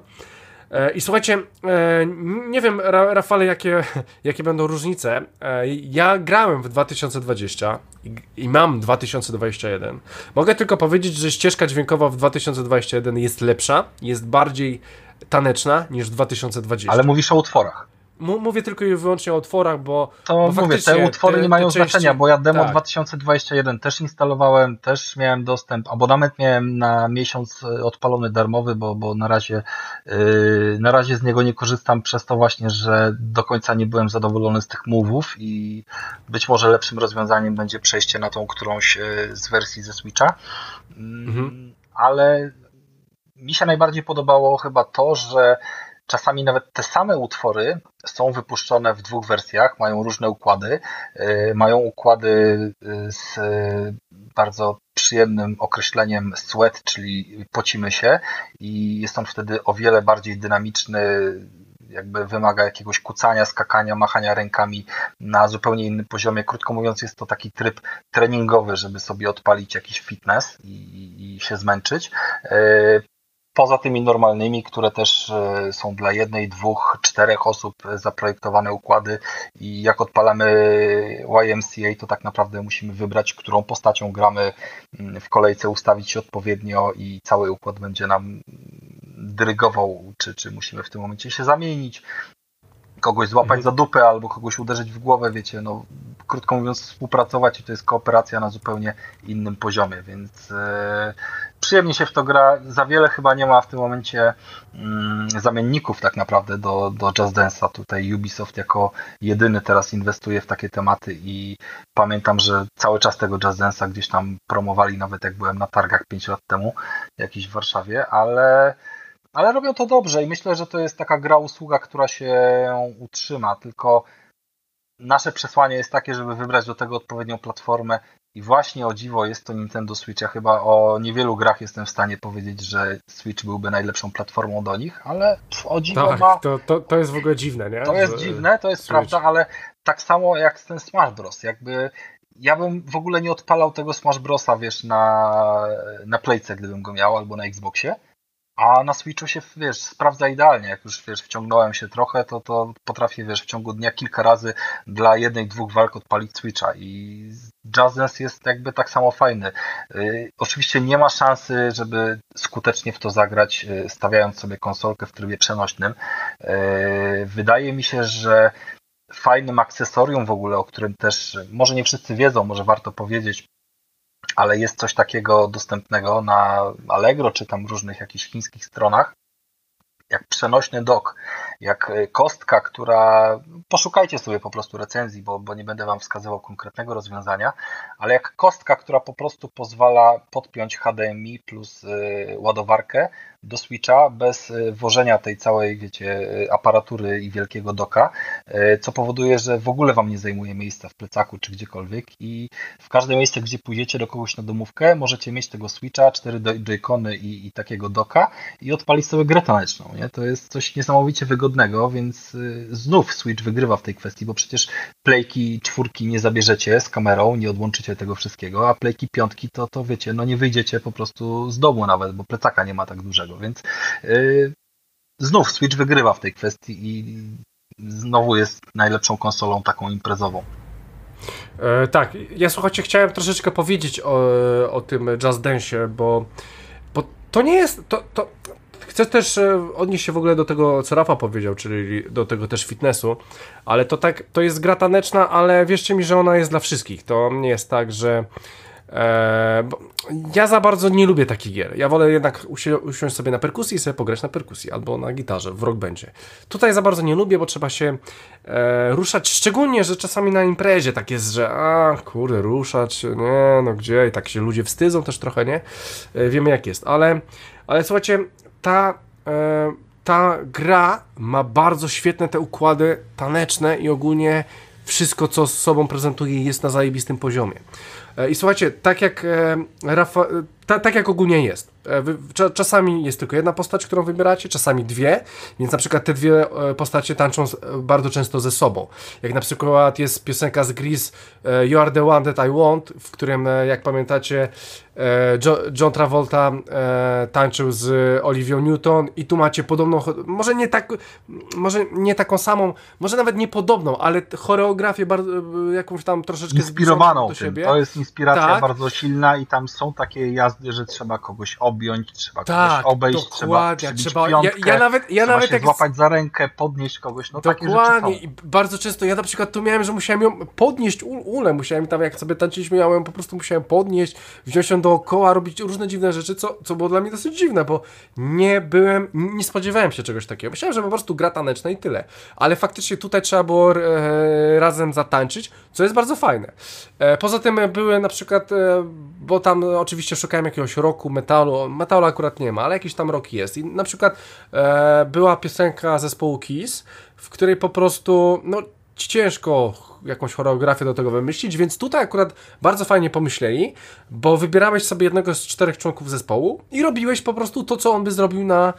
E, I słuchajcie, e, nie wiem, Ra, Rafale, jakie, jakie będą różnice. E, ja grałem w dwa tysiące dwudziestym i, i mam dwa tysiące dwudziesty jeden. Mogę tylko powiedzieć, że ścieżka dźwiękowa w dwa tysiące dwudziestym jeden jest lepsza, jest bardziej taneczna niż w dwa tysiące dwudziestym. Ale mówisz o utworach. Mówię tylko i wyłącznie o utworach, bo... To bo mówię, te utwory te, nie mają te części... znaczenia, bo ja demo tak. dwa tysiące dwudziesty pierwszy też instalowałem, też miałem dostęp, abonament miałem na miesiąc odpalony darmowy, bo, bo na razie yy, na razie z niego nie korzystam przez to właśnie, że do końca nie byłem zadowolony z tych move'ów i być może lepszym rozwiązaniem będzie przejście na tą którąś z wersji ze Switcha. Mhm. Ale mi się najbardziej podobało chyba to, że czasami nawet te same utwory są wypuszczone w dwóch wersjach, mają różne układy, mają układy z bardzo przyjemnym określeniem sweat, czyli pocimy się i jest on wtedy o wiele bardziej dynamiczny, jakby wymaga jakiegoś kucania, skakania, machania rękami na zupełnie innym poziomie. Krótko mówiąc, jest to taki tryb treningowy, żeby sobie odpalić jakiś fitness i, i się zmęczyć. Poza tymi normalnymi, które też są dla jednej, dwóch, czterech osób zaprojektowane układy i jak odpalamy Y M C A, to tak naprawdę musimy wybrać, którą postacią gramy, w kolejce ustawić się odpowiednio i cały układ będzie nam dyrygował, czy, czy musimy w tym momencie się zamienić, kogoś złapać mhm. za dupę albo kogoś uderzyć w głowę, wiecie, no krótko mówiąc współpracować i to jest kooperacja na zupełnie innym poziomie, więc e, przyjemnie się w to gra, za wiele chyba nie ma w tym momencie mm, zamienników tak naprawdę do, do Just Dance'a, tutaj Ubisoft jako jedyny teraz inwestuje w takie tematy i pamiętam, że cały czas tego Just Dance'a gdzieś tam promowali, nawet jak byłem na targach pięć lat temu, jakiś w Warszawie, ale Ale robią to dobrze i myślę, że to jest taka gra usługa, która się utrzyma, tylko nasze przesłanie jest takie, żeby wybrać do tego odpowiednią platformę i właśnie o dziwo jest to Nintendo Switch. Ja chyba o niewielu grach jestem w stanie powiedzieć, że Switch byłby najlepszą platformą do nich, ale o dziwo tak, ma... to, to, to jest w ogóle dziwne, nie? To jest że... dziwne, to jest Switch. Prawda, ale tak samo jak ten Smash Bros. Jakby ja bym w ogóle nie odpalał tego Smash Brosa, wiesz, na, na Playce, gdybym go miał, albo na Xboxie. A na Switchu się, wiesz, sprawdza idealnie. Jak już, wiesz, wciągnąłem się trochę, to, to potrafię, wiesz, w ciągu dnia kilka razy dla jednej, dwóch walk odpalić Switcha i Just Dance jest jakby tak samo fajny. Yy, oczywiście nie ma szansy, żeby skutecznie w to zagrać, yy, stawiając sobie konsolkę w trybie przenośnym. Yy, wydaje mi się, że fajnym akcesorium w ogóle, o którym też może nie wszyscy wiedzą, może warto powiedzieć, ale jest coś takiego dostępnego na Allegro czy tam różnych jakichś chińskich stronach, jak przenośny dock, jak kostka, która... Poszukajcie sobie po prostu recenzji, bo, bo nie będę wam wskazywał konkretnego rozwiązania, ale jak kostka, która po prostu pozwala podpiąć H D M I plus y, ładowarkę do Switcha bez włożenia tej całej, wiecie, aparatury i wielkiego docka, y, co powoduje, że w ogóle wam nie zajmuje miejsca w plecaku czy gdziekolwiek i w każde miejsce, gdzie pójdziecie do kogoś na domówkę, możecie mieć tego Switcha, cztery joycony i, i takiego docka i odpalić sobie grę taneczną. Nie? To jest coś niesamowicie wygodnego, więc y, znów Switch wygrywa w tej kwestii, bo przecież playki czwórki nie zabierzecie z kamerą, nie odłączycie tego wszystkiego, a playki piątki to, to wiecie, no nie wyjdziecie po prostu z domu nawet, bo plecaka nie ma tak dużego, więc yy, znów Switch wygrywa w tej kwestii i znowu jest najlepszą konsolą taką imprezową. E, tak, ja słuchajcie, chciałem troszeczkę powiedzieć o, o tym Just Dance'ie, bo, bo to nie jest, to, to chcę też odnieść się w ogóle do tego, co Rafa powiedział, czyli do tego też fitnessu, ale to tak, to jest gra taneczna, ale wierzcie mi, że ona jest dla wszystkich. To nie jest tak, że e, ja za bardzo nie lubię takich gier. Ja wolę jednak usi- usiąść sobie na perkusji i sobie pograć na perkusji albo na gitarze w Rock Bandzie. Tutaj za bardzo nie lubię, bo trzeba się e, ruszać, szczególnie, że czasami na imprezie tak jest, że a kurde, ruszać, nie, no gdzie, i tak się ludzie wstydzą też trochę, nie? E, wiemy jak jest, ale, ale słuchajcie, Ta, e, ta gra ma bardzo świetne te układy taneczne i ogólnie wszystko, co z sobą prezentuje, jest na zajebistym poziomie. E, I słuchajcie, tak jak e, Rafa, ta, tak jak ogólnie jest. E, wy, cza, czasami jest tylko jedna postać, którą wybieracie, czasami dwie, więc na przykład te dwie e, postacie tańczą z, e, bardzo często ze sobą. Jak na przykład jest piosenka z Grease e, You Are The One That I Want, w którym, e, jak pamiętacie, e, John, John Travolta e, tańczył z Olivią Newton i tu macie podobną, może nie, tak, może nie taką samą, może nawet nie podobną, ale choreografię bardzo, jakąś tam troszeczkę inspirowaną do siebie. To jest inspiracja tak. bardzo silna i tam są takie jazdy, że trzeba kogoś objąć, trzeba tak, kogoś obejść, trzeba przybić trzeba, piątkę, ja, ja nawet, ja trzeba nawet się jak... złapać za rękę, podnieść kogoś, no takie rzeczy Dokładnie są. i bardzo często ja na przykład tu miałem, że musiałem ją podnieść ulę, musiałem tam jak sobie tańczyliśmy, ja ją po prostu musiałem podnieść, wziąć ją dookoła, robić różne dziwne rzeczy, co, co było dla mnie dosyć dziwne, bo nie byłem, nie spodziewałem się czegoś takiego. Myślałem, że po prostu gra taneczna i tyle, ale faktycznie tutaj trzeba było e, razem zatańczyć, co jest bardzo fajne. E, poza tym były na przykład, e, bo tam oczywiście szukałem jakiegoś rocku, metalu, metalu akurat nie ma, ale jakiś tam rock jest i na przykład e, była piosenka zespołu Kiss, w której po prostu, no ciężko jakąś choreografię do tego wymyślić, więc tutaj akurat bardzo fajnie pomyśleli, bo wybierałeś sobie jednego z czterech członków zespołu i robiłeś po prostu to, co on by zrobił na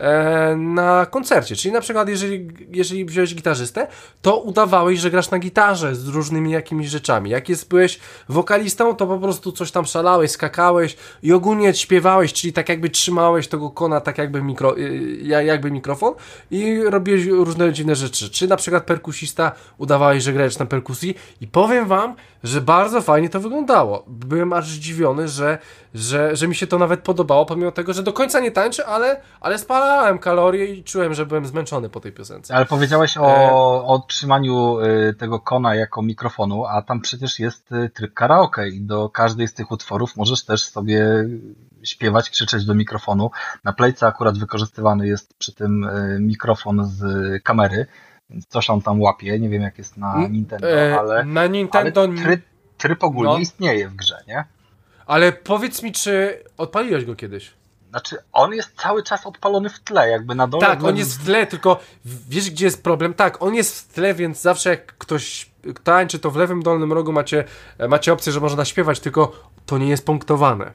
na koncercie, czyli na przykład jeżeli, jeżeli wziąłeś gitarzystę, to udawałeś, że grasz na gitarze z różnymi jakimiś rzeczami. Jak jest, byłeś wokalistą, to po prostu coś tam szalałeś, skakałeś i ogólnie śpiewałeś, czyli tak jakby trzymałeś tego kona tak jakby, mikro, jakby mikrofon i robiłeś różne dziwne rzeczy. Czy na przykład perkusista, udawałeś, że grałeś na perkusji i powiem wam, że bardzo fajnie to wyglądało. Byłem aż zdziwiony, że, że, że mi się to nawet podobało, pomimo tego, że do końca nie tańczę, ale, ale spalałem kalorie i czułem, że byłem zmęczony po tej piosence. Ale powiedziałeś o, e... o trzymaniu tego kona jako mikrofonu, a tam przecież jest tryb karaoke i do każdej z tych utworów możesz też sobie śpiewać, krzyczeć do mikrofonu. Na Playce akurat wykorzystywany jest przy tym mikrofon z kamery, więc coś on tam łapie, nie wiem jak jest na Nintendo, ale, na Nintendo... ale tryb, tryb ogólnie no. istnieje w grze, nie? Ale powiedz mi, czy odpaliłeś go kiedyś? Znaczy, on jest cały czas odpalony w tle, jakby na dole. Tak, on jest w tle, tylko wiesz, gdzie jest problem? Tak, on jest w tle, więc zawsze jak ktoś tańczy, to w lewym dolnym rogu macie, macie opcję, że można śpiewać, tylko to nie jest punktowane.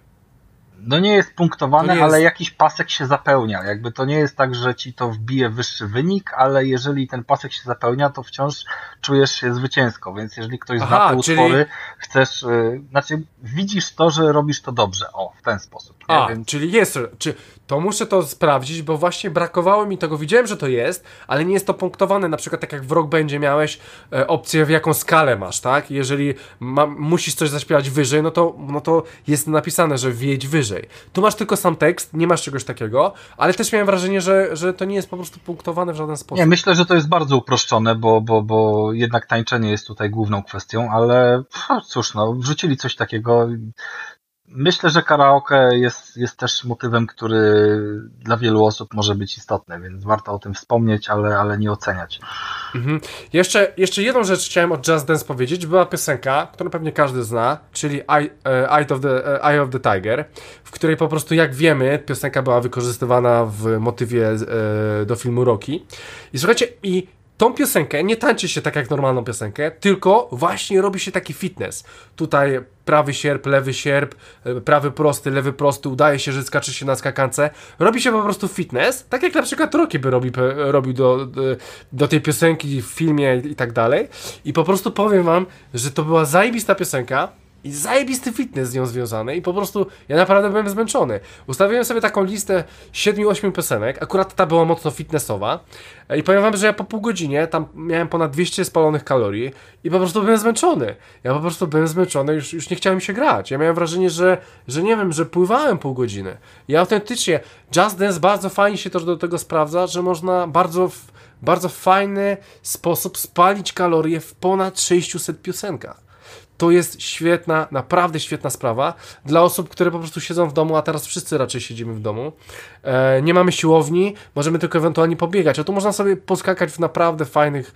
No nie jest punktowane, nie jest... ale jakiś pasek się zapełnia. Jakby to nie jest tak, że ci to wbije wyższy wynik, ale jeżeli ten pasek się zapełnia, to wciąż czujesz się zwycięsko, więc jeżeli ktoś Aha, zna te czyli... utwory, chcesz, yy, znaczy widzisz to, że robisz to dobrze, o, w ten sposób. Nie? A, więc... czyli jest, czy to muszę to sprawdzić, bo właśnie brakowało mi tego, widziałem, że to jest, ale nie jest to punktowane, na przykład tak jak w Rock Bandzie miałeś e, opcję, w jaką skalę masz, tak? Jeżeli ma, musisz coś zaśpiewać wyżej, no to, no to jest napisane, że wjedź wyżej. Tu masz tylko sam tekst, nie masz czegoś takiego, ale też miałem wrażenie, że, że to nie jest po prostu punktowane w żaden sposób. Nie, myślę, że to jest bardzo uproszczone, bo, bo, bo jednak tańczenie jest tutaj główną kwestią, ale cóż, no, wrzucili coś takiego. Myślę, że karaoke jest, jest też motywem, który dla wielu osób może być istotny, więc warto o tym wspomnieć, ale, ale nie oceniać. Mhm. Jeszcze, jeszcze jedną rzecz chciałem o Just Dance powiedzieć. Była piosenka, którą pewnie każdy zna, czyli Eye, Eye, of, the, Eye of the Tiger, w której po prostu, jak wiemy, piosenka była wykorzystywana w motywie e, do filmu Rocky. I słuchajcie, i tą piosenkę nie tańczy się tak jak normalną piosenkę, tylko właśnie robi się taki fitness. Tutaj prawy sierp, lewy sierp, prawy prosty, lewy prosty, udaje się, że skacze się na skakance. Robi się po prostu fitness, tak jak na przykład Rocky by robi, robił do, do, do tej piosenki w filmie i tak dalej. I po prostu powiem wam, że to była zajebista piosenka i zajebisty fitness z nią związany i po prostu ja naprawdę byłem zmęczony. Ustawiłem sobie taką listę siedmiu ośmiu piosenek, akurat ta była mocno fitnessowa i powiem wam, że ja po pół godzinie tam miałem ponad dwieście spalonych kalorii i po prostu byłem zmęczony. Ja po prostu byłem zmęczony, już, już nie chciałem się grać. Ja miałem wrażenie, że, że nie wiem, że pływałem pół godziny. I autentycznie Just Dance bardzo fajnie się też do tego sprawdza, że można bardzo, w bardzo fajny sposób spalić kalorie w ponad sześciuset piosenkach. To jest świetna, naprawdę świetna sprawa dla osób, które po prostu siedzą w domu, a teraz wszyscy raczej siedzimy w domu. E, nie mamy siłowni, możemy tylko ewentualnie pobiegać, a tu można sobie poskakać w naprawdę fajnych,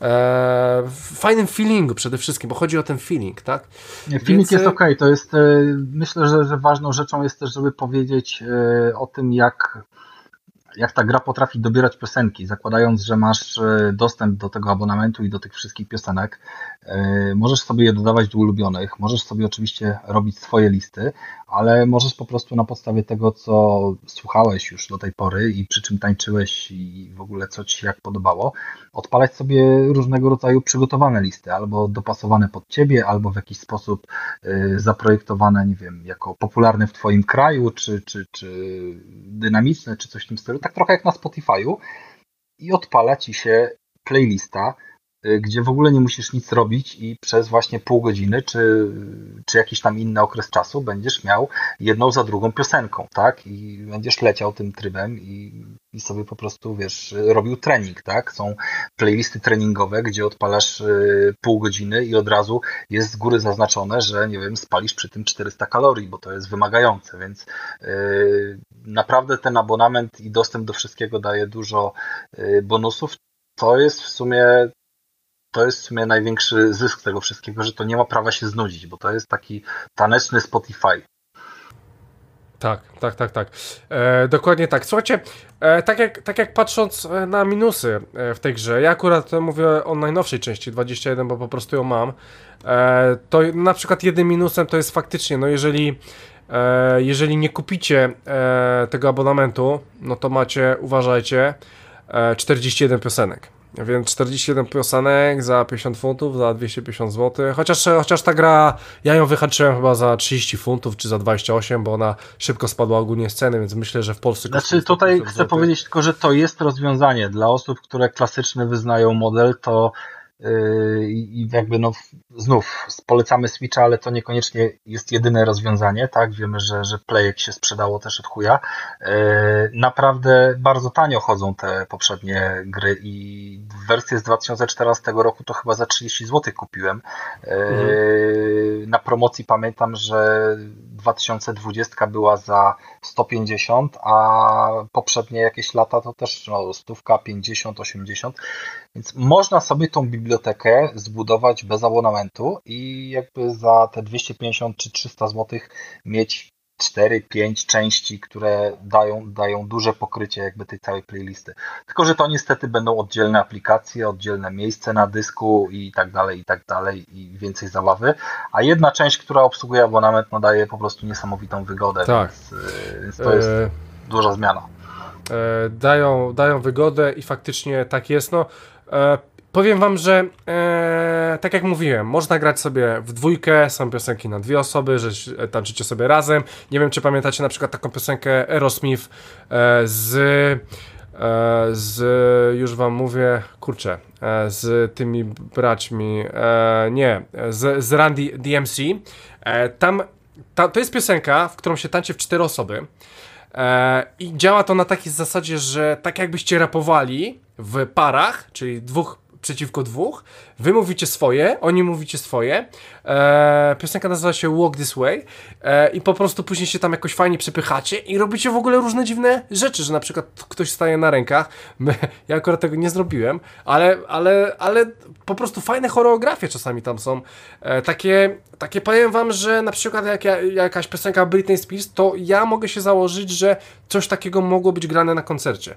e, fajnym feelingu przede wszystkim, bo chodzi o ten feeling, tak? Nie, feeling Więc... jest okej, okay. To jest, myślę, że, że ważną rzeczą jest też, żeby powiedzieć o tym, jak jak ta gra potrafi dobierać piosenki, zakładając, że masz dostęp do tego abonamentu i do tych wszystkich piosenek, możesz sobie je dodawać do ulubionych, możesz sobie oczywiście robić swoje listy, ale możesz po prostu na podstawie tego, co słuchałeś już do tej pory i przy czym tańczyłeś i w ogóle co ci się jak podobało, odpalać sobie różnego rodzaju przygotowane listy, albo dopasowane pod ciebie, albo w jakiś sposób zaprojektowane, nie wiem, jako popularne w twoim kraju, czy, czy, czy dynamiczne, czy coś w tym stylu, tak trochę jak na Spotify'u, i odpala ci się playlista gdzie w ogóle nie musisz nic robić i przez właśnie pół godziny, czy, czy jakiś tam inny okres czasu będziesz miał jedną za drugą piosenką, tak? I będziesz leciał tym trybem i, i sobie po prostu, wiesz, robił trening, tak? Są playlisty treningowe, gdzie odpalasz pół godziny i od razu jest z góry zaznaczone, że, nie wiem, spalisz przy tym czterysta kalorii, bo to jest wymagające, więc yy, naprawdę ten abonament i dostęp do wszystkiego daje dużo yy, bonusów. To jest w sumie To jest w sumie największy zysk tego wszystkiego, że to nie ma prawa się znudzić, bo to jest taki taneczny Spotify. Tak, tak, tak, tak. E, dokładnie tak. Słuchajcie, e, tak, jak, tak jak patrząc na minusy w tej grze, ja akurat mówię o najnowszej części dwadzieścia jeden, bo po prostu ją mam, e, to na przykład jednym minusem to jest faktycznie, no jeżeli, e, jeżeli nie kupicie e, tego abonamentu, no to macie, uważajcie, e, czterdzieści jeden piosenek. Więc czterdzieści jeden piosenek za pięćdziesiąt funtów, za dwieście pięćdziesiąt złotych. Chociaż, chociaż ta gra, ja ją wyhaczyłem chyba za trzydzieści funtów, czy za dwadzieścia osiem, bo ona szybko spadła ogólnie z ceny, więc myślę, że w Polsce... Znaczy tutaj chcę powiedzieć tylko, że to jest rozwiązanie. Dla osób, które klasyczny wyznają model, to yy, i jakby no znów polecamy Switcha, ale to niekoniecznie jest jedyne rozwiązanie, tak? Wiemy, że, że Playek się sprzedało też od chuja. Yy, naprawdę bardzo tanio chodzą te poprzednie gry i wersję z dwa tysiące czternastego roku to chyba za trzydzieści złotych kupiłem. Yy, mhm. Na promocji pamiętam, że dwa tysiące dwudziestka była za sto pięćdziesiąt, a poprzednie jakieś lata to też no, stówka, pięćdziesiąt, osiemdziesiąt, więc można sobie tą bibliotekę zbudować bez abonamentu i jakby za te dwieście pięćdziesiąt czy trzysta złotych mieć cztery pięć części, które dają, dają duże pokrycie jakby tej całej playlisty. Tylko że to niestety będą oddzielne aplikacje, oddzielne miejsce na dysku i tak dalej, i tak dalej, i więcej zabawy. A jedna część, która obsługuje abonament, no daje po prostu niesamowitą wygodę, tak. więc, więc to jest e... duża zmiana. E, dają, dają wygodę i faktycznie tak jest. No, e, powiem wam, że e, tak jak mówiłem, można grać sobie w dwójkę, są piosenki na dwie osoby, że tańczycie sobie razem. Nie wiem, czy pamiętacie na przykład taką piosenkę Aerosmith e, z, e, z, już wam mówię, kurczę, e, z tymi braćmi, e, nie, z, z Randy D M C. E, tam, ta, to jest piosenka, w którą się tańczy w cztery osoby. E, I działa to na takiej zasadzie, że tak jakbyście rapowali w parach, czyli dwóch przeciwko dwóch, wy mówicie swoje, oni mówicie swoje, e, piosenka nazywa się Walk This Way e, i po prostu później się tam jakoś fajnie przepychacie i robicie w ogóle różne dziwne rzeczy, że na przykład ktoś staje na rękach, my, ja akurat tego nie zrobiłem, ale, ale, ale po prostu fajne choreografie czasami tam są, e, takie, takie powiem wam, że na przykład jak ja, jakaś piosenka Britney Spears, to ja mogę się założyć, że coś takiego mogło być grane na koncercie,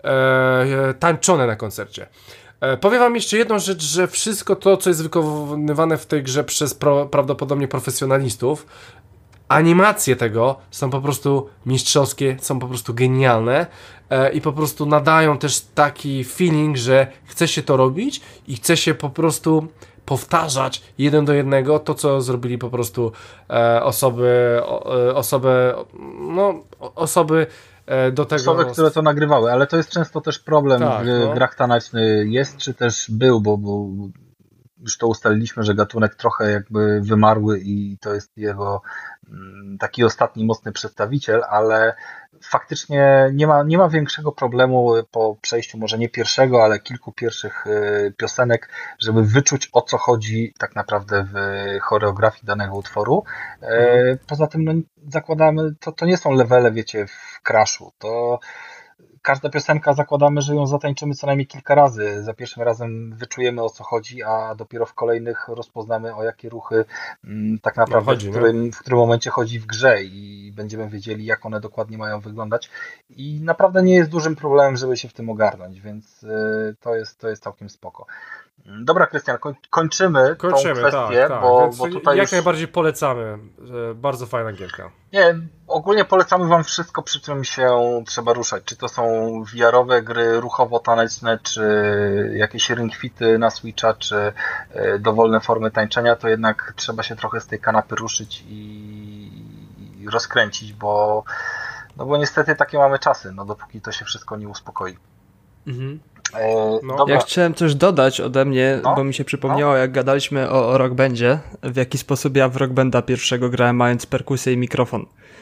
e, tańczone na koncercie. E, powiem wam jeszcze jedną rzecz, że wszystko to, co jest wykonywane w tej grze przez pro, prawdopodobnie profesjonalistów, animacje tego są po prostu mistrzowskie, są po prostu genialne e, i po prostu nadają też taki feeling, że chce się to robić i chce się po prostu powtarzać jeden do jednego to, co zrobili po prostu e, osoby, o, osoby, no, osoby do tego... Osoby, które to nagrywały, ale to jest często też problem tak, w no. grach tanecznych jest, czy też był, bo, bo już to ustaliliśmy, że gatunek trochę jakby wymarły i to jest jego taki ostatni mocny przedstawiciel, ale faktycznie nie ma, nie ma większego problemu po przejściu może nie pierwszego, ale kilku pierwszych piosenek, żeby wyczuć, o co chodzi tak naprawdę w choreografii danego utworu. Mhm. Poza tym no, zakładamy, to, to nie są levele, wiecie, w Crashu. To każda piosenka zakładamy, że ją zatańczymy co najmniej kilka razy. Za pierwszym razem wyczujemy, o co chodzi, a dopiero w kolejnych rozpoznamy, o jakie ruchy m, tak naprawdę no chodzi, w, którym, w którym momencie chodzi w grze i będziemy wiedzieli, jak one dokładnie mają wyglądać. I naprawdę nie jest dużym problemem, żeby się w tym ogarnąć, więc y, to jest, to jest całkiem spoko. Dobra, Krystian, koń, kończymy, kończymy tą kwestię, tak, tak. bo, bo tutaj jak już... najbardziej polecamy. Bardzo fajna gierka. Nie, ogólnie polecamy wam wszystko, przy czym się trzeba ruszać. Czy to są V R-owe gry ruchowo-taneczne, czy jakieś ringfity na Switcha, czy dowolne formy tańczenia, to jednak trzeba się trochę z tej kanapy ruszyć i, i rozkręcić, bo, no bo niestety takie mamy czasy, no dopóki to się wszystko nie uspokoi. Mhm. E, No. dobra. Ja chciałem coś dodać ode mnie, No, bo mi się przypomniało, jak gadaliśmy o, o Rock Bandzie, w jaki sposób ja w Rock Banda pierwszego grałem, mając perkusję i mikrofon.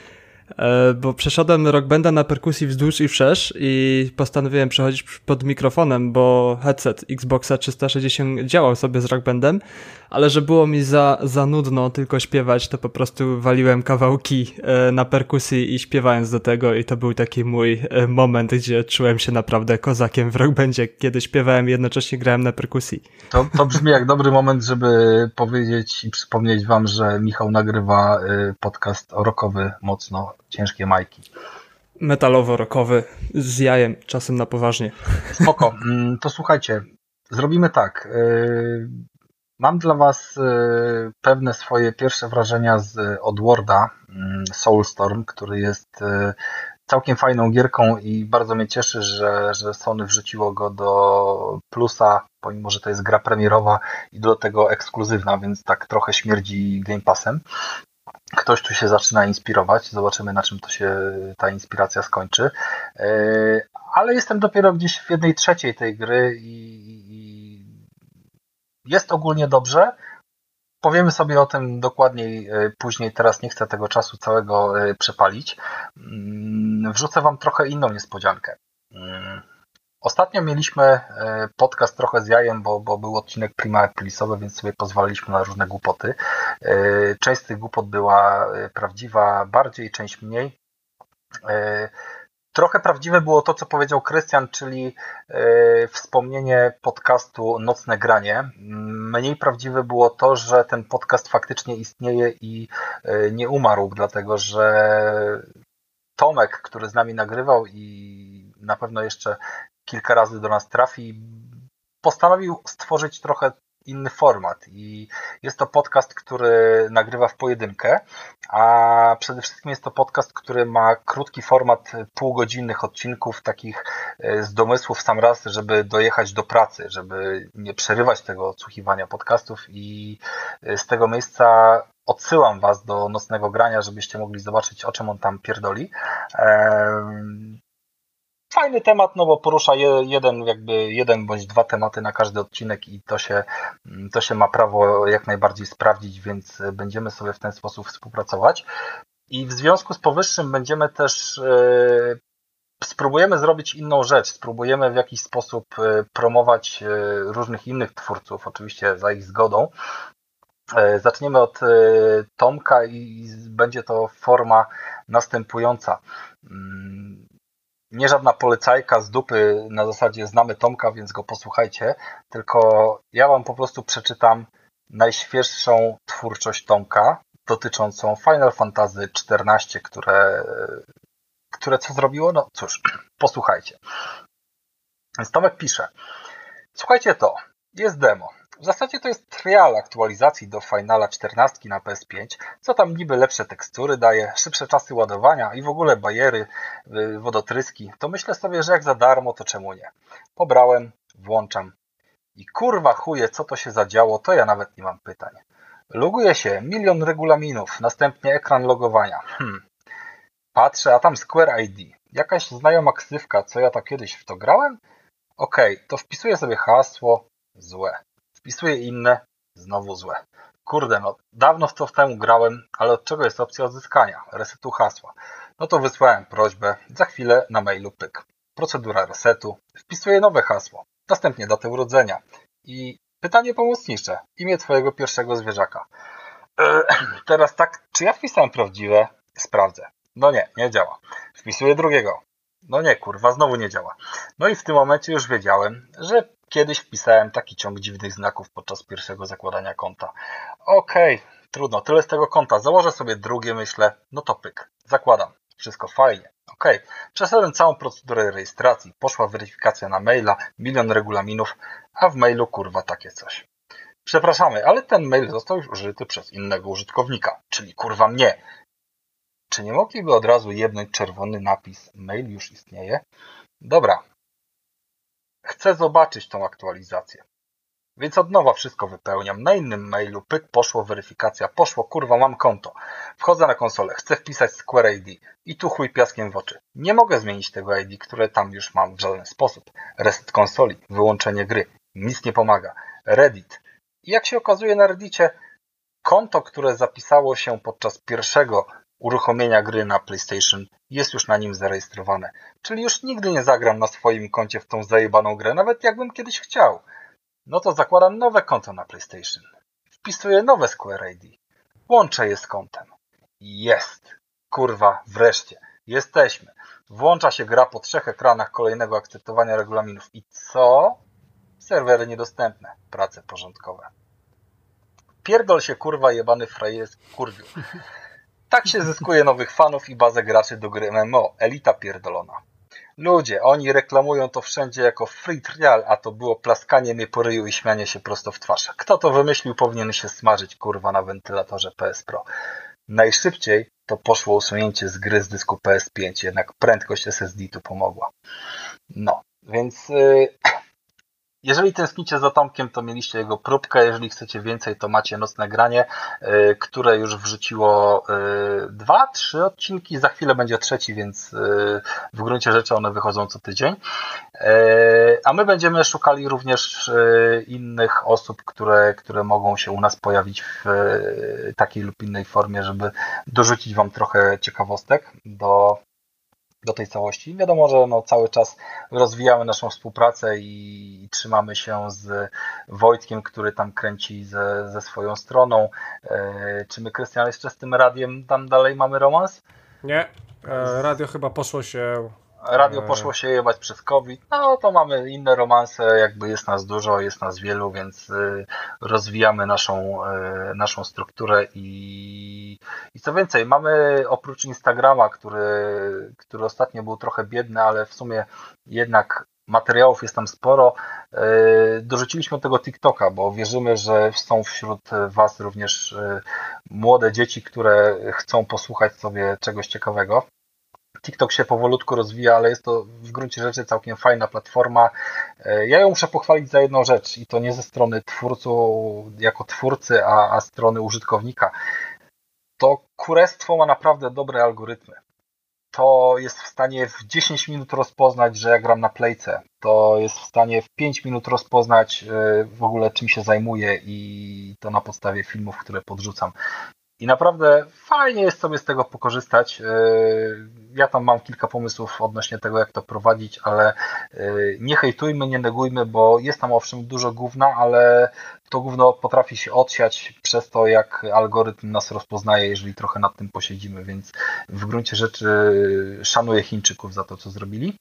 E, bo przeszedłem Rock Banda na perkusji wzdłuż i wszerz i postanowiłem przechodzić pod mikrofonem, bo headset Xboxa trzysta sześćdziesiąt działał sobie z Rock Bandem, ale że było mi za, za nudno tylko śpiewać, to po prostu waliłem kawałki e, na perkusji i śpiewając do tego, i to był taki mój e, moment, gdzie czułem się naprawdę kozakiem w Rock Bandzie, kiedy śpiewałem i jednocześnie grałem na perkusji. To, to brzmi jak dobry moment, żeby powiedzieć i przypomnieć wam, że Michał nagrywa y, podcast rockowy mocno, ciężkie majki. Metalowo-rockowy, z jajem, czasem na poważnie. Spoko. Mm, To słuchajcie, zrobimy tak. Y, Mam dla was y, pewne swoje pierwsze wrażenia z Oddworlda, y, Soulstorm, który jest y, całkiem fajną gierką i bardzo mnie cieszy, że, że Sony wrzuciło go do plusa, pomimo że to jest gra premierowa i do tego ekskluzywna, więc tak trochę śmierdzi Game Passem. Ktoś tu się zaczyna inspirować, zobaczymy, na czym to się ta inspiracja skończy. Yy, Ale jestem dopiero gdzieś w jednej trzeciej tej gry i, i jest ogólnie dobrze. Powiemy sobie o tym dokładniej yy, później, teraz nie chcę tego czasu całego yy, przepalić. Yy, Wrzucę wam trochę inną niespodziankę. Yy, Ostatnio mieliśmy yy, podcast trochę z jajem, bo, bo był odcinek Prima Aprilisowy, więc sobie pozwalaliśmy na różne głupoty. Yy, Część z tych głupot była yy, prawdziwa bardziej, część mniej. Yy, Trochę prawdziwe było to, co powiedział Krystian, czyli yy, wspomnienie podcastu Nocne Granie. Mniej prawdziwe było to, że ten podcast faktycznie istnieje i yy, nie umarł, dlatego że Tomek, który z nami nagrywał i na pewno jeszcze kilka razy do nas trafi, postanowił stworzyć trochę inny format i jest to podcast, który nagrywa w pojedynkę, a przede wszystkim jest to podcast, który ma krótki format półgodzinnych odcinków, takich z domysłów sam raz, żeby dojechać do pracy, żeby nie przerywać tego odsłuchiwania podcastów i z tego miejsca odsyłam was do Nocnego Grania, żebyście mogli zobaczyć, o czym on tam pierdoli. Fajny temat, no bo porusza jeden, jakby jeden bądź dwa tematy na każdy odcinek i to się, to się ma prawo jak najbardziej sprawdzić, więc będziemy sobie w ten sposób współpracować. I w związku z powyższym będziemy też, yy, spróbujemy zrobić inną rzecz, spróbujemy w jakiś sposób promować różnych innych twórców, oczywiście za ich zgodą. Zaczniemy od Tomka i będzie to forma następująca. Nie żadna polecajka z dupy na zasadzie znamy Tomka, więc go posłuchajcie, tylko ja wam po prostu przeczytam najświeższą twórczość Tomka dotyczącą Final Fantasy czternaście, które, które co zrobiło? No cóż, posłuchajcie. Więc Tomek pisze: słuchajcie to, jest demo. W zasadzie to jest trial aktualizacji do Finala czternastki na P S pięć, co tam niby lepsze tekstury daje, szybsze czasy ładowania i w ogóle bajery, wodotryski. To myślę sobie, że jak za darmo, to czemu nie? Pobrałem, włączam i kurwa chuje, co to się zadziało, to ja nawet nie mam pytań. Loguje się, milion regulaminów, następnie ekran logowania. Hmm. Patrzę, a tam Square I D. Jakaś znajoma ksywka, co ja tak kiedyś w to grałem? Okej, to wpisuję sobie hasło, złe. Wpisuję inne, znowu złe. Kurde, no dawno w to w temu grałem, ale od czego jest opcja odzyskania? Resetu hasła. No to wysłałem prośbę, za chwilę na mailu pyk. Procedura resetu, wpisuję nowe hasło, następnie datę urodzenia i pytanie pomocnicze, imię twojego pierwszego zwierzaka. Eee, teraz tak, czy ja wpisałem prawdziwe? Sprawdzę. No nie, nie działa. Wpisuję drugiego. No nie, kurwa, znowu nie działa. No i w tym momencie już wiedziałem, że kiedyś wpisałem taki ciąg dziwnych znaków podczas pierwszego zakładania konta. Okej, okay, trudno, tyle z tego konta. Założę sobie drugie, myślę, no to pyk. Zakładam. Wszystko fajnie. Okej, okay. Przeszedłem całą procedurę rejestracji. Poszła weryfikacja na maila, milion regulaminów, a w mailu kurwa takie coś. Przepraszamy, ale ten mail został już użyty przez innego użytkownika, czyli kurwa mnie. Czy nie mogliby od razu jebnąć czerwony napis mail już istnieje? Dobra. Chcę zobaczyć tą aktualizację. Więc od nowa wszystko wypełniam. Na innym mailu pyk, poszło, weryfikacja, poszło, kurwa, mam konto. Wchodzę na konsolę, chcę wpisać Square I D i tu chuj piaskiem w oczy. Nie mogę zmienić tego I D, które tam już mam w żaden sposób. Reset konsoli, wyłączenie gry. Nic nie pomaga. Reddit. I jak się okazuje na Reddicie, konto, które zapisało się podczas pierwszego uruchomienia gry na PlayStation, jest już na nim zarejestrowane. Czyli już nigdy nie zagram na swoim koncie w tą zajebaną grę, nawet jakbym kiedyś chciał. No to zakładam nowe konto na PlayStation. Wpisuję nowe Square I D. Łączę je z kontem. Jest. Kurwa, wreszcie. Jesteśmy. Włącza się gra po trzech ekranach kolejnego akceptowania regulaminów. I co? Serwery niedostępne. Prace porządkowe. Pierdol się, kurwa, jebany frajer kurwiu. Tak się zyskuje nowych fanów i bazę graczy do gry M M O. Elita pierdolona. Ludzie, oni reklamują to wszędzie jako free trial, a to było plaskanie mnie po ryju i śmianie się prosto w twarz. Kto to wymyślił, powinien się smażyć, kurwa, na wentylatorze P S Pro. Najszybciej to poszło usunięcie z gry z dysku P S pięć, jednak prędkość S S D tu pomogła. No, więc... Yy... Jeżeli tęsknicie za Tomkiem, to mieliście jego próbkę. Jeżeli chcecie więcej, to macie Nocne Granie, yy, które już wrzuciło yy, dwa, trzy odcinki. Za chwilę będzie trzeci, więc yy, w gruncie rzeczy one wychodzą co tydzień. Yy, a my będziemy szukali również yy, innych osób, które, które mogą się u nas pojawić w yy, takiej lub innej formie, żeby dorzucić wam trochę ciekawostek do do tej całości. Wiadomo, że no cały czas rozwijamy naszą współpracę i trzymamy się z Wojtkiem, który tam kręci ze, ze swoją stroną. E, czy my, Krystian, jeszcze z tym radiem tam dalej mamy romans? Nie, e, radio chyba poszło się... Radio poszło się jebać przez COVID, no to mamy inne romanse, jakby jest nas dużo, jest nas wielu, więc rozwijamy naszą, naszą strukturę i, i co więcej, mamy oprócz Instagrama, który, który ostatnio był trochę biedny, ale w sumie jednak materiałów jest tam sporo, dorzuciliśmy tego TikToka, bo wierzymy, że są wśród was również młode dzieci, które chcą posłuchać sobie czegoś ciekawego. TikTok się powolutku rozwija, ale jest to w gruncie rzeczy całkiem fajna platforma. Ja ją muszę pochwalić za jedną rzecz i to nie ze strony twórców jako twórcy, a, a strony użytkownika. To kurestwo ma naprawdę dobre algorytmy. To jest w stanie w dziesięć minut rozpoznać, że ja gram na playce. To jest w stanie w pięć minut rozpoznać w ogóle czym się zajmuję i to na podstawie filmów, które podrzucam. I naprawdę fajnie jest sobie z tego pokorzystać. Ja tam mam kilka pomysłów odnośnie tego, jak to prowadzić, ale nie hejtujmy, nie negujmy, bo jest tam owszem dużo gówna, ale to gówno potrafi się odsiać przez to, jak algorytm nas rozpoznaje, jeżeli trochę nad tym posiedzimy, więc w gruncie rzeczy szanuję Chińczyków za to, co zrobili.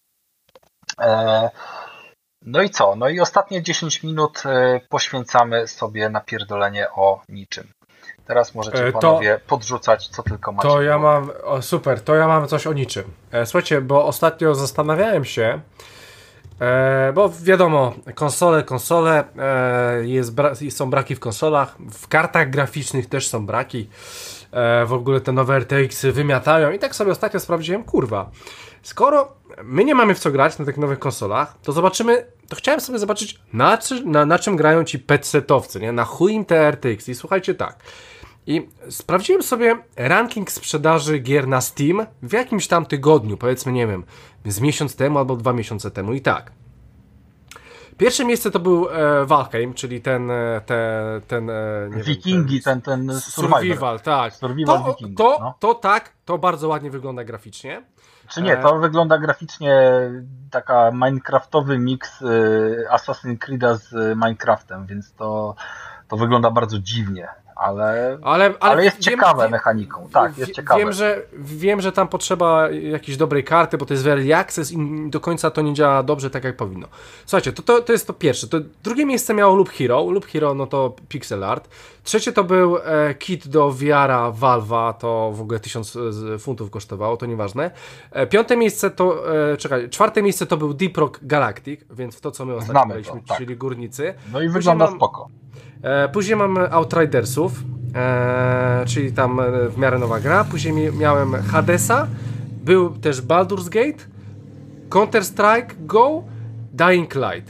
No i co? No i ostatnie dziesięć minut poświęcamy sobie na pierdolenie o niczym. Teraz możecie panowie to, podrzucać, co tylko macie. To ja mam, o, super, to ja mam coś o niczym. E, słuchajcie, bo ostatnio zastanawiałem się, e, bo wiadomo, konsole, konsole, e, jest bra są braki w konsolach, w kartach graficznych też są braki, e, w ogóle te nowe R T X-y wymiatają i tak sobie ostatnio sprawdziłem, kurwa, skoro my nie mamy w co grać na tych nowych konsolach, to zobaczymy, to chciałem sobie zobaczyć, na, czy, na, na czym grają ci pecetowcy, nie? Na chuj im te R T X. I słuchajcie tak, i sprawdziłem sobie ranking sprzedaży gier na Steam w jakimś tam tygodniu, powiedzmy, nie wiem, z miesiąc temu albo dwa miesiące temu i tak. Pierwsze miejsce to był e, Valheim, czyli ten, te, ten e, nie Wikingi, wiem, ten, ten, ten survival, tak. Survival to, Vikingów, to, no. to tak, to bardzo ładnie wygląda graficznie. Czy nie, to e... wygląda graficznie taka minecraftowy miks y, Assassin's Creed'a z Minecraftem, więc to, to wygląda bardzo dziwnie. Ale, ale, ale, ale jest wiem, ciekawe wiem, mechaniką. Tak, jest ciekawe. Wiem że, wiem, że tam potrzeba jakiejś dobrej karty, bo to jest w early access i do końca to nie działa dobrze tak jak powinno. Słuchajcie, to, to, to jest to pierwsze. To drugie miejsce miało Loop Hero. Loop Hero no to pixel art. Trzecie to był e, kit do V R-a Valve'a, to w ogóle tysiąc funtów kosztowało, to nieważne. E, piąte miejsce to, e, czekaj, czwarte miejsce to był Deep Rock Galactic, więc w to co my ostatnio graliśmy, tak. Czyli Górnicy. No i wygląda mam, spoko. E, później mam Outridersów, e, czyli tam w miarę nowa gra. Później miałem Hadesa, był też Baldur's Gate, Counter-Strike Go, Dying Light.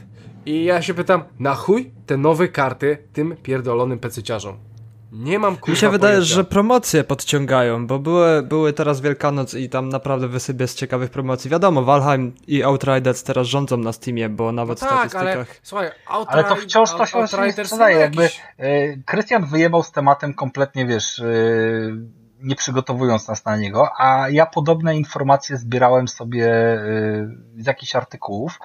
I ja się pytam, na chuj te nowe karty tym pierdolonym pececiarzom? Nie mam kurwa Mi się wydaje, pojęcia. że promocje podciągają, bo były, były teraz Wielkanoc i tam naprawdę wysypie z ciekawych promocji. Wiadomo, Valheim i Outriders teraz rządzą na Steamie, bo nawet No w tak, statystykach... ale słuchaj, Outride, Ale to wciąż to się nie sprzedaje. Jakby Krystian wyjebał z tematem kompletnie, wiesz, yy, nie przygotowując nas na niego, a ja podobne informacje zbierałem sobie yy, z jakichś artykułów,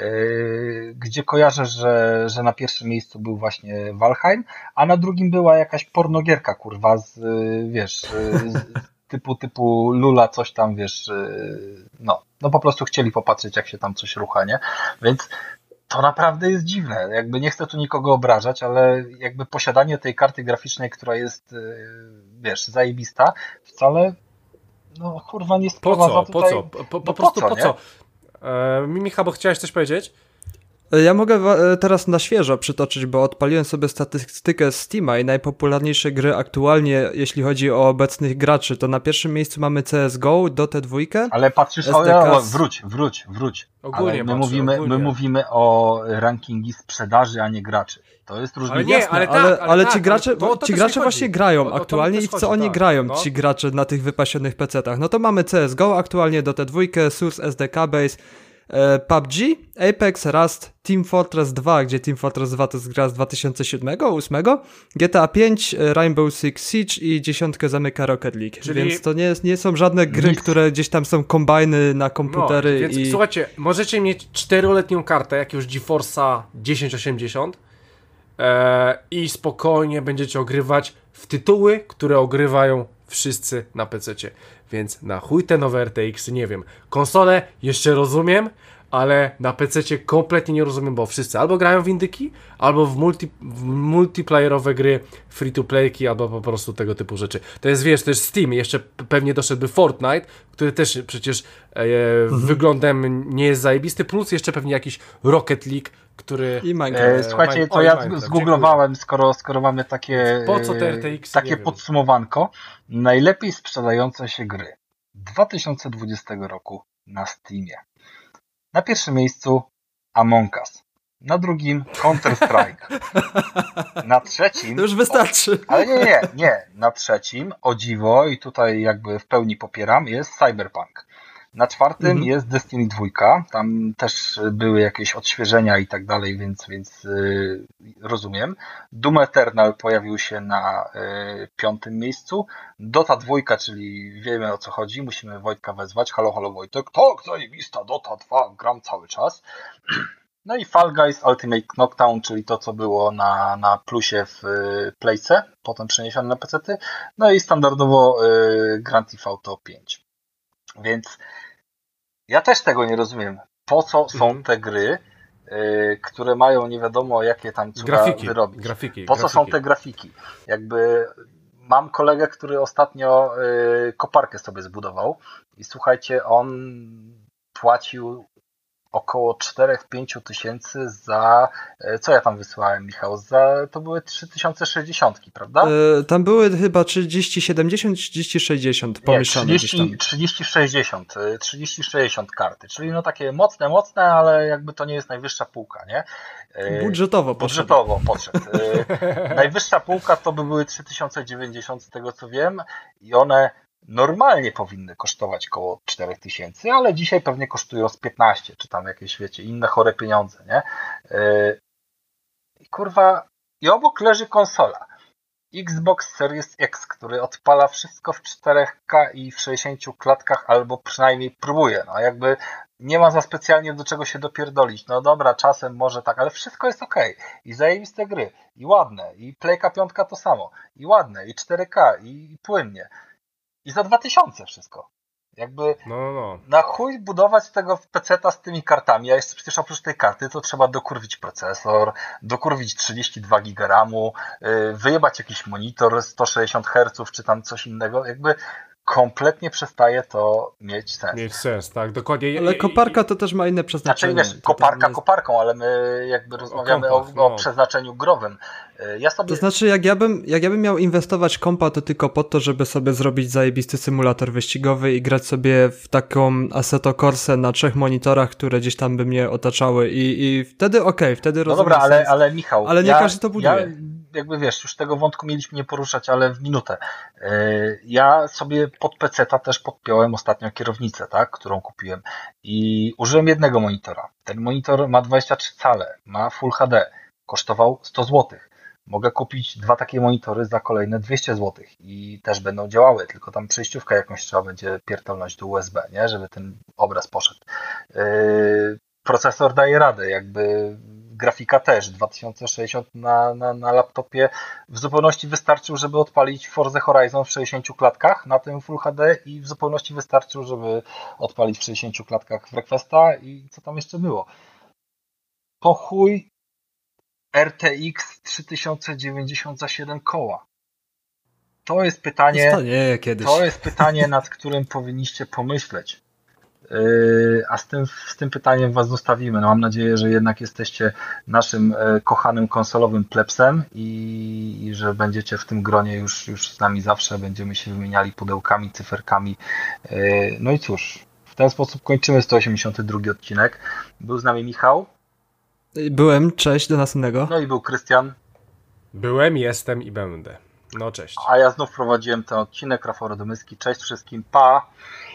yy, gdzie kojarzę, że, że na pierwszym miejscu był właśnie Valheim, a na drugim była jakaś pornogierka, kurwa, z, yy, wiesz, yy, z, typu, typu Lula, coś tam, wiesz, yy, no, no po prostu chcieli popatrzeć, jak się tam coś rucha, nie? Więc to naprawdę jest dziwne. Jakby nie chcę tu nikogo obrażać, ale jakby posiadanie tej karty graficznej, która jest, wiesz, zajebista, wcale, no kurwa, nie Po sprowadza co? tutaj... Po co? Po, po, no po prostu po co? nie? co? E, Michał, bo chciałeś coś powiedzieć? Ja mogę teraz na świeżo przytoczyć, bo odpaliłem sobie statystykę Steama i najpopularniejsze gry aktualnie, jeśli chodzi o obecnych graczy, to na pierwszym miejscu mamy C S G O, Dotę dwa. Ale patrzysz, S D K... o, wróć, wróć, wróć. Ogólnie ale my, patrzę, mówimy, ogólnie. my mówimy o rankingi sprzedaży, a nie graczy. To jest różnica. Ale nie, Jasne, ale tak, ale, ale ale tak, ci gracze, ale to- o to ci też gracze mi właśnie chodzi. grają O to- to mi aktualnie też i w co chodzi, oni tak. grają, No. ci gracze na tych wypasionych pecetach. No to mamy C S G O aktualnie, Dotę dwa, Source S D K Base, e, P U B G, Apex, Rust, Team Fortress dwa, gdzie Team Fortress dwa to jest gra z dwa tysiące siódmego, ósmego, G T A pięć, e, Rainbow Six Siege i dziesiątkę zamyka Rocket League. Czyli- Więc to nie, jest, nie są żadne gry, Nic. które gdzieś tam są kombajny na No, komputery więc i... słuchajcie, możecie mieć czteroletnią kartę jakiegoś GeForce'a tysiąc osiemdziesiąt e, i spokojnie będziecie ogrywać w tytuły, które ogrywają wszyscy na pececie. Więc na chuj te nowe R T X, nie wiem. Konsole jeszcze rozumiem, ale na pececie kompletnie nie rozumiem, bo wszyscy albo grają w indyki, albo w, multi, w multiplayerowe gry, free-to-playki, albo po prostu tego typu rzeczy. To jest, wiesz, to jest Steam, jeszcze p- pewnie doszedłby Fortnite, który też przecież e, Mhm. wyglądem nie jest zajebisty, plus jeszcze pewnie jakiś Rocket League, który... I Minecraft. E, słuchajcie, Mine- to oj, ja Minecraft, zgooglowałem, skoro, skoro mamy takie, Po co te R T X? takie Nie wiem. podsumowanko. Najlepiej sprzedające się gry dwa tysiące dwudziestego roku na Steamie. Na pierwszym miejscu Among Us. Na drugim Counter-Strike. Na trzecim... To już wystarczy. Ale nie, nie, nie. Na trzecim, o dziwo, i tutaj jakby w pełni popieram, jest Cyberpunk. Na czwartym Mhm. jest Destiny dwa. Tam też były jakieś odświeżenia i tak dalej, więc, więc yy, rozumiem. Doom Eternal pojawił się na yy, piątym miejscu. Dota dwa, czyli wiemy o co chodzi. Musimy Wojtka wezwać. Halo, halo Wojtek. Tak, zajebista Dota dwa. Gram cały czas. No i Fall Guys Ultimate Knockdown, czyli to, co było na, na plusie w y, Playce, potem przeniesione na pecety. No i standardowo y, Grand Theft Auto pięć. Więc ja też tego nie rozumiem. Po co są Mhm. te gry, y, które mają nie wiadomo jakie tam cuda Grafiki, wyrobić? grafiki. Po co grafiki. są te grafiki? Jakby mam kolegę, który ostatnio y, koparkę sobie zbudował i słuchajcie, on płacił około cztery pięć tysięcy za, co ja tam wysłałem, Michał, za, to były trzy tysiące sześćdziesiąt, prawda? E, tam były chyba trzydzieści siedemdziesiąt, trzydzieści sześćdziesiąt Nie, pomieszane gdzieś tam. trzydzieści, trzydzieści sześćdziesiąt, trzydzieści sześćdziesiąt karty, czyli no takie mocne, mocne, ale jakby to nie jest najwyższa półka, nie? Budżetowo poszedł. Budżetowo podszedł. Najwyższa półka to by były trzy tysiące dziewięćdziesiąt z tego co wiem i one normalnie powinny kosztować około cztery tysiące, ale dzisiaj pewnie kosztują z piętnaście, czy tam jakieś, wiecie, inne chore pieniądze, nie? I kurwa, i obok leży konsola. Xbox Series X, który odpala wszystko w cztery K i w sześćdziesięciu klatkach, albo przynajmniej próbuje. No jakby nie ma za specjalnie do czego się dopierdolić. No dobra, czasem może tak, ale wszystko jest okej. I zajebiste gry, i ładne, i Playka piątka to samo, i ładne, i cztery K, i płynnie. I za dwa tysiące wszystko. Jakby No, no, no. na chuj budować tego peceta z tymi kartami, a jeszcze przecież oprócz tej karty to trzeba dokurwić procesor, dokurwić trzydzieści dwa giga ramu, yy, wyjebać jakiś monitor sto sześćdziesiąt herców czy tam coś innego. Jakby kompletnie przestaje to mieć sens. Mieć sens, tak, dokładnie. Ale koparka to też ma inne przeznaczenie. Znaczy, wiesz, koparka jest... koparką, ale my jakby rozmawiamy o, kompach, o, o no. przeznaczeniu growym. Ja sobie... To znaczy, jak ja, bym, jak ja bym miał inwestować kompa, to tylko po to, żeby sobie zrobić zajebisty symulator wyścigowy i grać sobie w taką Assetto Corsę na trzech monitorach, które gdzieś tam by mnie otaczały i, i wtedy okej, okay, wtedy no rozumiem. No dobra, ale, sens. ale Michał... Ale nie ja, każdy to buduje. Ja, jakby wiesz, już tego wątku mieliśmy nie poruszać, ale w minutę. Ja sobie pod peceta też podpiąłem ostatnio kierownicę, tak, którą kupiłem i użyłem jednego monitora. Ten monitor ma dwadzieścia trzy cale, ma Full H D, kosztował sto złotych. Mogę kupić dwa takie monitory za kolejne dwieście złotych i też będą działały, tylko tam przejściówkę jakąś trzeba będzie pierdolnąć do U S B, nie, żeby ten obraz poszedł. Yy, procesor daje radę, jakby grafika też, dwa tysiące sześćdziesiąt na, na, na laptopie w zupełności wystarczył, żeby odpalić Forza Horizon w sześćdziesięciu klatkach na tym Full H D i w zupełności wystarczył, żeby odpalić w sześćdziesięciu klatkach w Requesta i co tam jeszcze było. Po chuj R T X trzysta dziewięćdziesiąt za siedem koła. To jest pytanie, Zostanie kiedyś. to jest pytanie, nad którym powinniście pomyśleć. Yy, a z tym, z tym pytaniem was zostawimy. No, mam nadzieję, że jednak jesteście naszym e, kochanym konsolowym plebsem i, i że będziecie w tym gronie już, już z nami zawsze. Będziemy się wymieniali pudełkami, cyferkami. Yy, no i cóż, w ten sposób kończymy sto osiemdziesiąty drugi odcinek. Był z nami Michał. Byłem, cześć, do następnego. No i był Krystian. Byłem, jestem i będę. No cześć. A ja znów prowadziłem ten odcinek, Rafał Radomyski. Cześć wszystkim, pa!